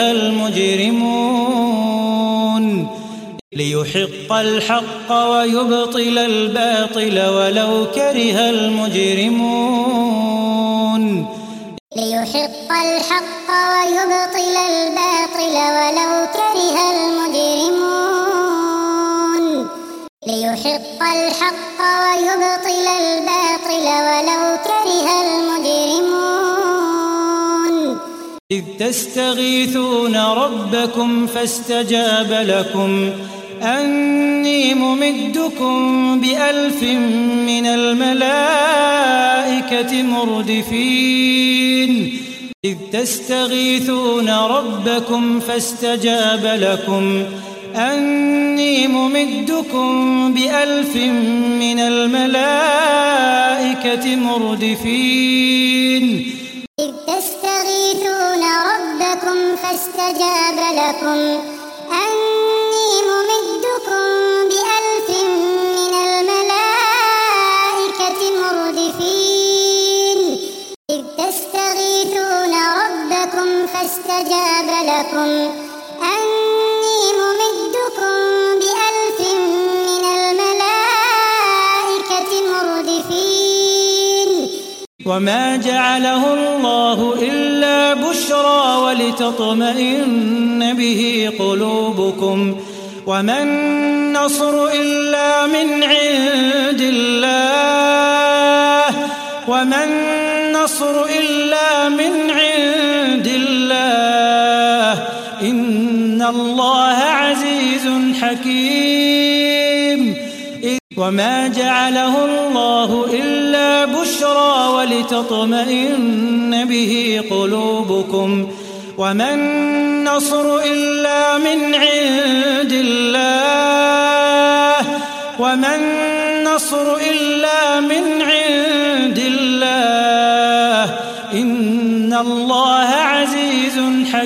المجرمون ليحق الحق ويبطل الباطل ولو كره المجرمون ليحق الحق ويبطل الباطل ولو كره المجرمون ليحق الحق ويبطل الباطل ولو كره المجرمون إذ تستغيثون ربكم فاستجاب لكم أني ممدكم ب1000 من الملائكة مردفين إذ تستغيثون ربكم فاستجاب لكم أني ممدكم ب1000 من الملائكة مردفين إذ تستغيثون ربكم فاستجاب لكم أني ممدكم ب1000 من الملائكة مردفين إذ تستغيثون ربكم فاستجاب لكم أني ممدكم ب1000 من الملائكة مردفين وما جعله الله إلا بشرى ولتطمئن به قلوبكم وما النصر إلا من عند الله وما النصر إلا من عند الله إن الله عزيز حكيم وما جعله الله إلا بشرى ولتطمئن به قلوبكم وما النصر إلا من عند الله وما النصر إلا من عند الله إن الله عزيز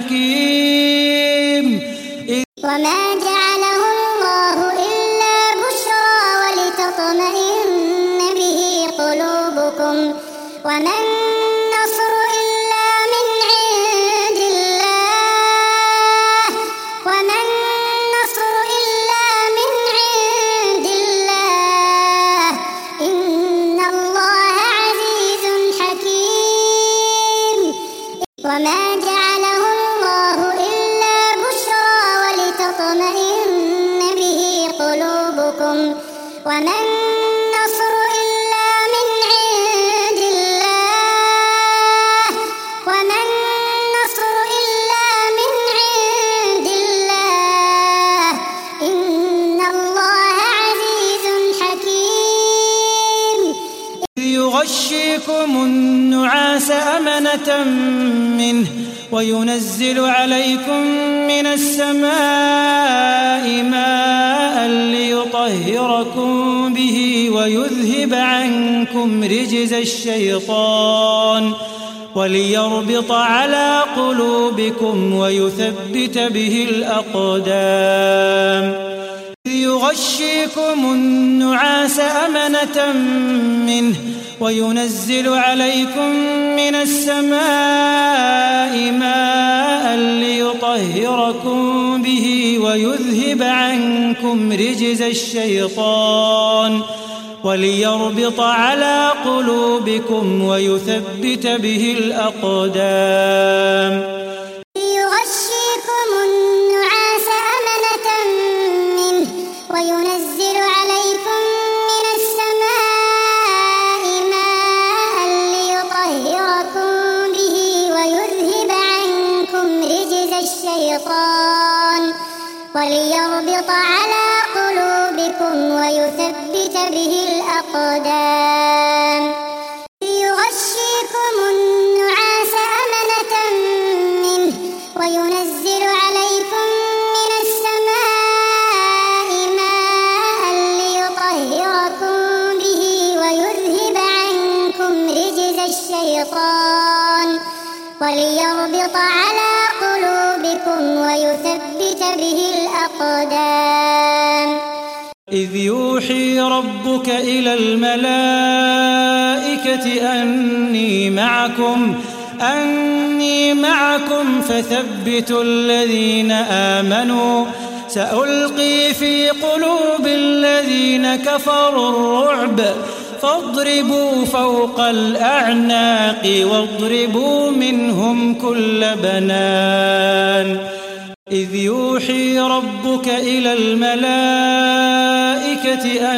حكيم وما جعله الله إلا بشرى ولتطمئن به قلوبكم وما النصر إلا من عند الله وما النصر إلا من عند الله إن الله عزيز حكيم وما جعله الله إلا بشرى ولتطمئن به قلوبكم وما النصر إلا من عند الله وما يغشيكم النعاس أمنة منه وينزل عليكم من السماء ماء ليطهركم به ويذهب عنكم رجز الشيطان وليربط على قلوبكم ويثبت به الأقدام يغشيكم النعاس أمنة منه وينزل عليكم من السماء ماء ليطهركم به ويذهب عنكم رجز الشيطان وليربط على قلوبكم ويثبت به الأقدام يغشيكم النعاس أمنة منه وينزل عليكم من السماء ماء ليطهركم به ويذهب عنكم رجز الشيطان وليربط على قلوبكم ويثبت به الأقدام يغشيكم النعاس أمنة منه وينزل عليكم من السماء ماء ليطهركم به ويذهب عنكم رجز الشيطان وليربط على قلوبكم ويثبت به الأقدام إذ يوحي ربك إلى الملائكة أني معكم فثبتوا الذين آمنوا سألقي في قلوب الذين كفروا الرعب فاضربوا فوق الأعناق واضربوا منهم كل بنان إذ يوحي ربك إلى الملائكة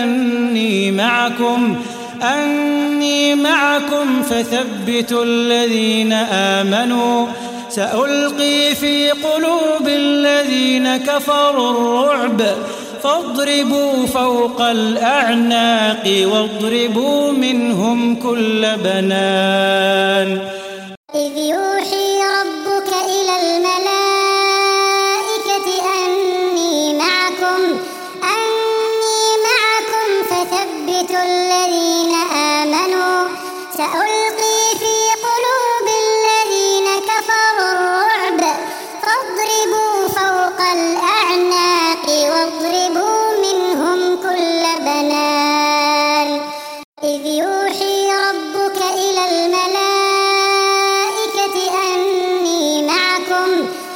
أني معكم فثبتوا الذين آمنوا سألقي في قلوب الذين كفروا الرعب فاضربوا فوق الأعناق واضربوا منهم كل بنان إذ يوحي ربك إلى الملائكة أني معكم فثبتوا الذين آمنوا سألقي في قلوب الذين كفروا الرعب فاضربوا فوق الأعناق واضربوا منهم كل بنان إذ يوحي ربك إلى الملائكة أني معكم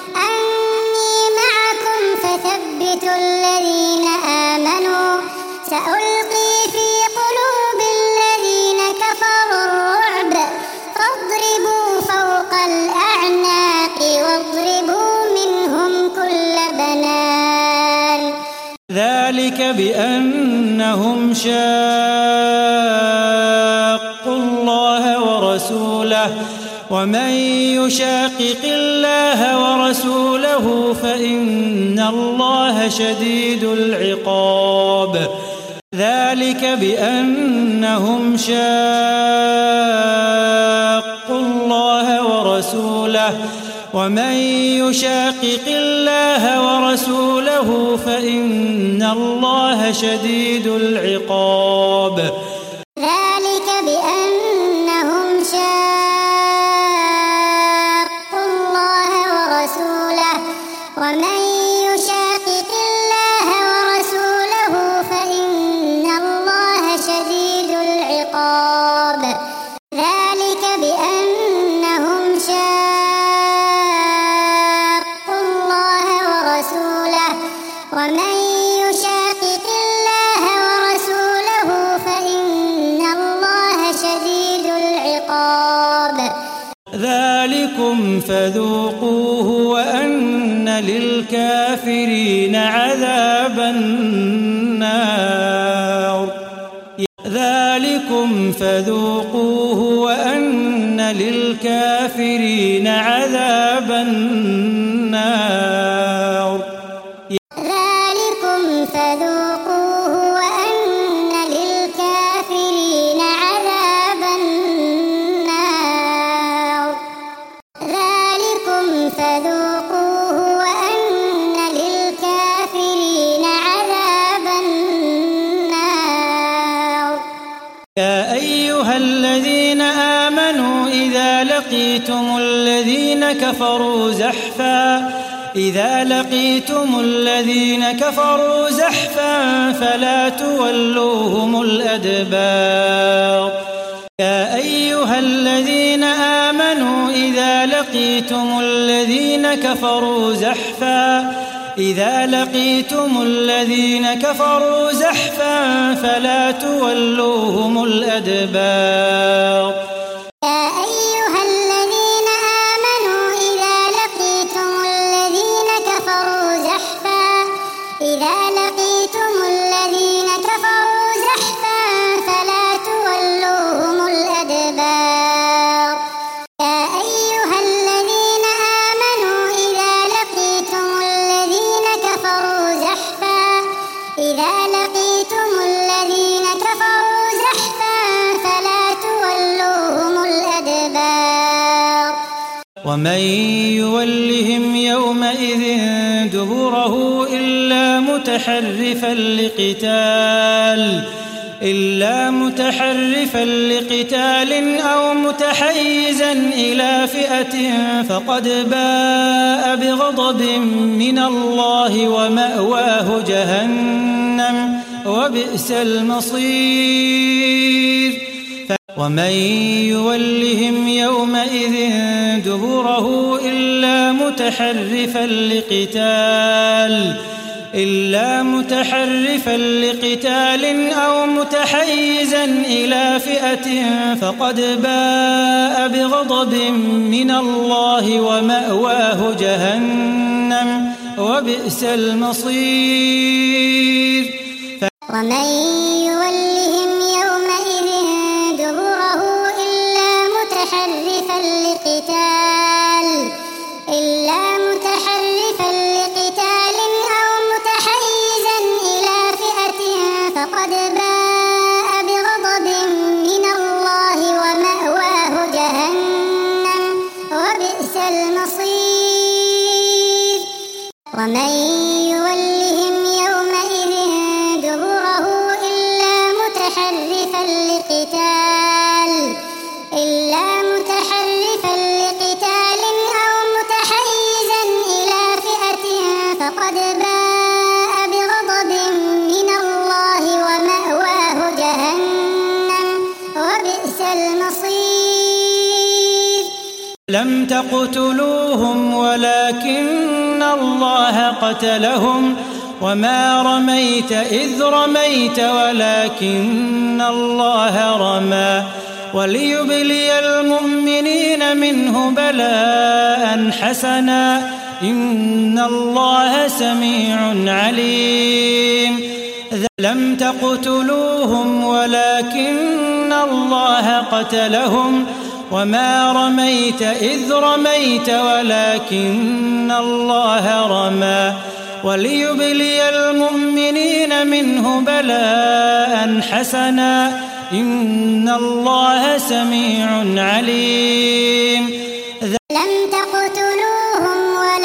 فثبتوا الذين آمنوا سألقي في قلوب الذين كفروا الرعب فاضربوا فوق الأعناق واضربوا منهم كل بنان ذلك بأنهم شاقوا الله ورسوله ومن يشاقق الله ورسوله فإن الله شديد العقاب ذلك بأنهم شاقوا الله ورسوله ومن يشاقق الله ورسوله فإن الله شديد العقاب ذلك بأنهم شاقوا الله ورسوله ومن يشاقق الله ورسوله فإن الله شديد العقاب ذلك بأنهم شاقوا الله ورسوله ومن يشاقق الله ورسوله فإن الله شديد العقاب ذلكم فذوقوه وأن للكافرين عذاب النار ذلكم فذوقوه وأن للكافرين عذاب النار ذلكم فذوقوه وأن للكافرين عذاب إذا لقيتم الذين كفروا زحفا فلا تولوهم الأدبار يا أيها الذين آمنوا إذا لقيتم الذين كفروا زحفا فلا تولوهم الأدبار ومن يولهم يومئذ دبره إلا متحرفا لقتال أو متحيزا إلى فئة فقد باء بغضب من الله ومأواه جهنم وبئس المصير ومن يولهم يومئذ دبره إلا متحرفا لقتال أو متحيزا إلى فئة فقد باء بغضب من الله ومأواه جهنم وبئس المصير ومن يولهم يومئذ دبره إلا متحرفا لقتال أو متحيزا إلى فئة فقد باء بغضب من الله ومأواه جهنم وبئس المصير ومن يولهم يومئذ دبره إلا متحرفا لقتال أو متحيزا إلى فئة فقد باء بغضب من الله ومأواه جهنم وبئس المصير لم تقتلوهم ولكن الله قتلهم وما رميت إذ رميت ولكن الله رمى وليبلي المؤمنين منه بلاء حسنا إن الله سميع عليم لم تقتلوهم ولكن الله قتلهم وما رميت إذ رميت ولكن الله رمى وليبلي المؤمنين منه بلاء حسنا إن الله سميع عليم لم تقتلوهم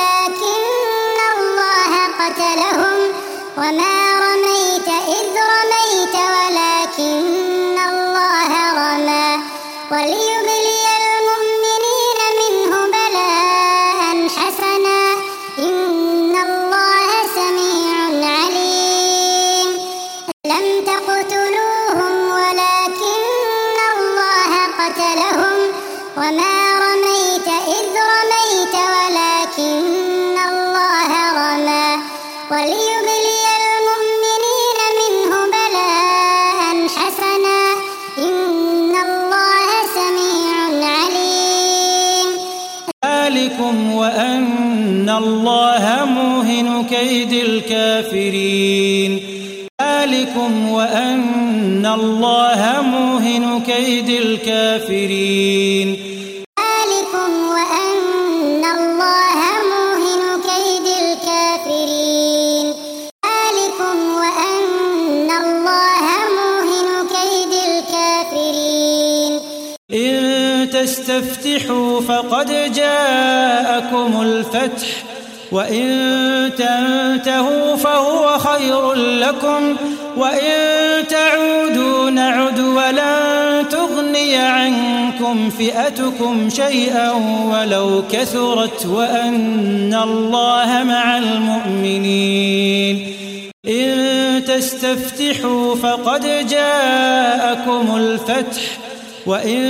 ولكن الله قتلهم وما رميت إذ رميت ولكن الله رمى وليبلي المؤمنين منه بلاء حسنا إن الله سميع عليم لم تقتلوهم ولكن الله قتلهم وما رميت إذ رميت ولكن الله رمى وليبلي المؤمنين منه بلاء حسنا إن الله سميع عليم ذلكم وأن الله موهن كيد الكافرين ذلكم وأن الله موهن كيد الكافرين ذلكم وأن الله موهن كيد الكافرين ذلكم وأن الله موهن كيد الكافرين إن تستفتحوا فقد جاءكم الفتح وإن تنتهوا فهو خير لكم وإن تعودوا نعد ولن تغني عنكم عنكم فئتكم شيئا ولو كثرت وأن الله مع المؤمنين إن تستفتحوا فقد جاءكم الفتح وإن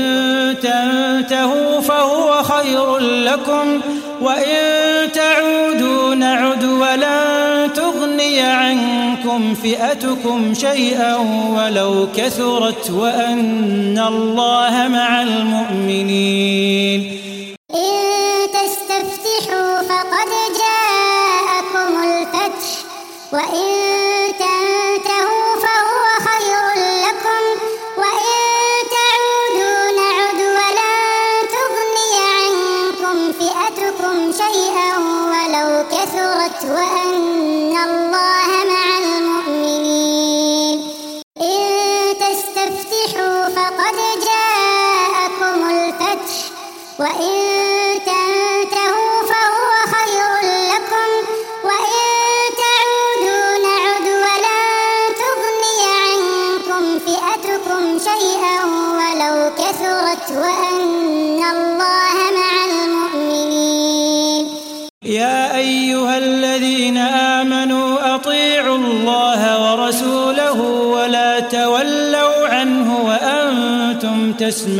تنتهوا فهو خير لكم وإن تعودوا نعد ولن تغني عنكم فئتكم شيئا ولو كثرت وأن الله مع المؤمنين إن تستفتحوا فقد جاءكم الفتح وإن تنتهوا فهو خير لكم وإن تعودوا نعد ولن تغني عنكم فئتكم شيئا ولو كثرت وأن الله مع المؤمنين إن تستفتحوا فقد جاءكم الفتح وإن تنتهوا فهو خير لكم وإن تعودوا نعد ولن تغني عنكم فئتكم شيئا ولو كثرت وأن الله مع المؤمنين يا أيها الذين آمنوا أطيعوا الله ورسوله ولا تولوا عنه وأنتم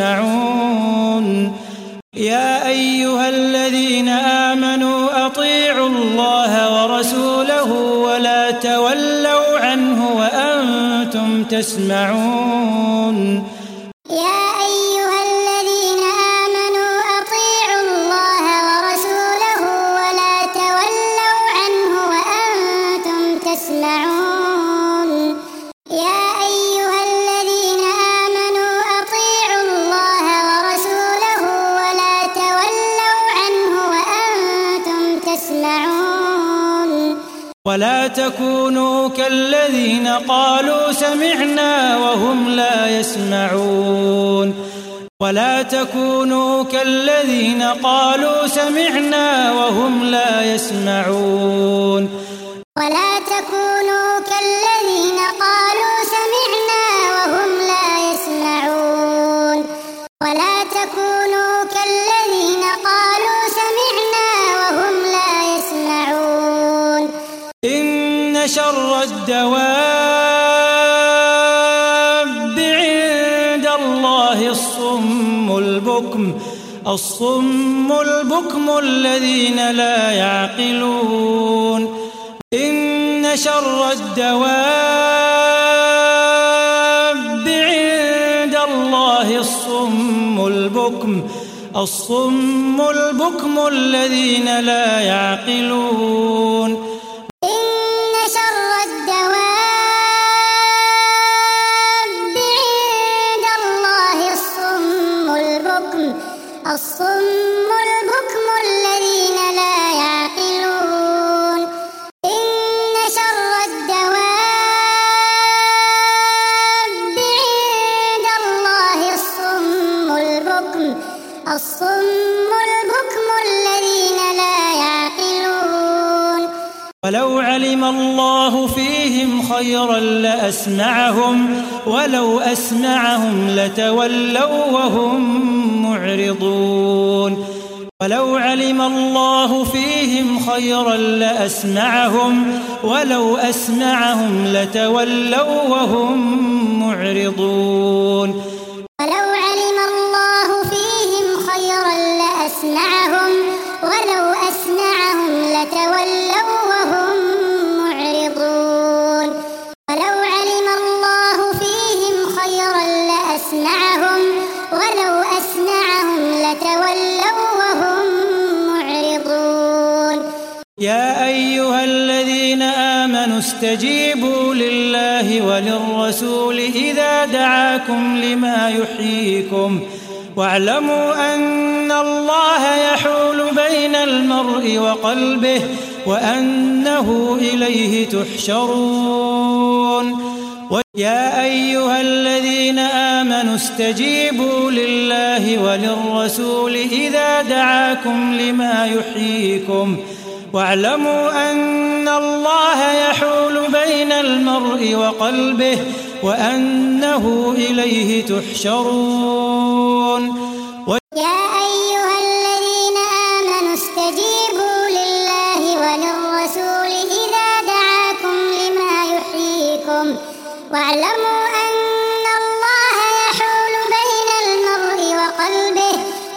تسمعون يا أيها الذين آمنوا أطيعوا الله ورسوله ولا تولوا عنه وأنتم تسمعون يا أيها الذين آمنوا أطيعوا الله ورسوله ولا تولوا عنه وأنتم تسمعون يا أيها الذين آمنوا أطيعوا الله ورسوله ولا تولوا عنه وأنتم تسمعون ولا تكونوا كالذين قالوا سمعنا وهم لا يسمعون ولا تكونوا كالذين قالوا سمعنا وهم لا يسمعون ولا تكونوا كالذين قالوا سمعنا وهم لا يسمعون ولا تكونوا كالذين قالوا سمعنا وهم لا يسمعون إن شر الدواب عند الله الصم البكم الذين لا يعقلون إن شر الدواب عند الله الصم البكم الذين لا يعقلون إن شر الدواب عند الله الصم البكم الذين لا يعقلون إن شر الدواب عند الله الصم البكم الذين لا يعقلون ولو علم الله فيهم خيرا لأسمعهم ولو أسمعهم لتولوا وهم معرضون ولو علم الله فيهم خيرا لأسمعهم ولو أسمعهم لتولوا وهم معرضون ولو علم الله فيهم خيرا لأسمعهم ولو أسمعهم لتولوا وهم معرضون ولو علم الله فيهم خيرا لأسمعهم ولو أسمعهم لتولوا وهم معرضون يا أيها الذين آمنوا استجيبوا لله وللرسول إذا دعاكم لما يحييكم واعلموا أن الله يحول بين المرء وقلبه وأنه إليه تحشرون يا أيها الذين آمنوا استجيبوا لله وللرسول إذا دعاكم لما يحييكم واعلموا أن الله يحول بين المرء وقلبه وأنه إليه تحشرون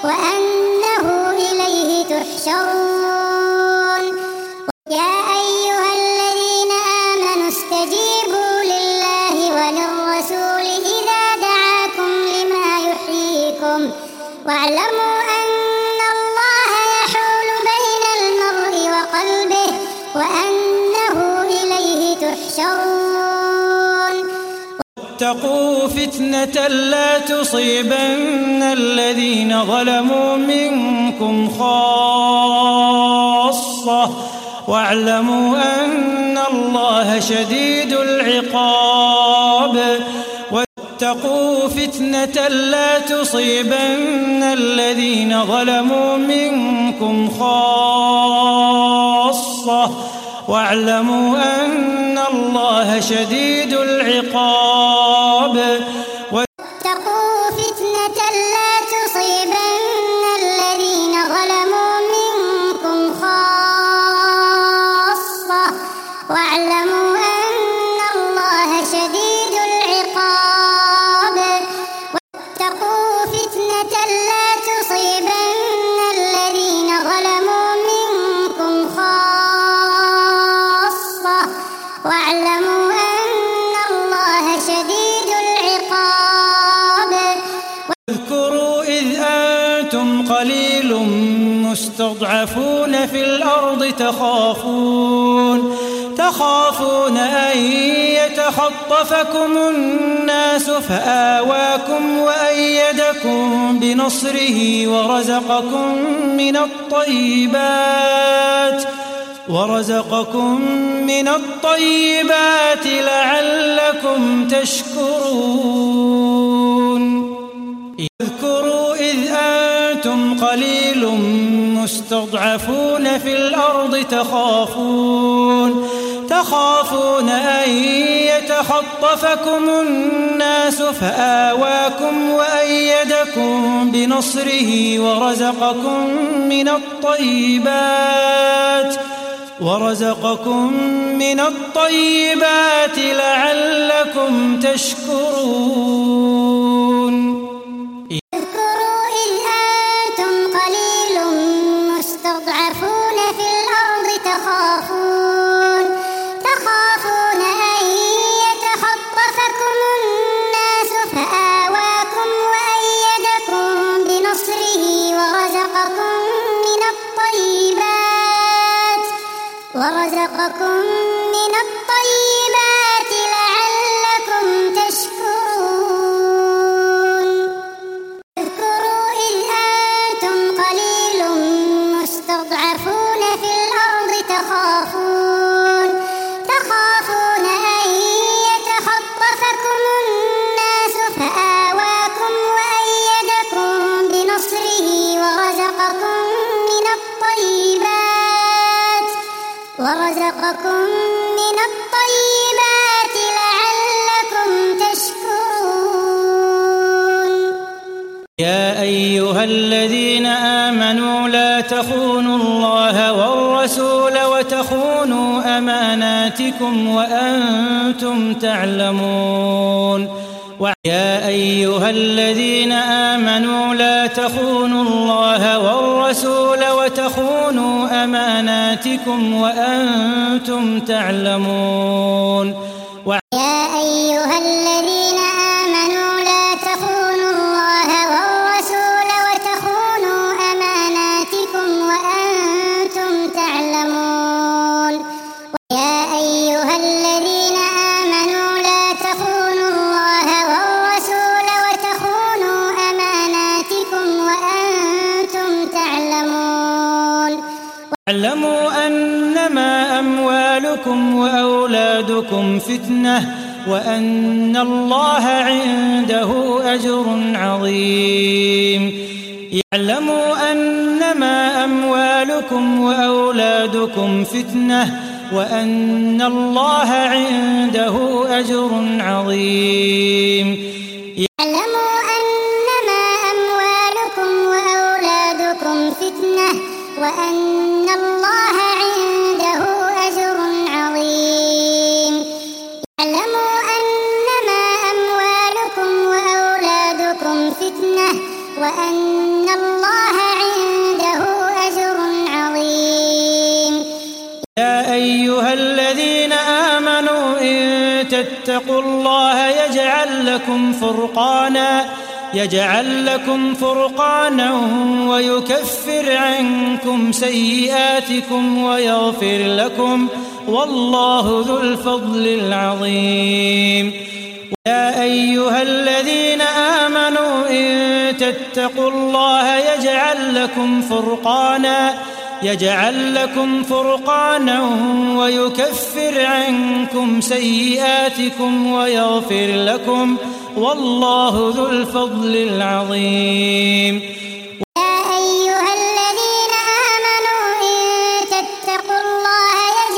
وأنه إليه تحشرون يا أيها الذين آمنوا استجيبوا لله وللرسول إذا دعاكم لما يحييكم واعلموا أن الله يحول بين المرء وقلبه وأنه إليه تحشرون واتقوا فتنة لا تصيبن الذين ظلموا منكم خاصة واعلموا أن الله شديد العقاب واتقوا فتنة لا تصيبن الذين ظلموا منكم خاصة واعلموا أن الله شديد العقاب واتقوا فتنة لا تصيبن الذين ظلموا منكم خاصة واعلموا أن الله شديد العقاب واتقوا فتنة لا تصيبن الذين ظلموا منكم خاصة واعلموا أن الله شديد العقاب واذكروا إذ أنتم قليل مستضعفون في الأرض تخافون أن يتخطفكم الناس فآواكم وأيدكم بنصره ورزقكم من الطيبات لعلكم تشكرون اذكروا إذ أنتم قليل مستضعفون في الأرض تخافون أن يتخطفكم الناس فآواكم وأيدكم بنصره ورزقكم من الطيبات لعلكم تشكرون اذكروا إذ أنتم قليل مستضعفون في الأرض تخافون أن يتخطفكم الناس فآواكم وأيدكم بنصره ورزقكم من الطيبات لعلكم تشكرون اذكروا إذ أنتم قليل مستضعفون في الأرض تخافون أن يتخطفكم الناس فآواكم وأيدكم بنصره ورزقكم من الطيبات لعلكم تشكرون يا أيها الذين آمنوا لا تخونوا الله والرسول وتخونوا أماناتكم وأنتم تعلمون يا أيها الذين آمنوا لا تخونوا الله والرسول وتخونوا أماناتكم وأنتم تعلمون يا أيها الذين آمنوا لا تخونوا الله والرسول وتخونوا أماناتكم وأنتم تعلمون يا أيها الذين آمنوا لا تخونوا الله والرسول وتخونوا أماناتكم وأنتم تعلمون واعلموا أنما أموالكم وأولادكم فتنة وأن الله عنده أجر عظيم اعلموا أنما أموالكم وأولادكم فتنة وأن الله عنده أجر عظيم اعلموا أنما أموالكم وأولادكم فتنة وأن الله عنده أجر عظيم اعلموا أنما أموالكم وأولادكم فتنة وأن إن الله عنده أجر عظيم. يا أيها الذين آمنوا إن تتقوا الله يجعل لكم فرقانا ويكفر عنكم سيئاتكم ويغفر لكم والله ذو الفضل العظيم. يا أيها الذين آمنوا إن تتقوا الله يجعل لكم فرقانا ويكفر عنكم سيئاتكم ويغفر لكم والله ذو الفضل العظيم. يا أيها الذين آمنوا إن تتقوا الله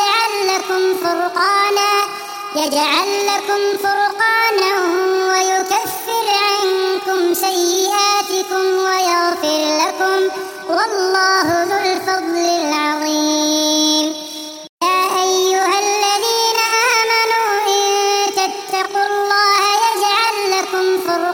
يجعل لكم فرقانا ويكفر عنكم سيئاتكم ويغفر لكم والله ذو الفضل العظيم. يا أيها الذين آمنوا إن تتقوا الله يجعل لكم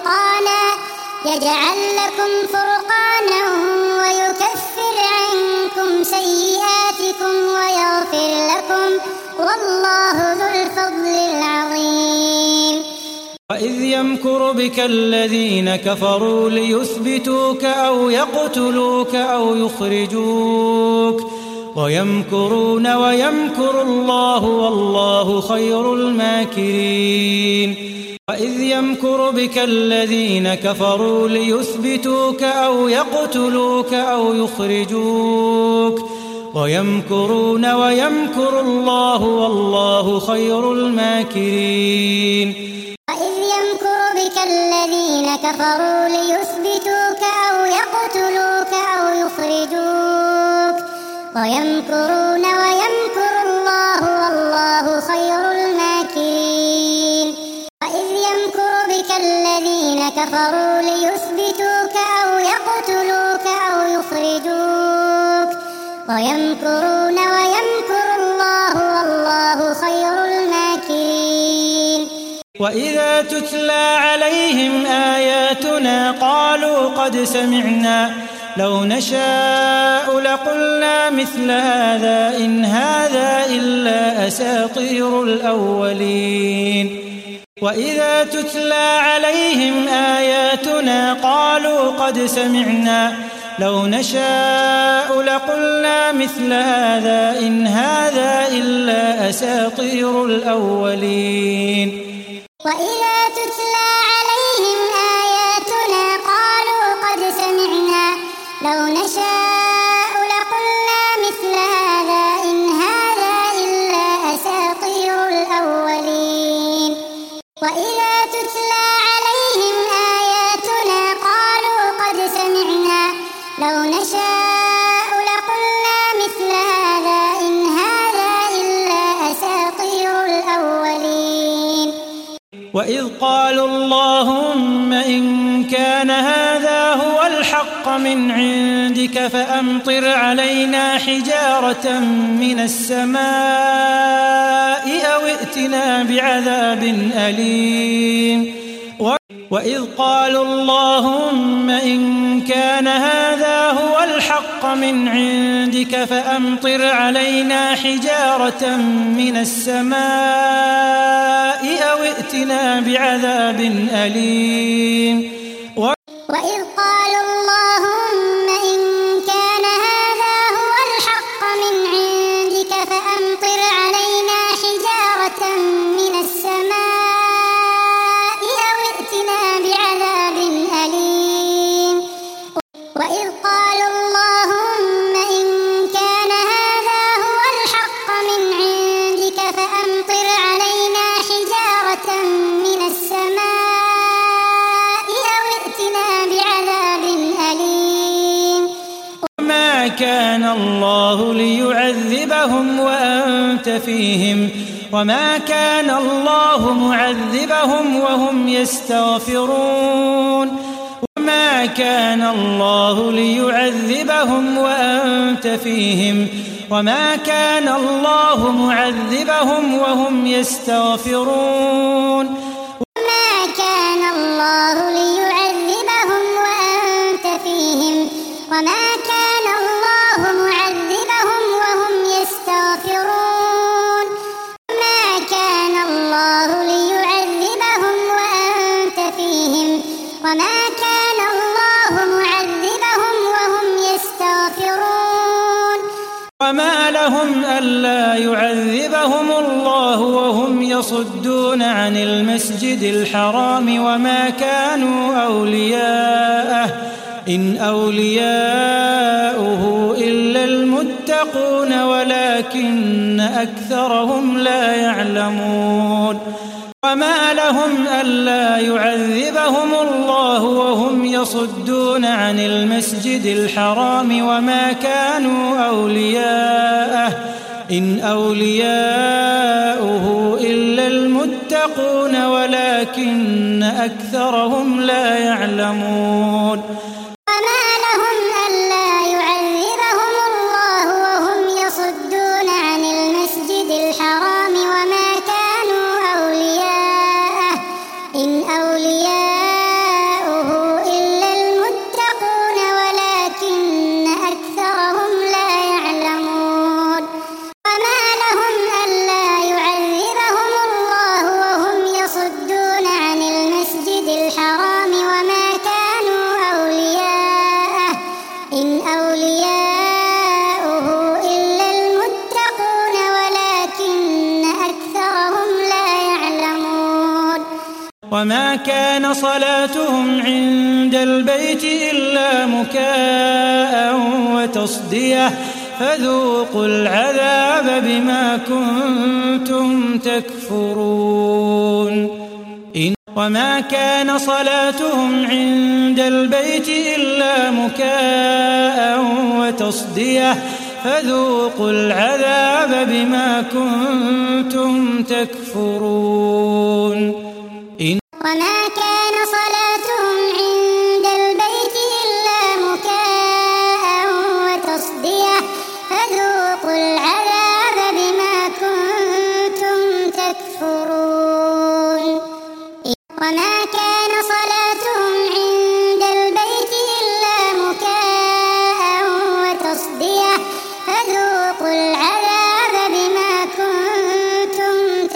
فرقانا ويكفر عنكم سيئاتكم ويغفر لكم والله ذو الفضل العظيم. وإذ يمكر بك الذين كفروا ليثبتوك أو يقتلوك أو يخرجوك ويمكرون ويمكر الله والله خير الماكرين. وإذ يمكر بك الذين كفروا ليثبتوك أو يقتلوك أو يخرجوك ويمكرون ويمكر الله والله خير الماكرين. وإذ يمكر بك الذين كفروا ليثبتوك أو يقتلوك أو يخرجوك ويمكرون ويمكر الله والله خير الماكرين. وإذ يمكر بك الذين كفروا ليثبتوك أو يقتلوك أو يخرجوك ويمكرون ويمكر الله والله خير الماكرين. وإذا تتلى عليهم آياتنا قالوا قد سمعنا لو نشاء لقلنا مثل هذا إن هذا إلا أساطير الأولين. وإذا تتلى عليهم آياتنا قالوا قد سمعنا لو نشاء لقلنا مثل هذا إن هذا إلا أساطير الأولين. وإذا تتلى عليهم آياتنا قالوا قد سمعنا لو نشاء لقلنا مثل هذا إن هذا إلا أساطير الأولين. وإذا تتلى عليهم آياتنا قالوا قد سمعنا لو نشاء لقلنا مثل هذا إن هذا إلا أساطير الأولين. وإذ قالوا اللهم إن كان هذا هو الحق من عندك فأمطر علينا حجارة من السماء أو ائتنا بعذاب أليم. وإذ قالوا اللهم إن كان هذا هو الحق من عندك فأمطر علينا حجارة من السماء أو ائتنا بعذاب أليم. وإذ قالوا اللهم إن كان هذا هو الحق من عندك فأمطر علينا حجارة من السماء أو ائتنا بعذاب أليم. وإذ قالوا اللهم إن كان هذا هو الحق من عندك فأمطر علينا حجارة من السماء أو ائتنا بعذاب أليم. وما كان الله ليعذبهم وأنت فيهم وما كان الله معذبهم وهم يستغفرون. وما كان الله ليعذبهم وأنت فيهم وما كان الله معذبهم وهم يستغفرون. وما كان الله ليعذبهم وأنت فيهم وما كان الله معذبهم وهم يستغفرون وما كان الله ليعذبهم وأنت فيهم وما كان الله معذبهم وهم يستغفرون وما لهم ألا يعذبهم الله وهم يصدون عن المسجد الحرام وما كانوا أولياءه إن أولياؤه إلا المتقون ولكن أكثرهم لا يعلمون وما لهم ألا يعذبهم الله وهم يصدون عن المسجد الحرام وما كانوا أولياءه إن أولياؤه إلا المتقون ولكن أكثرهم لا يعلمون وما لهم ألا يعذبهم الله وهم يصدون عن المسجد الحرام وما كانوا أولياءه إن أولياؤه إلا المتقون ولكن أكثرهم لا يعلمون وما لهم ألا يعذبهم الله وهم يصدون عن المسجد الحرام وما كانوا أولياءه إن أولياؤه إلا المتقون ولكن أكثرهم لا يعلمون وما كان صلاتهم عند البيت إلا مكاء وتصدية فذوقوا العذاب بما كنتم تكفرون وما كان صلاتهم عند البيت إلا مكاء وتصدية فذوقوا العذاب بما كنتم تكفرون وما كان صلاتهم عند البيت إلا مكاء وتصدية فذوقوا العذاب بما كنتم تكفرون وما كان صلاتهم عند البيت إلا مكاء وتصدية فذوقوا العذاب بما كنتم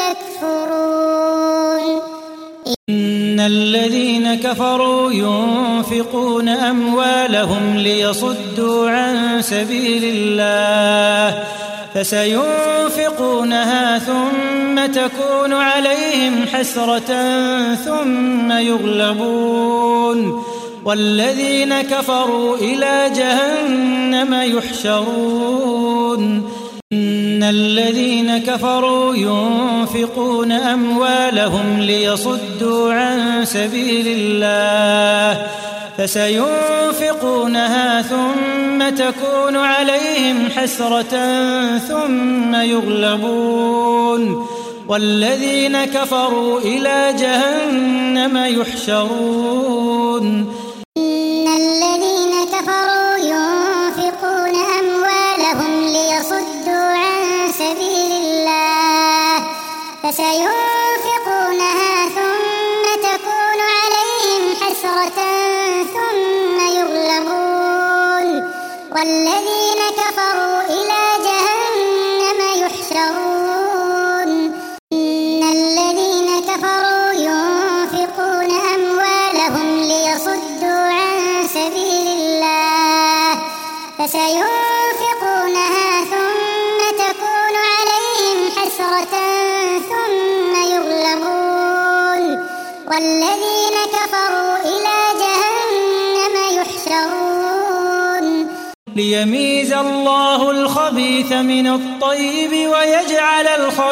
تكفرون إن الذين كفروا ينفقون أموالهم ليصدوا عن سبيل الله فسينفقونها ثم تكون عليهم حسرة ثم يغلبون والذين كفروا إلى جهنم يحشرون إن الذين كفروا ينفقون أموالهم ليصدوا عن سبيل الله فسينفقونها ثم تكون عليهم حسرة ثم يغلبون والذين كفروا إلى جهنم يحشرون إن الذين كفروا ينفقون أموالهم ليصدوا عن سبيل الله فسينفقونها ثم تكون عليهم حسرة ثم يغلبون والذين كفروا إلى جهنم يحشرون إن الذين كفروا ينفقون أموالهم ليصدوا عن سبيل الله فسينفقونها ثم تكون عليهم حسرة ثم يغلبون والذين كفروا إلى جهنم يحشرون ليميز الله الخبيث من الطيب ويجعل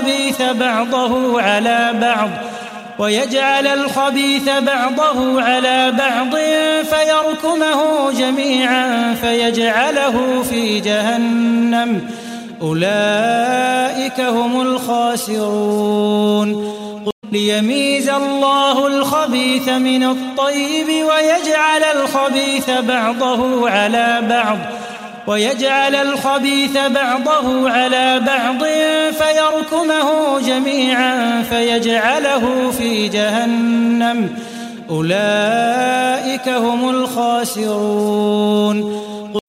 الخبيث بعضه على بعض فيركمه جميعا فيجعله في جهنم أولئك هم الخاسرون ليميز الله الخبيث من الطيب ويجعل الخبيث بعضه على بعض فيركمه جميعا فيجعله في جهنم أولئك هم الخاسرون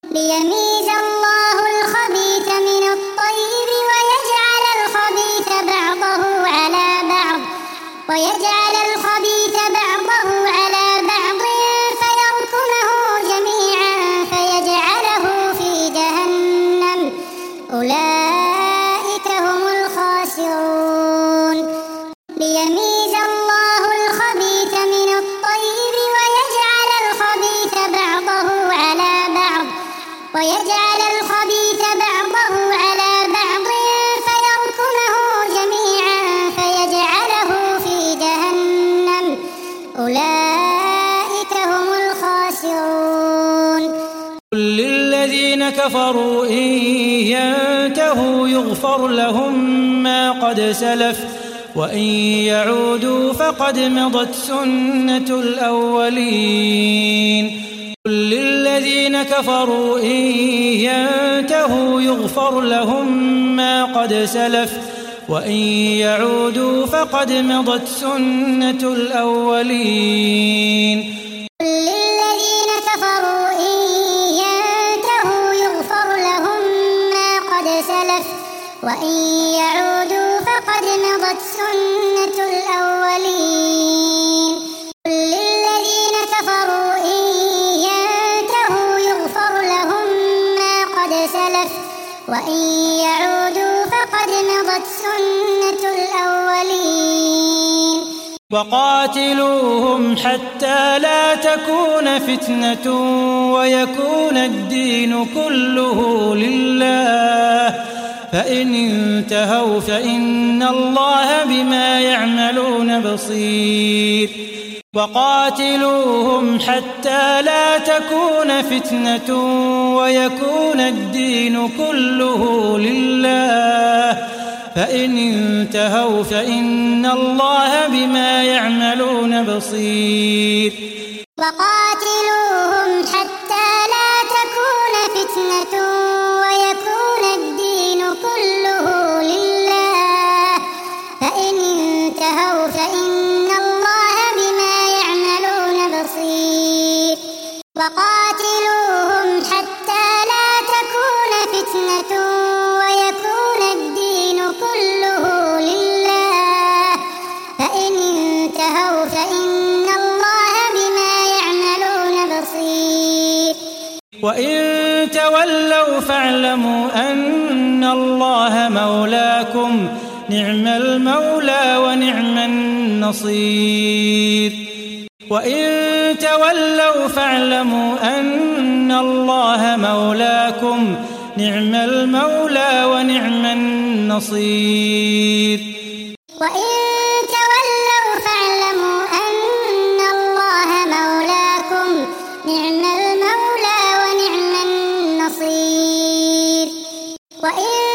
ويجعل الخبيث بعضه على بعض فيركمه جميعا فيجعله في جهنم أولئك هم الخاسرون قل للذين كفروا إن ينتهوا يغفر لهم ما قد سلف وإن يعودوا فقد مضت سنة الأولين قل للذين كفروا إن ينتهوا يغفر لهم ما قد سلف وإن يعودوا فقد مضت سنة الأولين قل للذين كفروا إن ينتهوا يغفر لهم ما قد سلف وإن يعودوا فقد مضت سنة الأولين قل للذين كفروا إن ينتهوا يغفر لهم ما قد سلف وإن يعودوا فقد مضت سنة الأولين وقاتلوهم حتى لا تكون فتنة ويكون الدين كله لله فإن انتهوا فإن الله بما يعملون بصير وقاتلوهم حتى لا تكون فتنة ويكون الدين كله لله فإن انتهوا فإن الله بما يعملون بصير وقاتلوهم حتى لا تكون فتنة ويكون الدين كله لله فإن انتهوا فإن الله بما يعملون بصير وقاتلوهم حتى لا تكون فتنة ويكون الدين كله لله فإن انتهوا فإن الله بما يعملون بصير وإن تولوا فاعلموا أن الله مولاكم نعم المولى ونعم النصير وإن تولوا فاعلموا أن الله مولاكم نعم المولى ونعم النصير وإن تولوا فاعلموا أن الله مولاكم نعم المولى ونعم النصير وإن